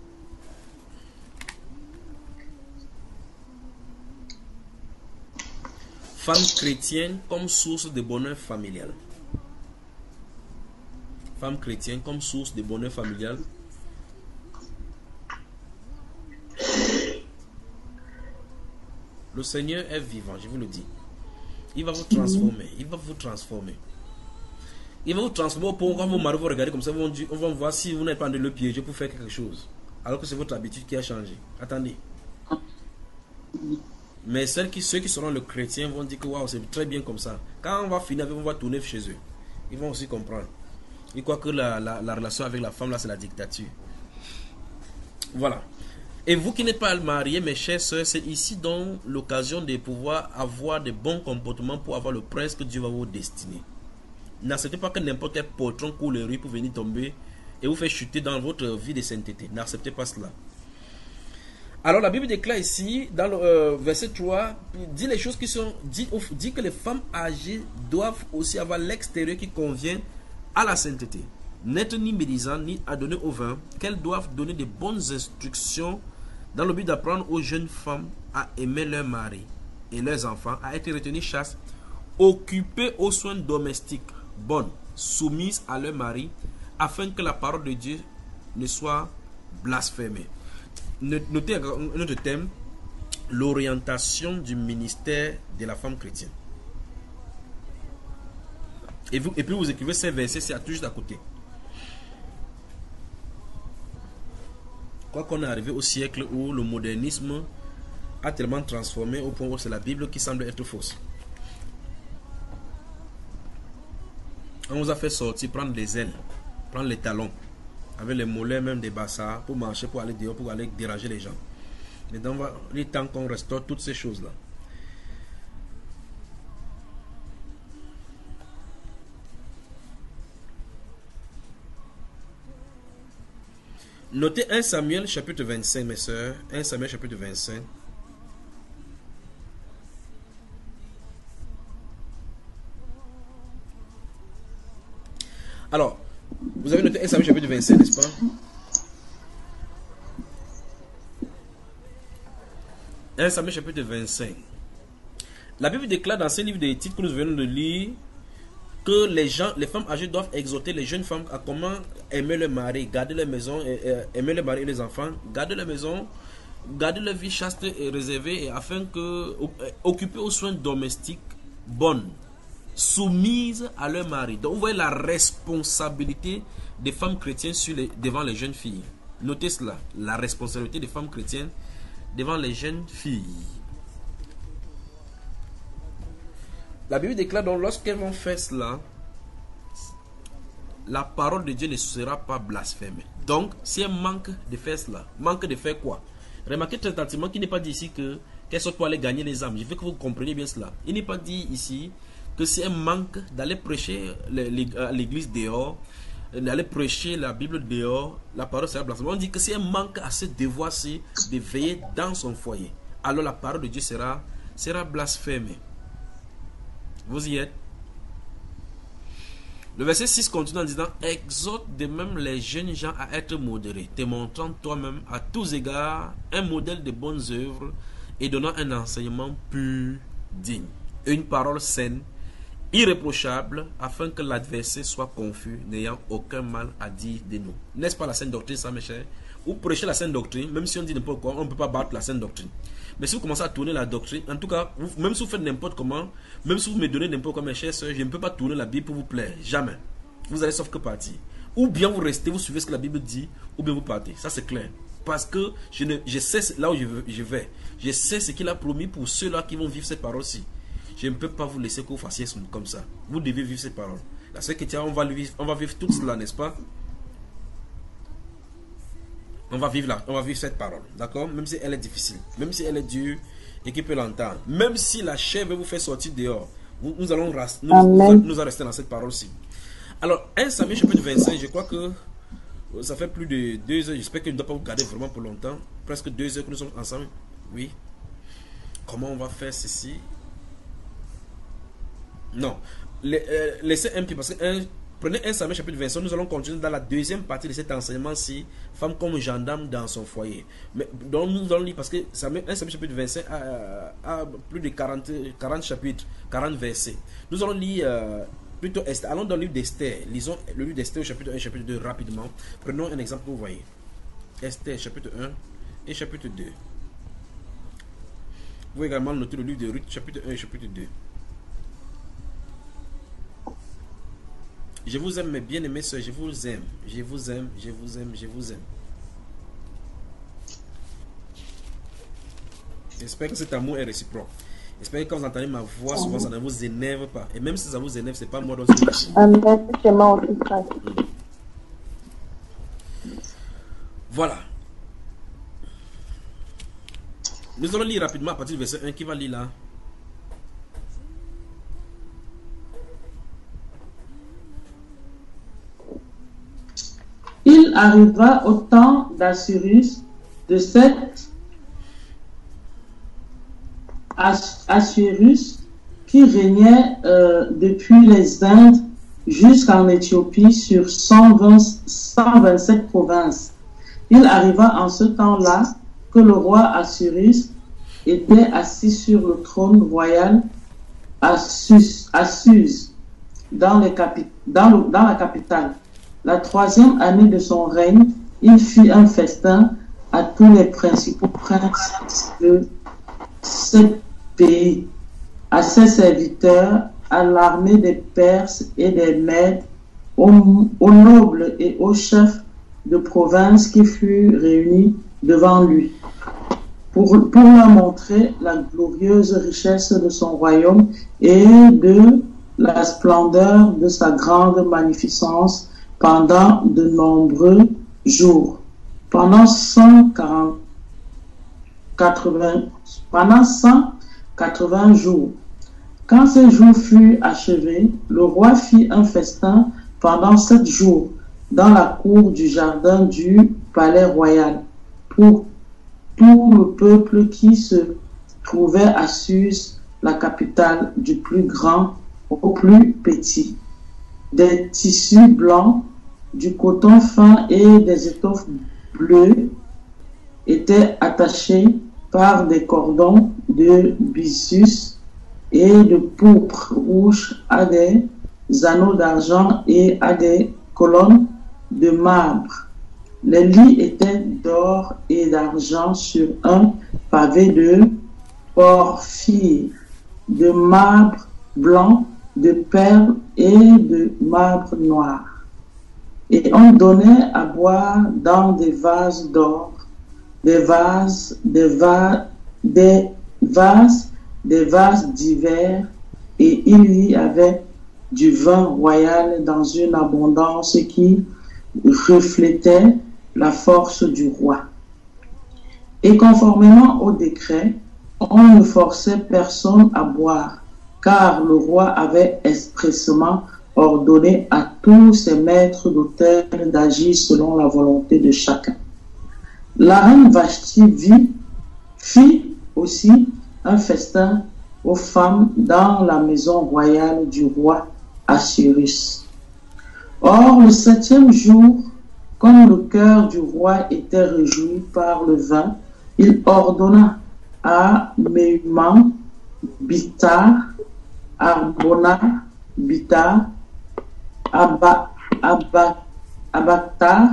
[SPEAKER 6] Femme chrétienne comme source de bonheur familial. Femme chrétienne comme source de bonheur familial. Le Seigneur est vivant, je vous le dis. Il va vous transformer. Il va vous transformer. Il va vous transformer au point où quand vos maris vont regarder comme ça, on va voir si vous n'êtes pas en train de le piéger pour faire quelque chose. Alors que c'est votre habitude qui a changé. Attendez. Mais ceux qui seront le chrétien vont dire que waouh, c'est très bien comme ça. Quand on va finir avec, on va tourner chez eux. Ils vont aussi comprendre. Ils croient que la relation avec la femme là, c'est la dictature. Voilà. Et vous qui n'êtes pas mariés, mes chers soeurs, c'est ici donc l'occasion de pouvoir avoir de bons comportements pour avoir le prince que Dieu va vous destiner. N'acceptez pas que n'importe quel poltron court les rues pour venir tomber et vous faire chuter dans votre vie de sainteté. N'acceptez pas cela. Alors la Bible déclare ici, dans le verset 3, dit les choses qui sont dit que les femmes âgées doivent aussi avoir l'extérieur qui convient à la sainteté. N'être ni médisant ni adonné au vin, qu'elles doivent donner de bonnes instructions dans le but d'apprendre aux jeunes femmes à aimer leur mari et leurs enfants, à être retenues chastes, occupées aux soins domestiques, bonnes, soumises à leur mari, afin que la parole de Dieu ne soit blasphémée. Notez un autre thème, l'orientation du ministère de la femme chrétienne. Et puis vous écrivez ces versets, c'est tout juste à côté. Quoi qu'on est arrivé au siècle où le modernisme a tellement transformé au point où c'est la Bible qui semble être fausse. On nous a fait sortir, prendre les ailes, prendre les talons, avec les mollets même des bassards, pour marcher, pour aller dehors, pour aller déranger les gens. Maintenant, il est temps qu'on restaure toutes ces choses-là. Notez 1 Samuel chapitre 25, mes soeurs. 1 Samuel chapitre 25. Alors, vous avez noté 1 Samuel chapitre 25, n'est-ce pas? 1 Samuel chapitre 25. La Bible déclare dans ce livre des titres que nous venons de lire que les femmes âgées doivent exhorter les jeunes femmes à comment aimer le mari, garder la maison, aimer le mari et les enfants, garder la maison, garder leur vie chaste et réservée, et afin que occuper aux soins domestiques bonnes, soumises à leur mari. Donc vous voyez la responsabilité des femmes chrétiennes devant les jeunes filles. Notez cela, la responsabilité des femmes chrétiennes devant les jeunes filles. La Bible déclare donc, lorsqu'elles vont faire cela, la parole de Dieu ne sera pas blasphémée. Donc, si elles manquent de faire cela, manquent de faire quoi? Remarquez très attentivement qu'il n'est pas dit ici qu'elles sortent pour aller gagner les âmes. Je veux que vous compreniez bien cela. Il n'est pas dit ici que si elles manquent d'aller prêcher à l'église dehors, d'aller prêcher la Bible dehors, la parole sera blasphémée. On dit que si elle manque à ce devoir-ci de veiller dans son foyer, alors la parole de Dieu sera blasphémée. Vous y êtes? Le verset 6 continue en disant: exhorte de même les jeunes gens à être modérés, te montrant toi-même à tous égards un modèle de bonnes œuvres et donnant un enseignement pur, digne. Une parole saine, irréprochable, afin que l'adversaire soit confus, n'ayant aucun mal à dire de nous. N'est-ce pas la saine doctrine, ça, mes chers? Ou prêcher la saine doctrine, même si on dit n'importe quoi, on ne peut pas battre la saine doctrine. Mais si vous commencez à tourner la doctrine, en tout cas, même si vous faites n'importe comment, même si vous me donnez n'importe quoi, mes chers soeurs, je ne peux pas tourner la Bible pour vous plaire. Jamais. Vous allez sauf que partir. Ou bien vous restez, vous suivez ce que la Bible dit, ou bien vous partez. Ça, c'est clair. Parce que je sais là où je vais. Je sais ce qu'il a promis pour ceux-là qui vont vivre cette parole-ci. Je ne peux pas vous laisser que vous fassiez comme ça. Vous devez vivre cette parole. La sœur Kétia, on va vivre tout cela, n'est-ce pas? On va vivre cette parole, d'accord? Même si elle est difficile, même si elle est dure et qui peut l'entendre, même si la chair veut vous faire sortir dehors, nous allons rester dans cette parole-ci. Alors, 1 Samuel chapitre 25, je crois que ça fait plus de 2 heures. J'espère que je ne dois pas vous garder vraiment pour longtemps. Presque 2 heures que nous sommes ensemble. Oui. Comment on va faire ceci? Non. Laissez un peu, parce que prenez 1 Samuel chapitre 25, nous allons continuer dans la deuxième partie de cet enseignement-ci, femme comme gendarme dans son foyer. Mais donc nous allons lire, parce que 1 Samuel chapitre 25 a plus de 40 chapitres, 40 versets. Nous allons lire plutôt Esther. Allons dans le livre d'Esther. Lisons le livre d'Esther au chapitre 1 et chapitre 2 rapidement. Prenons un exemple que vous voyez. Esther chapitre 1 et chapitre 2. Vous pouvez également noter le livre de Ruth chapitre 1 et chapitre 2. Je vous aime, mes bien-aimés soeurs, je vous aime. Je vous aime, je vous aime, je vous aime. J'espère que cet amour est réciproque. J'espère que quand vous entendez ma voix, souvent ça ne vous énerve pas. Et même si ça vous énerve, c'est pas moi dont c'est.
[SPEAKER 13] Amen.
[SPEAKER 6] Voilà. Nous allons lire rapidement à partir du verset 1. Qui va lire là?
[SPEAKER 11] Il arriva au temps d'Assyrus, de cet Assyrus qui régnait depuis les Indes jusqu'en Éthiopie sur 127 provinces. Il arriva en ce temps-là que le roi Assyrus était assis sur le trône royal à Suse, dans la capitale. La 3e année de son règne, il fit un festin à tous les principaux princes de ce pays, à ses serviteurs, à l'armée des Perses et des Mèdes, aux nobles et aux chefs de province qui furent réunis devant lui, pour leur montrer la glorieuse richesse de son royaume et de la splendeur de sa grande magnificence pendant de nombreux jours. Pendant 180 jours. Quand ces jours furent achevés, le roi fit un festin pendant 7 jours dans la cour du jardin du palais royal pour tout le peuple qui se trouvait à Suse, la capitale, du plus grand au plus petit. Des tissus blancs, du coton fin et des étoffes bleues étaient attachés par des cordons de byssus et de pourpre rouge à des anneaux d'argent et à des colonnes de marbre. Les lits étaient d'or et d'argent sur un pavé de porphyre, de marbre blanc, de perles et de marbre noir. Et on donnait à boire dans des vases d'or, des vases divers, et il y avait du vin royal dans une abondance qui reflétait la force du roi. Et conformément au décret, on ne forçait personne à boire, car le roi avait expressément ordonné à tous ses maîtres d'hôtel d'agir selon la volonté de chacun. La reine Vashti fit aussi un festin aux femmes dans la maison royale du roi Assuérus. Or, le 7e jour, comme le cœur du roi était réjoui par le vin, il ordonna à Méhuman, Bitar, Arbona, Bitar, Abatar,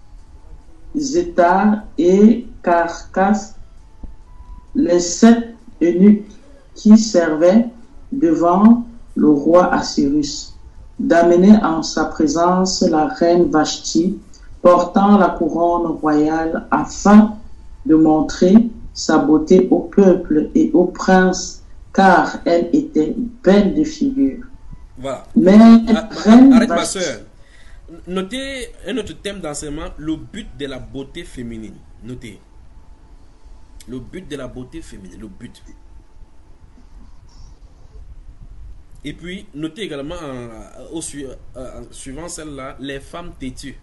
[SPEAKER 11] Zétar et Carcas, les 7 eunuques qui servaient devant le roi Assuérus, d'amener en sa présence la reine Vashti, portant la couronne royale afin de montrer sa beauté au peuple et au prince, car elle était belle de figure.
[SPEAKER 6] Voilà.
[SPEAKER 11] Mais
[SPEAKER 6] arrête ma soeur. Notez un autre thème d'enseignement, le but de la beauté féminine. Notez. Le but de la beauté féminine, le but. Et puis, notez également, suivant celle-là, les femmes têtues.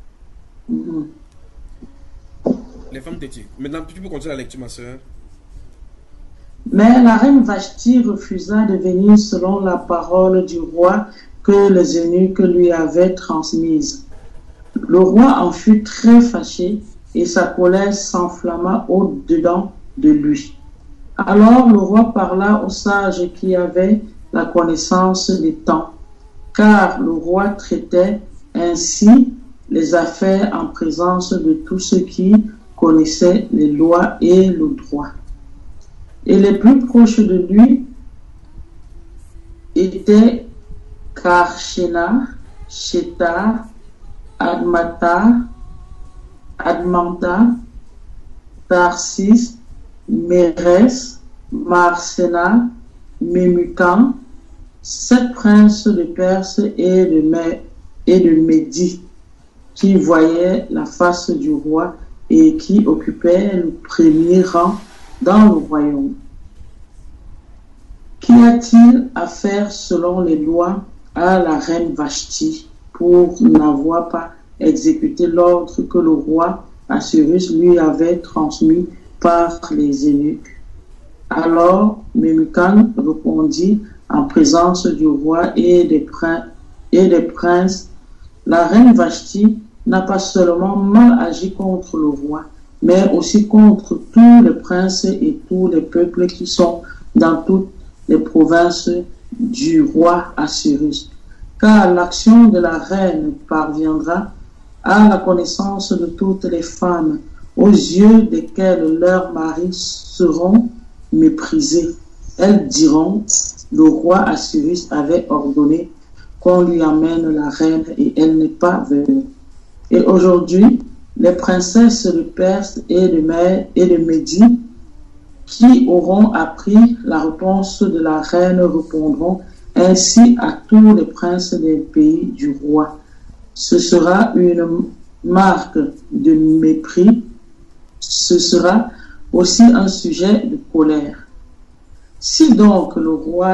[SPEAKER 6] Les femmes têtues. Maintenant, tu peux continuer la lecture, ma soeur.
[SPEAKER 11] Mais la reine Vashti refusa de venir selon la parole du roi que les eunuques lui avaient transmise. Le roi en fut très fâché et sa colère s'enflamma au-dedans de lui. Alors le roi parla aux sages qui avaient la connaissance des temps, car le roi traitait ainsi les affaires en présence de tous ceux qui connaissaient les lois et le droit. Et les plus proches de lui étaient Karshena, Shetar, Admanta, Tarsis, Mérès, Marsena, Memucan, 7 princes de Perse et de Médie, qui voyaient la face du roi et qui occupaient le premier rang dans le royaume. Qu'y a-t-il à faire selon les lois à la reine Vashti pour n'avoir pas exécuté l'ordre que le roi Assuérus lui avait transmis par les eunuques? Alors Memucan répondit en présence du roi et des princes, la reine Vashti n'a pas seulement mal agi contre le roi, mais aussi contre tous les princes et tous les peuples qui sont dans toutes les provinces du roi Assuérus. Car l'action de la reine parviendra à la connaissance de toutes les femmes, aux yeux desquelles leurs maris seront méprisés. Elles diront, le roi Assuérus avait ordonné qu'on lui amène la reine et elle n'est pas venue. Et aujourd'hui, les princesses de Perse et de Médie qui auront appris la réponse de la reine répondront ainsi à tous les princes des pays du roi. Ce sera une marque de mépris, ce sera aussi un sujet de colère. Si donc le roi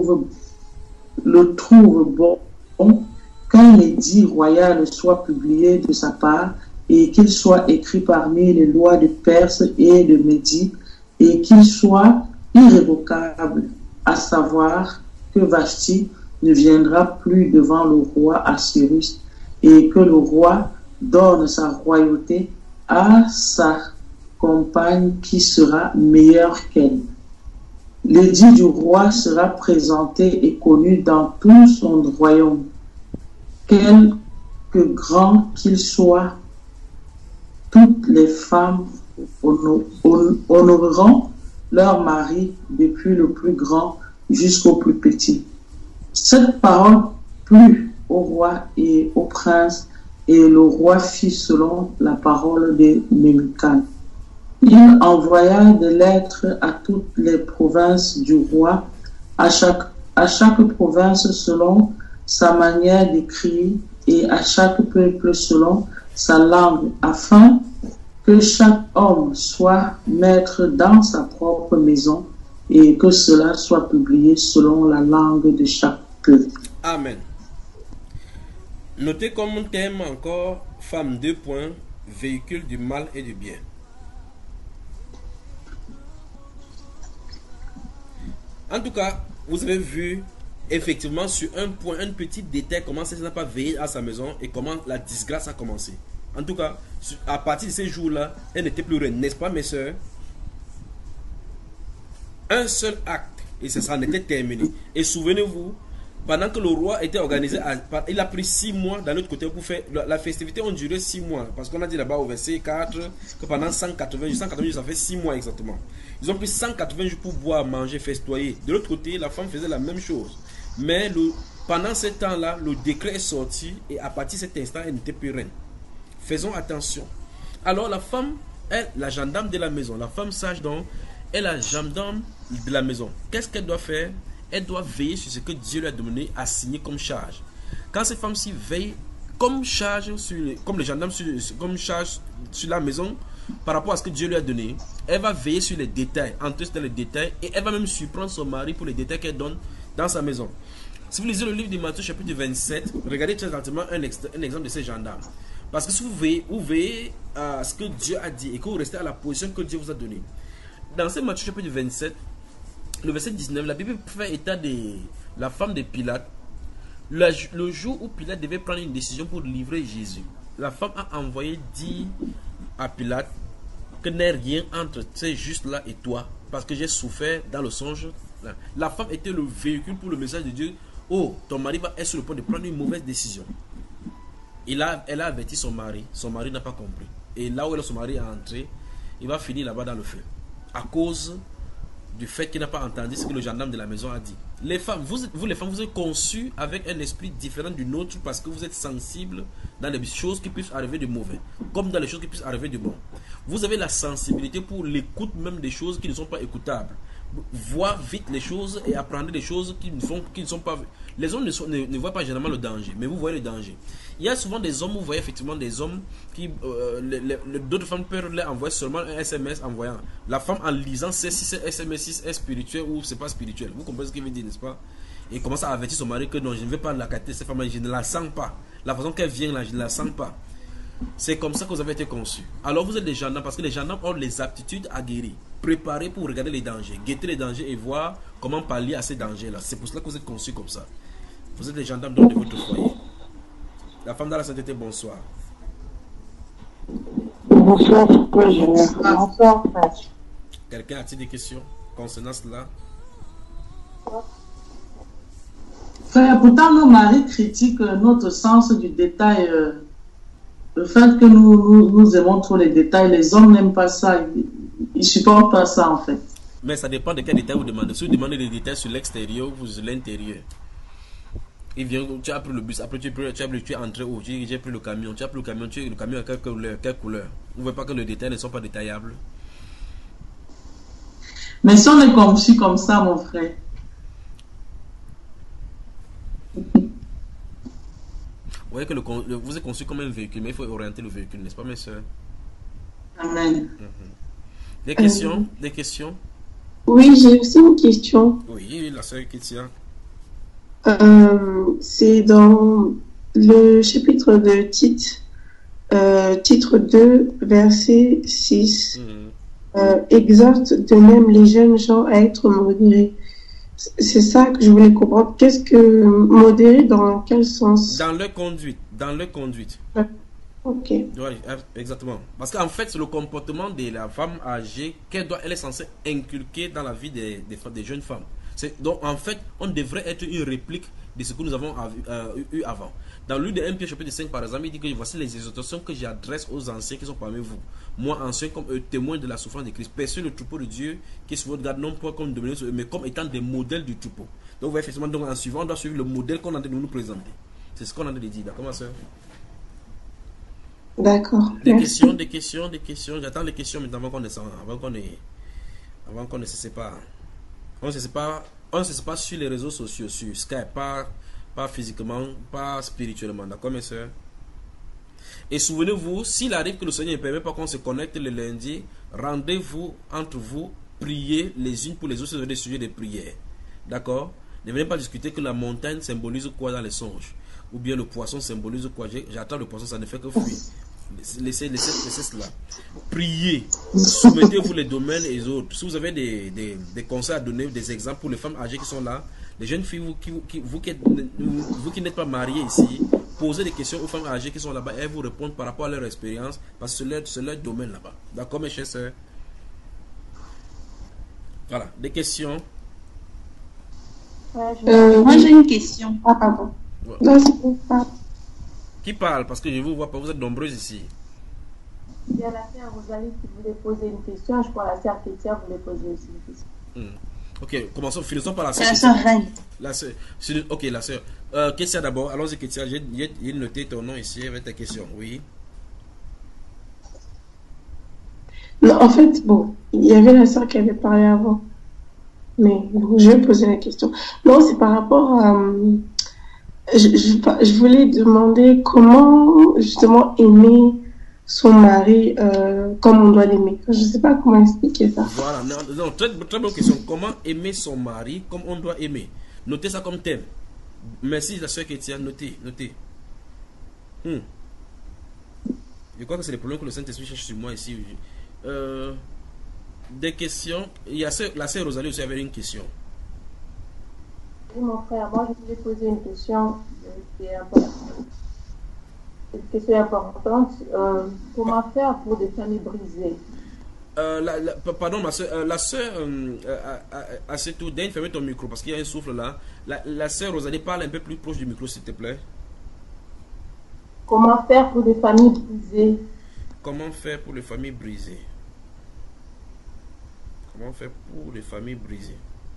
[SPEAKER 11] le trouve bon qu'un édit royal soit publié de sa part et qu'il soit écrit parmi les lois de Perse et de Médie et qu'il soit irrévocable, à savoir que Vashti ne viendra plus devant le roi Assuérus et que le roi donne sa royauté à sa compagne qui sera meilleure qu'elle. L'édit du roi sera présenté et connu dans tout son royaume. Quelle quelque grand qu'il soit, toutes les femmes honoreront leur mari depuis le plus grand jusqu'au plus petit. Cette parole plut au roi et au prince, et le roi fit selon la parole de Memucan. Il envoya des lettres à toutes les provinces du roi, à chaque province selon sa manière d'écrire et à chaque peuple selon sa langue, afin que chaque homme soit maître dans sa propre maison et que cela soit publié selon la langue de chaque peuple.
[SPEAKER 6] Amen. Notez comme thème encore femme 2 points, véhicule du mal et du bien. En tout cas, vous avez vu effectivement sur un point, un petit détail, comment ça n'a pas veillé à sa maison et comment la disgrâce a commencé. En tout cas, à partir de ces jours-là, elle n'était plus reine, n'est-ce pas mes soeurs? Un seul acte et ça en était terminé. Et souvenez-vous, pendant que le roi était organisé, il a pris 6 mois d'un autre côté pour faire la festivité. On durait 6 mois parce qu'on a dit là-bas au verset 4 que pendant 180 jours, ça fait 6 mois exactement. Ils ont pris 180 jours pour boire, manger, festoyer. De l'autre côté, la femme faisait la même chose. Mais pendant ce temps-là, le décret est sorti et à partir de cet instant, elle n'était plus reine. Faisons attention. Alors la femme est la gendarme de la maison. La femme sage donc est la gendarme de la maison. Qu'est-ce qu'elle doit faire? Elle doit veiller sur ce que Dieu lui a donné à signer comme charge. Quand cette femme-ci veille comme charge, comme le gendarme comme charge sur la maison, par rapport à ce que Dieu lui a donné, elle va veiller sur les détails, entrer dans les détails, et elle va même surprendre son mari pour les détails qu'elle donne dans sa maison. Si vous lisez le livre de Matthieu chapitre 27, regardez très rapidement un exemple de ces gendarmes. Parce que si vous veillez à ce que Dieu a dit et que vous restez à la position que Dieu vous a donnée. Dans ce Matthieu chapitre 27, le verset 19, la Bible fait état de la femme de Pilate. Le jour où Pilate devait prendre une décision pour livrer Jésus, la femme a envoyé dire à Pilate que n'est rien entre ces justes-là et toi, parce que j'ai souffert dans le songe. La femme était le véhicule pour le message de Dieu. Oh, ton mari va être sur le point de prendre une mauvaise décision. Elle a averti son mari n'a pas compris. Et là où son mari est entré, il va finir là-bas dans le feu. À cause du fait qu'il n'a pas entendu ce que le gendarme de la maison a dit. Les femmes, vous les femmes, vous êtes conçues avec un esprit différent du nôtre parce que vous êtes sensibles dans les choses qui puissent arriver de mauvais, comme dans les choses qui puissent arriver de bon. Vous avez la sensibilité pour l'écoute même des choses qui ne sont pas écoutables. Voir vite les choses et apprendre des choses qui ne sont pas... Les hommes ne voient pas généralement le danger, mais vous voyez le danger. Il y a souvent des hommes, vous voyez effectivement des hommes qui... d'autres femmes peuvent leur envoyer seulement un SMS en voyant. La femme en lisant sait si c'est SMS est spirituel ou c'est pas spirituel. Vous comprenez ce qu'il veut dire, n'est-ce pas? Et commence à avertir son mari que non, je ne vais pas la capter, cette femme, je ne la sens pas. La façon qu'elle vient là, je ne la sens pas. C'est comme ça que vous avez été conçus. Alors vous êtes des gendarmes parce que les gendarmes ont les aptitudes aguerries, préparés pour regarder les dangers, guetter les dangers et voir comment pallier à ces dangers-là. C'est pour cela que vous êtes conçus comme ça. Vous êtes des gendarmes de votre foyer. La femme dans la sainteté, bonsoir.
[SPEAKER 9] Bonsoir, bonsoir.
[SPEAKER 6] Quelqu'un a-t-il des questions concernant cela?
[SPEAKER 11] Frère, pourtant nos maris critiquent notre sens du détail. Le fait que nous aimons trop les détails, les hommes n'aiment pas ça. Ils ne supportent pas ça en fait.
[SPEAKER 6] Mais ça dépend de quel détail vous demandez. Si vous demandez des détails sur l'extérieur ou sur l'intérieur. Il vient, tu as pris le bus, après tu es entré où? J'ai pris le camion, tu as pris le camion, le camion a quelle couleur? Vous ne voyez pas que les détails ne sont pas détaillables?
[SPEAKER 11] Mais si on est conçu comme ça, mon frère.
[SPEAKER 6] Vous voyez que vous êtes conçu comme un véhicule, mais il faut orienter le véhicule, n'est-ce pas, mes soeurs?
[SPEAKER 11] Amen.
[SPEAKER 6] Des questions? Des questions?
[SPEAKER 10] Oui, j'ai aussi une question.
[SPEAKER 6] Oui, la sœur Kétia.
[SPEAKER 10] C'est dans le chapitre de Tite, titre 2, verset 6. Exhorte de même les jeunes gens à être modérés. C'est ça que je voulais comprendre. Qu'est-ce que modéré, dans quel sens?
[SPEAKER 6] Dans leur conduite. Dans leur conduite.
[SPEAKER 10] Ok.
[SPEAKER 6] Ouais, exactement. Parce qu'en fait, c'est le comportement de la femme âgée elle est censée inculquer dans la vie des jeunes femmes. Donc, en fait, on devrait être une réplique de ce que nous avons eu avant. Dans l'une des 1 Pierre chapitre 5, par exemple, il dit que voici les exhortations que j'adresse aux anciens qui sont parmi vous. Moi, ancien comme eux, témoin de la souffrance de Christ. Percevez le troupeau de Dieu qui est sur votre garde, non pas comme dominant sur eux, mais comme étant des modèles du troupeau. Donc, vous voyez, effectivement, donc, en suivant, on doit suivre le modèle qu'on a de nous présenter. C'est ce qu'on a de dire. D'accord, ma soeur?
[SPEAKER 10] D'accord.
[SPEAKER 6] Des questions. J'attends les questions maintenant avant qu'on ne se sépare. On ne se sépare sur les réseaux sociaux, sur Skype, pas physiquement, pas spirituellement. D'accord, mes soeurs? Et souvenez-vous, s'il arrive que le Seigneur ne permet pas qu'on se connecte le lundi, rendez-vous entre vous, priez les unes pour les autres sur des sujets de prière. D'accord? Ne venez pas discuter que la montagne symbolise quoi dans les songes. Ou bien le poisson symbolise quoi. J'attends le poisson, ça ne fait que fuir. Laissez cela. Priez. Soumettez-vous les domaines et les autres. Si vous avez des conseils à donner, des exemples pour les femmes âgées qui sont là, les jeunes filles, vous qui n'êtes pas mariés ici, posez des questions aux femmes âgées qui sont là-bas et elles vous répondent par rapport à leur expérience, parce que c'est leur domaine là-bas. D'accord, mes chers sœurs? Voilà, des questions?
[SPEAKER 4] Moi, j'ai une question.
[SPEAKER 10] Ah, pardon.
[SPEAKER 6] Ouais.
[SPEAKER 10] Non, c'est pour ça.
[SPEAKER 6] Qui parle? Parce que je ne vous vois pas, vous êtes nombreux ici.
[SPEAKER 13] Il y a la sœur Rosalie qui voulait poser une question. Je crois que la sœur Kétia voulait poser aussi une question.
[SPEAKER 6] Ok, finissons par la sœur.
[SPEAKER 4] C'est la sœur Reine.
[SPEAKER 6] Ok, la sœur. Kétia d'abord. Allons-y, Kétia. J'ai noté ton nom ici avec ta question. Oui.
[SPEAKER 10] Non, en fait, bon, il y avait la sœur qui avait parlé avant. Mais bon, je vais poser la question. Non, c'est par rapport à... Je voulais demander comment, justement, aimer son mari comme on doit l'aimer. Je ne sais pas comment expliquer ça.
[SPEAKER 6] Voilà, non, très bonne question. Comment aimer son mari comme on doit aimer? Notez ça comme thème. Merci, la soeur Kétia. Notez. Je crois que c'est le problème que le Saint-Esprit cherche sur moi ici. Des questions. Il y a la sœur Rosalie aussi avait une question.
[SPEAKER 13] Oui, mon frère, moi je voulais poser une question qui est importante. Une question importante. Comment faire pour des familles brisées?
[SPEAKER 6] Pardon, ma soeur, la soeur Assetou, Dane, fermez ton micro parce qu'il y a un souffle là. La soeur Rosalie, parle un peu plus proche du micro, s'il te plaît.
[SPEAKER 13] Comment faire pour des familles brisées?
[SPEAKER 6] Comment faire pour les familles brisées? Comment faire pour les familles brisées?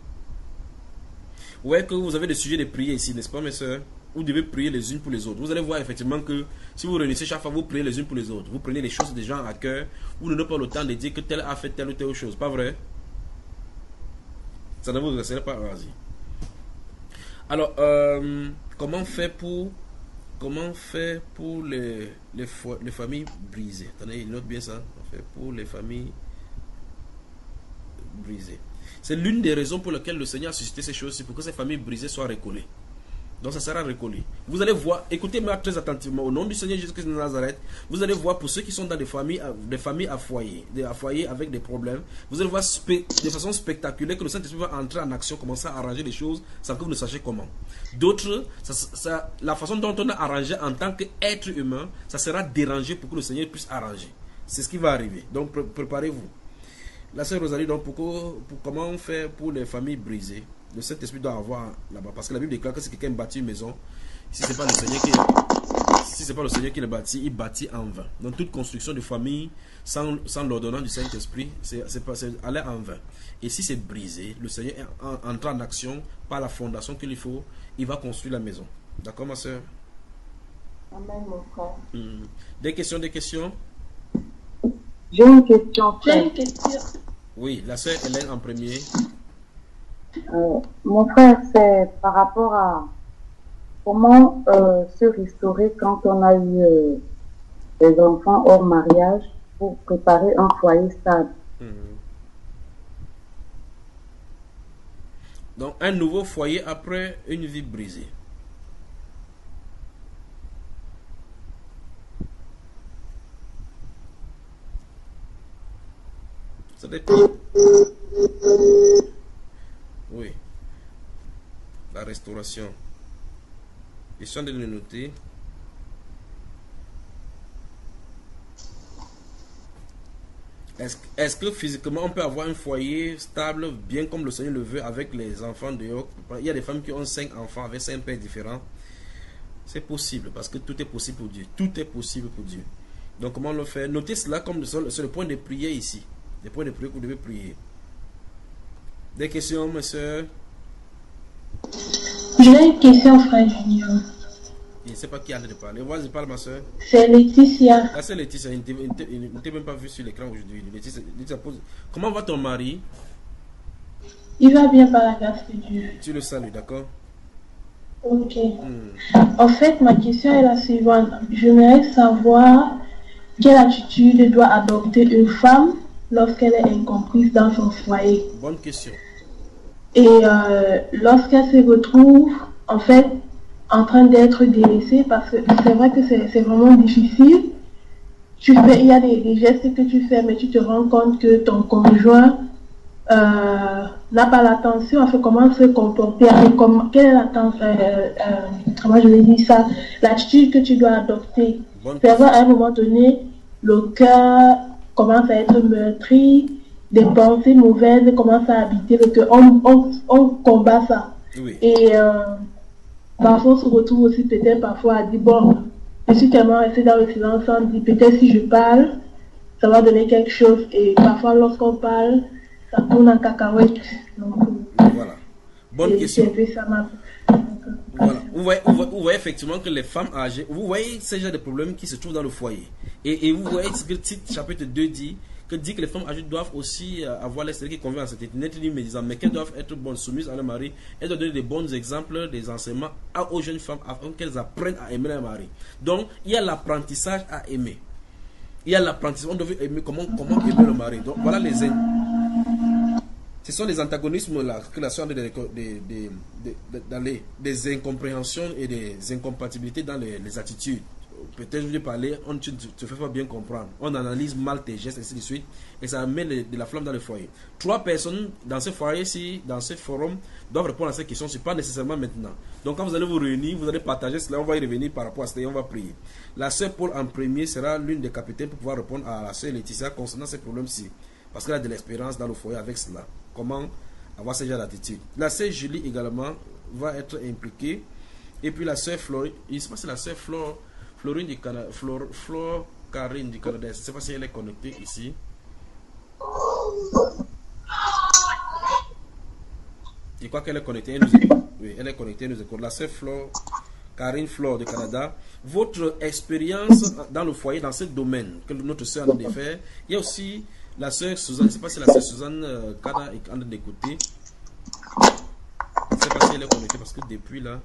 [SPEAKER 6] Ouais, que vous avez des sujets de prière ici, n'est-ce pas, mes soeurs? Vous devez prier les unes pour les autres. Vous allez voir effectivement que si vous réunissez chaque fois, vous priez les unes pour les autres. Vous prenez les choses des gens à cœur. Vous n'avez pas le temps de dire que tel a fait telle ou telle chose. Pas vrai? Ça ne vous intéresse pas, vas-y. Alors, comment faire pour les familles brisées? Attendez, il note bien ça. Comment faire pour les familles brisées? C'est l'une des raisons pour lesquelles le Seigneur a suscité ces choses, c'est pour que ces familles brisées soient recollées. Donc ça sera recollé. Vous allez voir, écoutez-moi très attentivement, au nom du Seigneur Jésus-Christ de Nazareth, vous allez voir pour ceux qui sont dans des familles à foyer avec des problèmes, vous allez voir de façon spectaculaire que le Saint-Esprit va entrer en action, commencer à arranger les choses sans que vous ne sachiez comment. D'autres, la façon dont on a arrangé en tant qu'être humain, ça sera dérangé pour que le Seigneur puisse arranger. C'est ce qui va arriver. Donc préparez-vous. La sœur Rosalie, donc comment on fait pour les familles brisées? Le Saint-Esprit doit avoir là-bas. Parce que la Bible déclare que si quelqu'un bâtit une maison, si ce n'est pas le Seigneur qui le bâtit, il bâtit en vain. Donc toute construction de famille sans l'ordonnance du Saint-Esprit, c'est aller en vain. Et si c'est brisé, le Seigneur entre en action par la fondation qu'il faut, il va construire la maison. D'accord, ma soeur?
[SPEAKER 13] Amen, mon frère.
[SPEAKER 6] Des questions?
[SPEAKER 9] J'ai une question.
[SPEAKER 6] Oui, la soeur Hélène en premier.
[SPEAKER 9] Mon frère, c'est par rapport à comment se restaurer quand on a eu des enfants hors mariage pour préparer un foyer stable.
[SPEAKER 6] Donc, un nouveau foyer après une vie brisée. Ça dépend. Oui. La restauration. Ils sont de le noter. Est-ce que physiquement on peut avoir un foyer stable, bien comme le Seigneur le veut, avec les enfants dehors? Il y a des femmes qui ont 5 enfants avec 5 pères différents. C'est possible, parce que tout est possible pour Dieu. Tout est possible pour Dieu. Donc, comment le faire? Notez cela comme c'est le point de prière ici. Les points de prière que vous devez prier. Des questions, mes soeurs?
[SPEAKER 5] J'ai une question, frère Junior.
[SPEAKER 6] Je ne sais pas qui a de parler. Vas-y, parle, ma soeur.
[SPEAKER 5] C'est Laetitia.
[SPEAKER 6] Ah, c'est Laetitia. Il ne t'ai même pas vu sur l'écran aujourd'hui. Laetitia pose... Comment va ton mari?
[SPEAKER 5] Il va bien par la grâce de Dieu.
[SPEAKER 6] Tu le salues, d'accord?
[SPEAKER 5] Ok. En fait, ma question est la suivante. J'aimerais savoir quelle attitude doit adopter une femme lorsqu'elle est incomprise dans son foyer.
[SPEAKER 6] Bonne question.
[SPEAKER 5] Et lorsqu'elle se retrouve, en fait, en train d'être délaissée, parce que c'est vrai que c'est vraiment difficile. Il y a des gestes que tu fais, mais tu te rends compte que ton conjoint n'a pas l'attention, en fait, comment se comporter, quelle est l'attention, comment je vais dire ça, l'attitude que tu dois adopter. C'est vrai, à un moment donné, le cœur commence à être meurtri, des pensées mauvaises commencent à habiter le cœur, on combat ça.
[SPEAKER 6] Oui.
[SPEAKER 5] Et parfois on se retrouve aussi peut-être parfois à dire, bon, je suis tellement resté dans le silence, on dit peut-être si je parle, ça va donner quelque chose. Et parfois lorsqu'on parle, ça tourne en cacahuète. Donc,
[SPEAKER 6] voilà. Bonne question. Voilà. Vous voyez effectivement que les femmes âgées, vous voyez ce genre de problèmes qui se trouvent dans le foyer. Et vous voyez ce que le titre chapitre 2 dit, que les femmes âgées doivent aussi avoir l'esprit qui convient à cette éternité, mais qu'elles doivent être bonnes, soumises à leur mari. Elles doivent donner des bons exemples, des enseignements aux jeunes femmes afin qu'elles apprennent à aimer leur mari. Donc, il y a l'apprentissage à aimer. Il y a l'apprentissage, on doit aimer comment aimer le mari. Donc, voilà ce sont les antagonismes là, que la soeur des incompréhensions et des incompatibilités dans les attitudes. Peut-être je vais parler, tu ne te fais pas bien comprendre. On analyse mal tes gestes, et ainsi de suite. Et ça met de la flamme dans le foyer. 3 personnes dans ce foyer-ci, dans ce forum, doivent répondre à ces questions. Ce n'est pas nécessairement maintenant. Donc quand vous allez vous réunir, vous allez partager cela. On va y revenir par rapport à cela et on va prier. La sœur Paul en premier sera l'une des capitaines pour pouvoir répondre à la sœur Laetitia concernant ces problèmes-ci. Parce qu'elle a de l'expérience dans le foyer avec cela. Comment avoir ce genre d'attitude. La sœur Julie également va être impliquée. Et puis la sœur Florine, il se passe que la sœur Florine du Canada, Flore Karine du Canada, je ne sais pas si elle est connectée ici. Je crois qu'elle est connectée, elle nous écoute. Oui, elle est connectée, elle nous écoute. La sœur Karine Flore du Canada, votre expérience dans le foyer, dans ce domaine que notre sœur a de faire, il y a aussi la sœur Suzanne, je ne sais pas si la sœur Suzanne Kada est en train d'écouter. Je ne sais pas si elle est connectée parce que depuis là.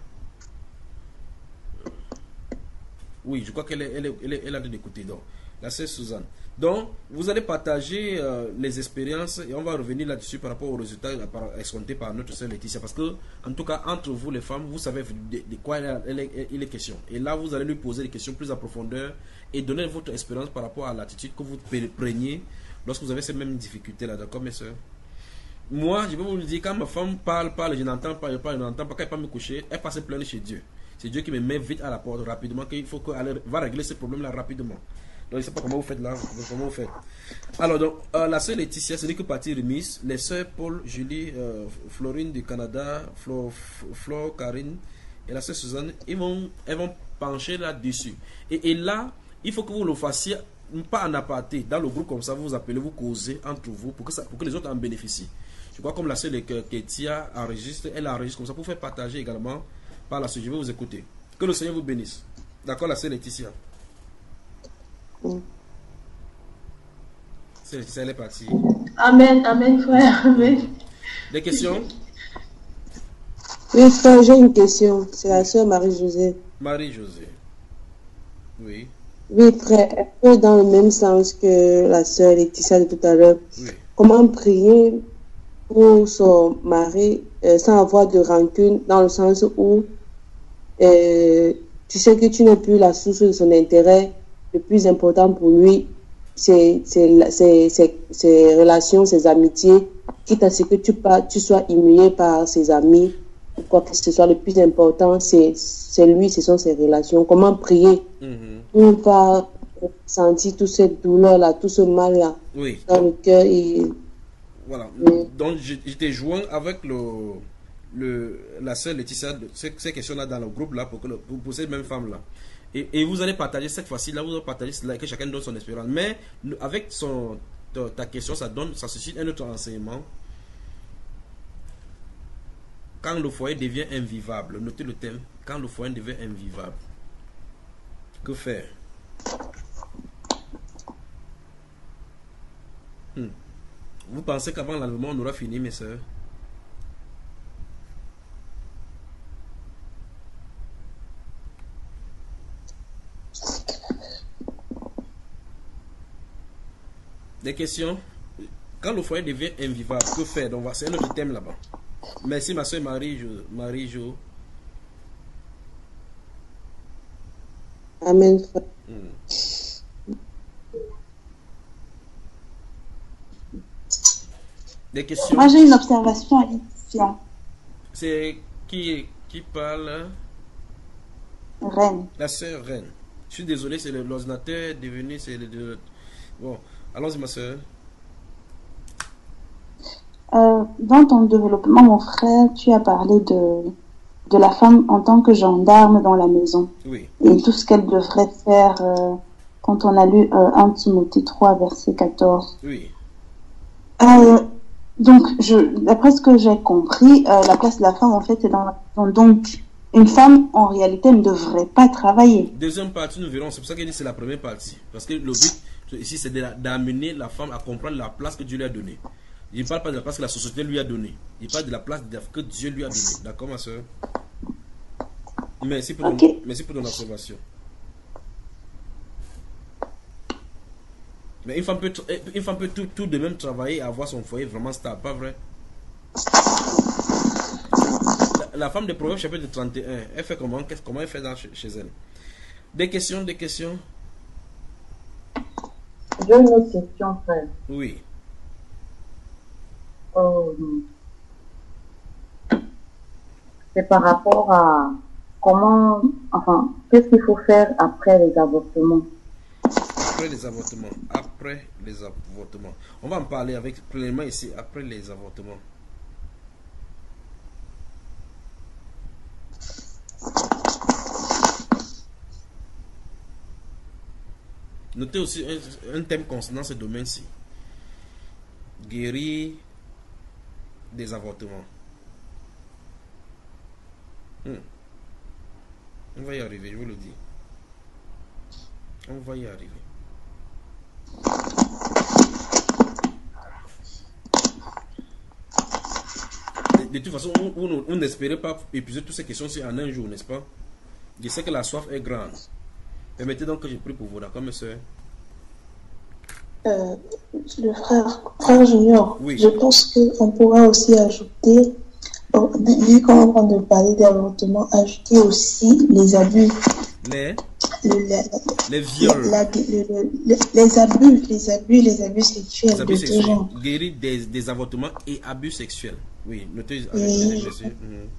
[SPEAKER 6] Oui, je crois qu'elle est en train d'écouter. Donc, la sœur Suzanne. Donc, vous allez partager les expériences et on va revenir là-dessus par rapport aux résultats escomptés par notre sœur Laetitia. Parce que, en tout cas, entre vous les femmes, vous savez de quoi il est question. Et là, vous allez lui poser des questions plus en profondeur et donner votre expérience par rapport à l'attitude que vous preniez lorsque vous avez ces mêmes difficultés-là. D'accord, mes soeurs? Moi, je vais vous le dire, quand ma femme parle, je n'entends pas, je n'entends pas, quand elle pas me coucher, elle passe plainte chez Dieu. C'est Dieu qui me met vite à la porte rapidement, qu'il faut qu'elle va régler ce problème-là rapidement. Donc, je ne sais pas comment vous faites là. Comment vous faites. Alors, donc, la sœur Laetitia, ce n'est que partie remise. Les sœurs Paul, Julie, Florine du Canada, Flore, Karine et la sœur Suzanne, elles vont pencher là-dessus. Et là, il faut que vous le fassiez, pas en aparté, dans le groupe comme ça, vous vous appelez, vous causez entre vous pour que les autres en bénéficient. Je crois comme la sœur Laetitia enregistre, elle enregistre comme ça pour faire partager également. Par la suite, je vais vous écouter. Que le Seigneur vous bénisse. D'accord, la sœur Laetitia. C'est Laetitia, elle est partie.
[SPEAKER 5] Amen, amen, frère. Amen.
[SPEAKER 6] Des questions?
[SPEAKER 12] Oui, frère, j'ai une question. C'est la sœur Marie-Josée.
[SPEAKER 6] Marie-Josée. Oui.
[SPEAKER 12] Oui, frère, un peu dans le même sens que la sœur Laetitia de tout à l'heure. Oui. Comment prier pour son mari sans avoir de rancune, dans le sens où tu sais que tu n'es plus la source de son intérêt. Le plus important pour lui, c'est ses relations, ses amitiés, quitte à ce que tu sois humilié par ses amis, ou quoi que ce soit. Le plus important, c'est lui, ce sont ses relations. Comment prier pour ne pas sentir toute cette douleur-là, tout ce mal-là dans le cœur.
[SPEAKER 6] Voilà. Donc, je t'ai joint avec la sœur Laetitia ces questions-là dans le groupe là pour ces mêmes femmes-là. Et vous allez partager cette fois-ci, là, vous allez partager que chacun donne son expérience. Mais avec ta question, ça suscite un autre enseignement. Quand le foyer devient invivable, notez le thème, quand le foyer devient invivable, que faire? Vous pensez qu'avant l'enlèvement, on aura fini, mes soeurs? Des questions? Quand le foyer devient invivable, que faire? Donc, c'est un autre thème là-bas. Merci, ma soeur Marie-Jo.
[SPEAKER 12] Amen.
[SPEAKER 6] Des questions?
[SPEAKER 4] Moi, j'ai une observation ici.
[SPEAKER 6] C'est qui parle?
[SPEAKER 4] Reine.
[SPEAKER 6] La soeur Reine. Je suis désolé, c'est l'ordinateur devenu, Bon, allons-y, ma soeur.
[SPEAKER 4] Dans ton développement, mon frère, tu as parlé de la femme en tant que gendarme dans la maison.
[SPEAKER 6] Oui.
[SPEAKER 4] Et tout ce qu'elle devrait faire quand on a lu 1 Timothée 3, verset 14.
[SPEAKER 6] Oui.
[SPEAKER 4] Donc, d'après ce que j'ai compris, la place de la femme, en fait, est dans la maison. Donc, une femme, en réalité, ne devrait pas travailler.
[SPEAKER 6] Deuxième partie, nous verrons. C'est pour ça que c'est la première partie. Parce que le but, ici, c'est d'amener la femme à comprendre la place que Dieu lui a donnée. Il ne parle pas de la place que la société lui a donnée. Il parle de la place que Dieu lui a donnée. D'accord, ma soeur? Merci pour ton observation. Mais une femme peut tout de même travailler et avoir son foyer vraiment stable, pas vrai? La femme de Proverbes chapitre 31, elle fait comment elle fait chez elle? Des questions?
[SPEAKER 9] J'ai une autre question, frère.
[SPEAKER 6] Oui.
[SPEAKER 9] C'est par rapport à qu'est-ce qu'il faut faire après les avortements?
[SPEAKER 6] Après les avortements. On va en parler pleinement ici, après les avortements. Notez aussi un thème concernant ce domaine-ci. Guérir des avortements. On va y arriver, je vous le dis. On va y arriver. De toute façon, on n'espérait pas épuiser toutes ces questions-ci en un jour, n'est-ce pas? Je sais que la soif est grande. Permettez donc que je prie pour vous, d'accord, mes soeurs?
[SPEAKER 10] Le frère Junior,
[SPEAKER 6] oui.
[SPEAKER 10] Je pense qu'on pourra aussi ajouter, vu qu'on est en train de parler d'avortement, ajouter aussi les abus.
[SPEAKER 6] Les viols.
[SPEAKER 10] Les abus sexuels de tout genre.
[SPEAKER 6] Guérir des avortements et abus sexuels. Oui, notez avec monsieur.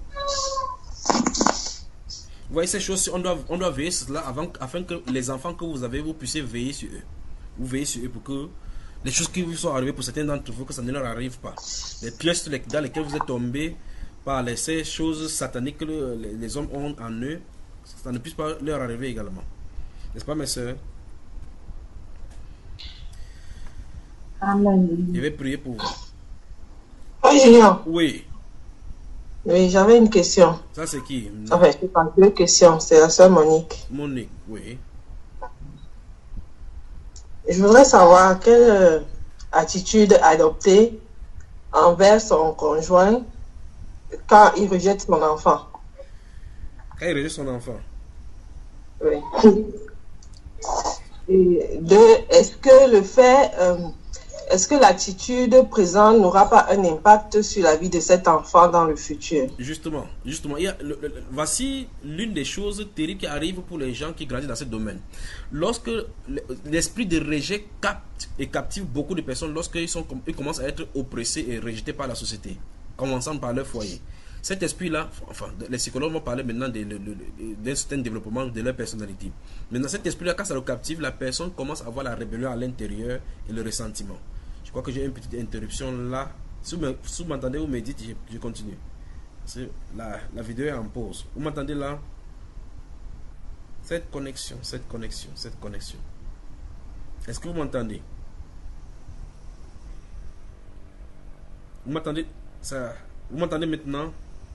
[SPEAKER 6] Vous voyez ces choses, on doit veiller sur cela afin que les enfants que vous avez, vous puissiez veiller sur eux. Vous veillez sur eux pour que les choses qui vous sont arrivées pour certains d'entre vous, que ça ne leur arrive pas. Les pièces dans lesquelles vous êtes tombés par ces choses sataniques que les hommes ont en eux, ça ne puisse pas leur arriver également. N'est-ce pas, mes soeurs?
[SPEAKER 9] Amen.
[SPEAKER 6] Je vais prier pour vous.
[SPEAKER 14] Oui, Junior.
[SPEAKER 6] Oui.
[SPEAKER 14] Oui, j'avais une question.
[SPEAKER 6] Ça, c'est qui?
[SPEAKER 14] Enfin, je parle deux questions. C'est la soeur Monique.
[SPEAKER 6] Monique, oui.
[SPEAKER 14] Je voudrais savoir quelle attitude adopter envers son conjoint quand il rejette son enfant.
[SPEAKER 6] Quand il rejette son enfant?
[SPEAKER 14] Oui. Et deux, est-ce que l'attitude présente n'aura pas un impact sur la vie de cet enfant dans le futur?
[SPEAKER 6] Justement. Voici l'une des choses terribles qui arrivent pour les gens qui grandissent dans ce domaine. Lorsque l'esprit de rejet capte et captive beaucoup de personnes, lorsqu'ils commencent à être oppressés et rejetés par la société, commençant par leur foyer. Cet esprit-là, les psychologues vont parler maintenant d'un certain développement de leur personnalité. Maintenant, cet esprit-là, quand ça le captive, la personne commence à avoir la rébellion à l'intérieur et le ressentiment. Je crois que j'ai une petite interruption là. Si vous m'entendez, vous me dites, je continue. La vidéo est en pause. Vous m'entendez là? Cette connexion. Est-ce que vous m'entendez? Vous m'entendez? Vous m'entendez maintenant?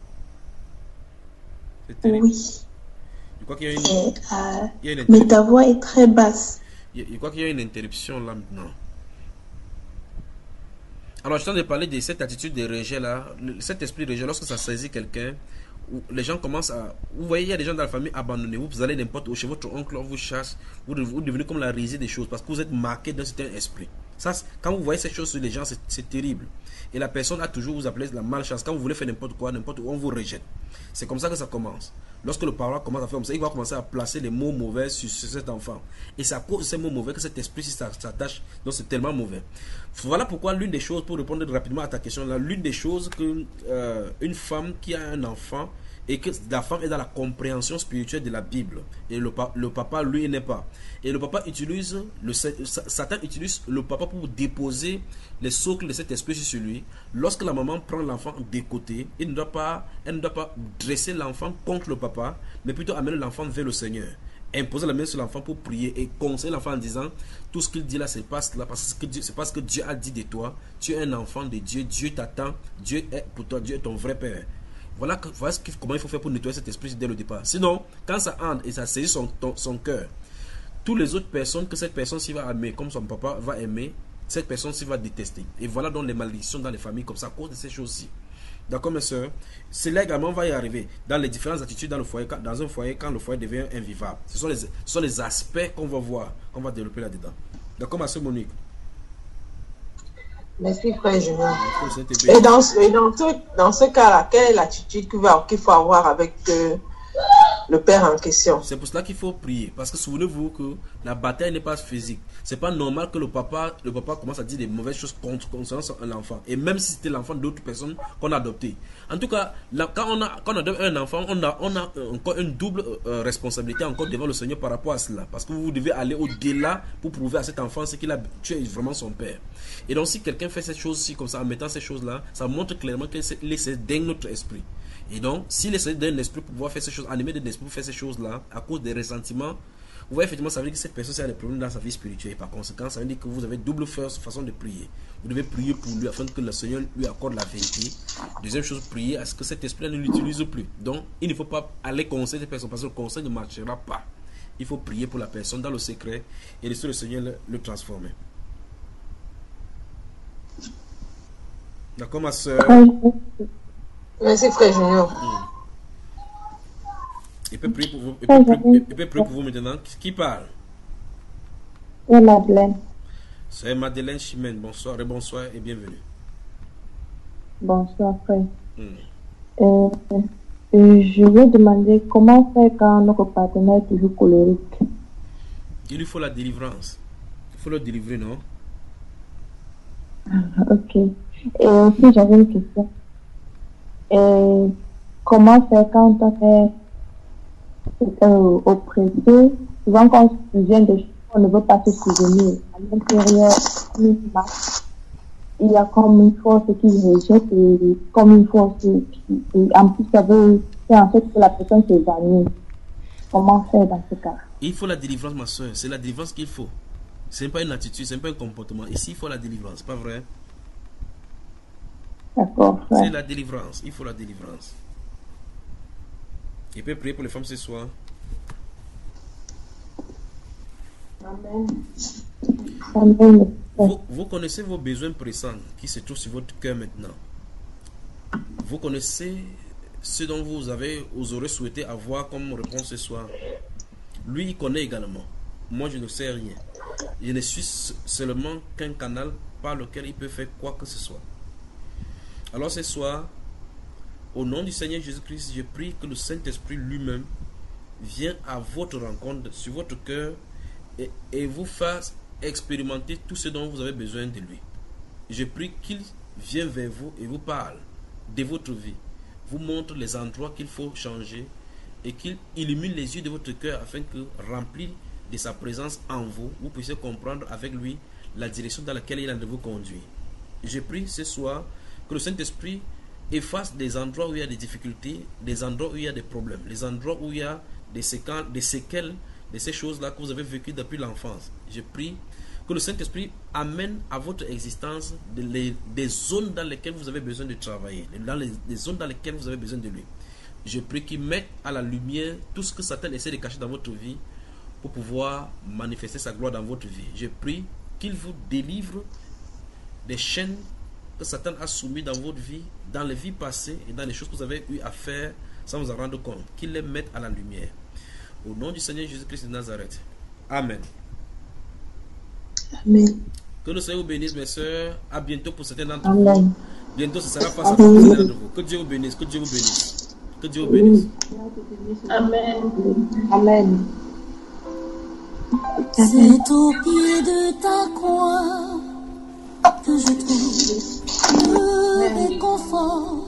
[SPEAKER 5] Oui.
[SPEAKER 6] Je crois qu'il y a une
[SPEAKER 5] mais ta voix est très basse.
[SPEAKER 6] Je crois qu'il y a une interruption là maintenant. Alors, je suis en train de parler de cette attitude de rejet là. Cet esprit de rejet, lorsque ça saisit quelqu'un, les gens commencent à... Vous voyez, il y a des gens dans la famille abandonnés. Vous allez n'importe où, chez votre oncle, on vous chasse. Vous devenez comme la risée des choses parce que vous êtes marqué d'un certain esprit. Ça, quand vous voyez ces choses sur les gens, c'est terrible. Et la personne a toujours vous appelez la malchance. Quand vous voulez faire n'importe quoi, n'importe où, on vous rejette. C'est comme ça que ça commence. Lorsque le parent commence à faire comme ça, il va commencer à placer les mots mauvais sur cet enfant. Et c'est à cause de ces mots mauvais que cet esprit s'attache. Donc c'est tellement mauvais. Voilà pourquoi l'une des choses, pour répondre rapidement à ta question là, l'une des choses que une femme qui a un enfant et que la femme est dans la compréhension spirituelle de la Bible et le papa lui n'est pas, et le papa utilise Satan utilise le papa pour déposer les socles de cet esprit sur lui. Lorsque la maman prend l'enfant de côté, elle ne doit pas dresser l'enfant contre le papa, mais plutôt amener l'enfant vers le Seigneur, imposer la main sur l'enfant pour prier et conseiller l'enfant en disant tout ce qu'il dit là, c'est pas cela, c'est parce que Dieu a dit de toi, tu es un enfant de Dieu, Dieu t'attend, Dieu est pour toi, Dieu est ton vrai père. Voilà comment il faut faire pour nettoyer cet esprit dès le départ. Sinon, quand ça entre et ça saisit son cœur, toutes les autres personnes que cette personne-ci va aimer, comme son papa va aimer, cette personne-ci va détester. Et voilà donc les malédictions dans les familles comme ça à cause de ces choses-ci. D'accord, mes soeurs? Cela également va y arriver dans les différentes attitudes dans le foyer, dans un foyer, quand le foyer devient invivable. Ce sont les aspects qu'on va voir, qu'on va développer là-dedans. D'accord, ma soeur Monique?
[SPEAKER 14] Merci, frère Junior. Et dans ce cas-là, quelle est l'attitude qu'il faut avoir avec le père en question?
[SPEAKER 6] C'est pour cela qu'il faut prier. Parce que souvenez-vous que la bataille n'est pas physique. C'est pas normal que le papa commence à dire des mauvaises choses concernant l'enfant. Et même si c'était l'enfant d'autres personnes qu'on a adopté. En tout cas, quand on adopte un enfant, on a encore une double responsabilité encore devant le Seigneur par rapport à cela. Parce que vous devez aller au-delà pour prouver à cet enfant tu es vraiment son père. Et donc si quelqu'un fait cette chose-ci comme ça, en mettant ces choses-là, ça montre clairement qu'il essaie d'aider notre esprit. Et donc, s'il essaie d'un esprit pour pouvoir faire ces choses, animer d'un esprit pour faire ces choses-là, à cause des ressentiments, vous voyez, effectivement, ça veut dire que cette personne a des problèmes dans sa vie spirituelle. Et par conséquent, ça veut dire que vous avez double façon de prier. Vous devez prier pour lui afin que le Seigneur lui accorde la vérité. Deuxième chose, prier à ce que cet esprit ne l'utilise plus. Donc, il ne faut pas aller conseiller cette personne parce que le conseil ne marchera pas. Il faut prier pour la personne dans le secret et laisser le Seigneur le transformer. D'accord, ma soeur?
[SPEAKER 14] Merci, frère Junior.
[SPEAKER 6] Il peut prier pour vous. Il peut prier pour vous maintenant. Qui parle?
[SPEAKER 13] C'est Madeleine.
[SPEAKER 6] C'est Madeleine Chimène. Bonsoir et bonsoir et bienvenue.
[SPEAKER 13] Bonsoir, frère. Je veux demander comment faire quand notre partenaire est toujours colérique.
[SPEAKER 6] Il lui faut la délivrance. Il faut le délivrer, non?
[SPEAKER 13] Ok. Et aussi, j'avais une question. Et comment faire quand on fait oppressé? Souvent, quand on se souvient de choses, on ne veut pas se souvenir. À l'intérieur, il y a comme une force qui rejette et comme une force. Et en plus, ça veut faire en sorte que la personne s'évanouit. Comment faire dans ce cas?
[SPEAKER 6] Il faut la délivrance, ma soeur. C'est la délivrance qu'il faut. Ce n'est pas une attitude, ce n'est pas un comportement. Ici, il faut la délivrance, pas vrai?
[SPEAKER 13] D'accord. Ouais.
[SPEAKER 6] C'est la délivrance. Il faut la délivrance. Il peut prier pour les femmes ce soir.
[SPEAKER 13] Amen. Amen.
[SPEAKER 6] Vous connaissez vos besoins pressants qui se trouvent sur votre cœur maintenant. Vous connaissez ce dont vous aurez souhaité avoir comme réponse ce soir. Lui, il connaît également. Moi, je ne sais rien. Je ne suis seulement qu'un canal par lequel il peut faire quoi que ce soit. Alors ce soir, au nom du Seigneur Jésus-Christ, je prie que le Saint-Esprit lui-même vienne à votre rencontre sur votre cœur et vous fasse expérimenter tout ce dont vous avez besoin de lui. Je prie qu'il vienne vers vous et vous parle de votre vie, vous montre les endroits qu'il faut changer et qu'il illumine les yeux de votre cœur afin que, rempli de sa présence en vous, vous puissiez comprendre avec lui la direction dans laquelle il a de vous conduire. Je prie ce soir que le Saint-Esprit efface des endroits où il y a des difficultés, des endroits où il y a des problèmes, les endroits où il y a des séquelles de ces choses-là que vous avez vécues depuis l'enfance. Je prie que le Saint-Esprit amène à votre existence des zones dans lesquelles vous avez besoin de travailler, des zones dans lesquelles vous avez besoin de lui. Je prie qu'il mette à la lumière tout ce que Satan essaie de cacher dans votre vie pour pouvoir manifester sa gloire dans votre vie. Je prie qu'il vous délivre des chaînes que Satan a soumis dans votre vie, dans les vies passées et dans les choses que vous avez eu à faire sans vous en rendre compte. Qu'il les mette à la lumière. Au nom du Seigneur Jésus-Christ de Nazareth. Amen.
[SPEAKER 10] Amen.
[SPEAKER 6] Que le Seigneur vous bénisse, mes soeurs. À bientôt pour certains d'entre vous. Bientôt, ce sera face à face pour certains d'entre vous. Que Dieu vous bénisse. Que Dieu vous bénisse. Que Dieu vous bénisse.
[SPEAKER 5] Amen.
[SPEAKER 10] Amen.
[SPEAKER 15] C'est au pied de ta croix que je trouve le réconfort.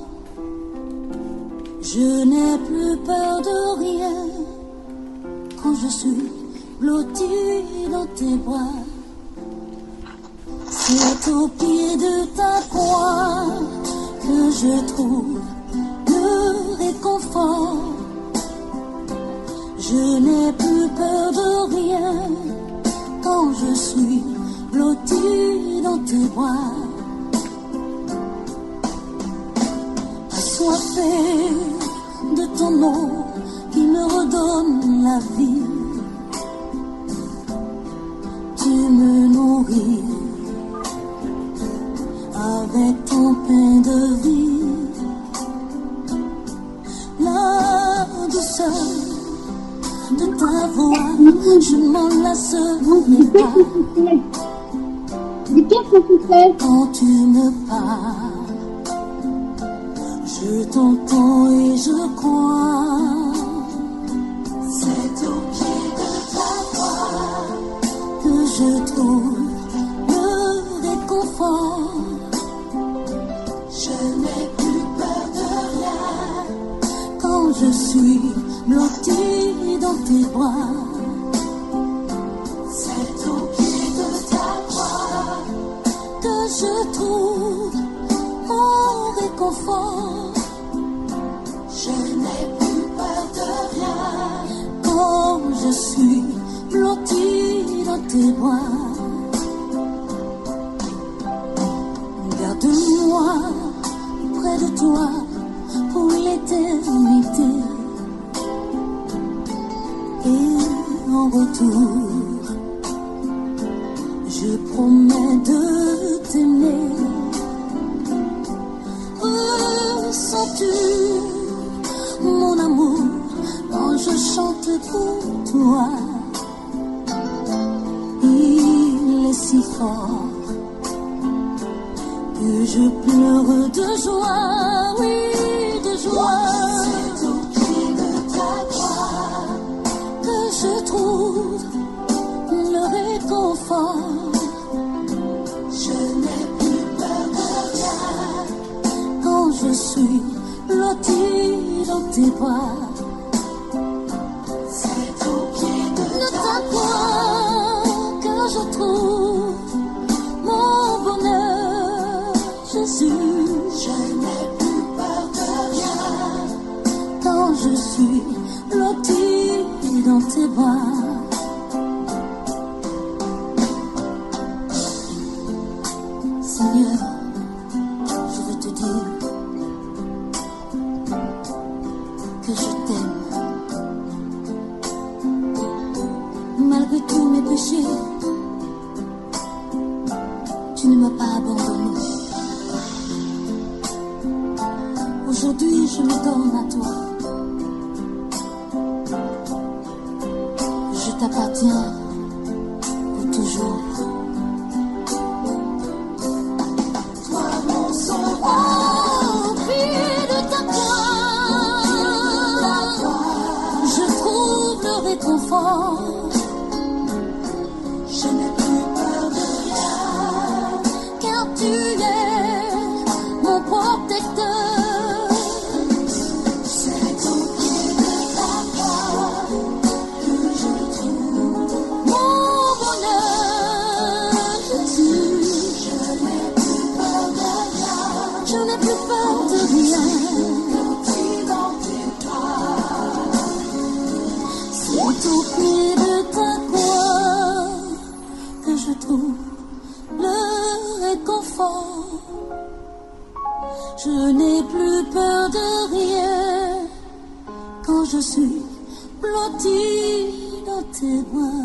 [SPEAKER 15] Je n'ai plus peur de rien quand je suis blottie dans tes bras. C'est au pied de ta croix que je trouve le réconfort. Je n'ai plus peur de rien quand je suis blottie dans tes bras. Assoiffée de ton eau qui me redonne la vie, tu me nourris avec ton pain de vie. La douceur de ta voix, je m'en lasserai pas. Quand tu me parles, je t'entends et je crois. C'est au pied de ta croix que je trouve le réconfort. Je n'ai plus peur de rien quand je suis blottie dans tes bras. C'est au pied de ta croix que je trouve mon réconfort. Je n'ai plus peur de rien quand je suis blottie dans tes bras. Garde-moi près de toi pour l'éternité. Et en retour, je promets de t'aimer. Ressens-tu mon amour quand je chante pour toi? Il est si fort que je pleure de joie, oui, de joie. C'est au pied de ta croix que je trouve le réconfort. Je n'ai plus peur de rien quand je suis blottie dans tes bras. C'est au pied de ta croix que je trouve mon bonheur, Jésus. Je n'ai plus peur de rien quand je suis blottie dans tes bras. Seigneur, je veux te dire que je t'aime. Malgré tous mes péchés, tu ne m'as pas abandonné. Aujourd'hui, je me donne à toi. Je t'appartiens pour toujours. Toi, mon sauveur, au pied de ta croix, je trouve le réconfort. Je n'ai plus peur de rien, car tu es mon protecteur. C'est au pied de ta croix que je trouve mon bonheur, Jésus. Je n'ai plus peur de rien, je n'ai plus peur de rien. C'est au pied de ta croix que je trouve le réconfort. Je n'ai plus peur de rien quand je suis blottie dans tes bras.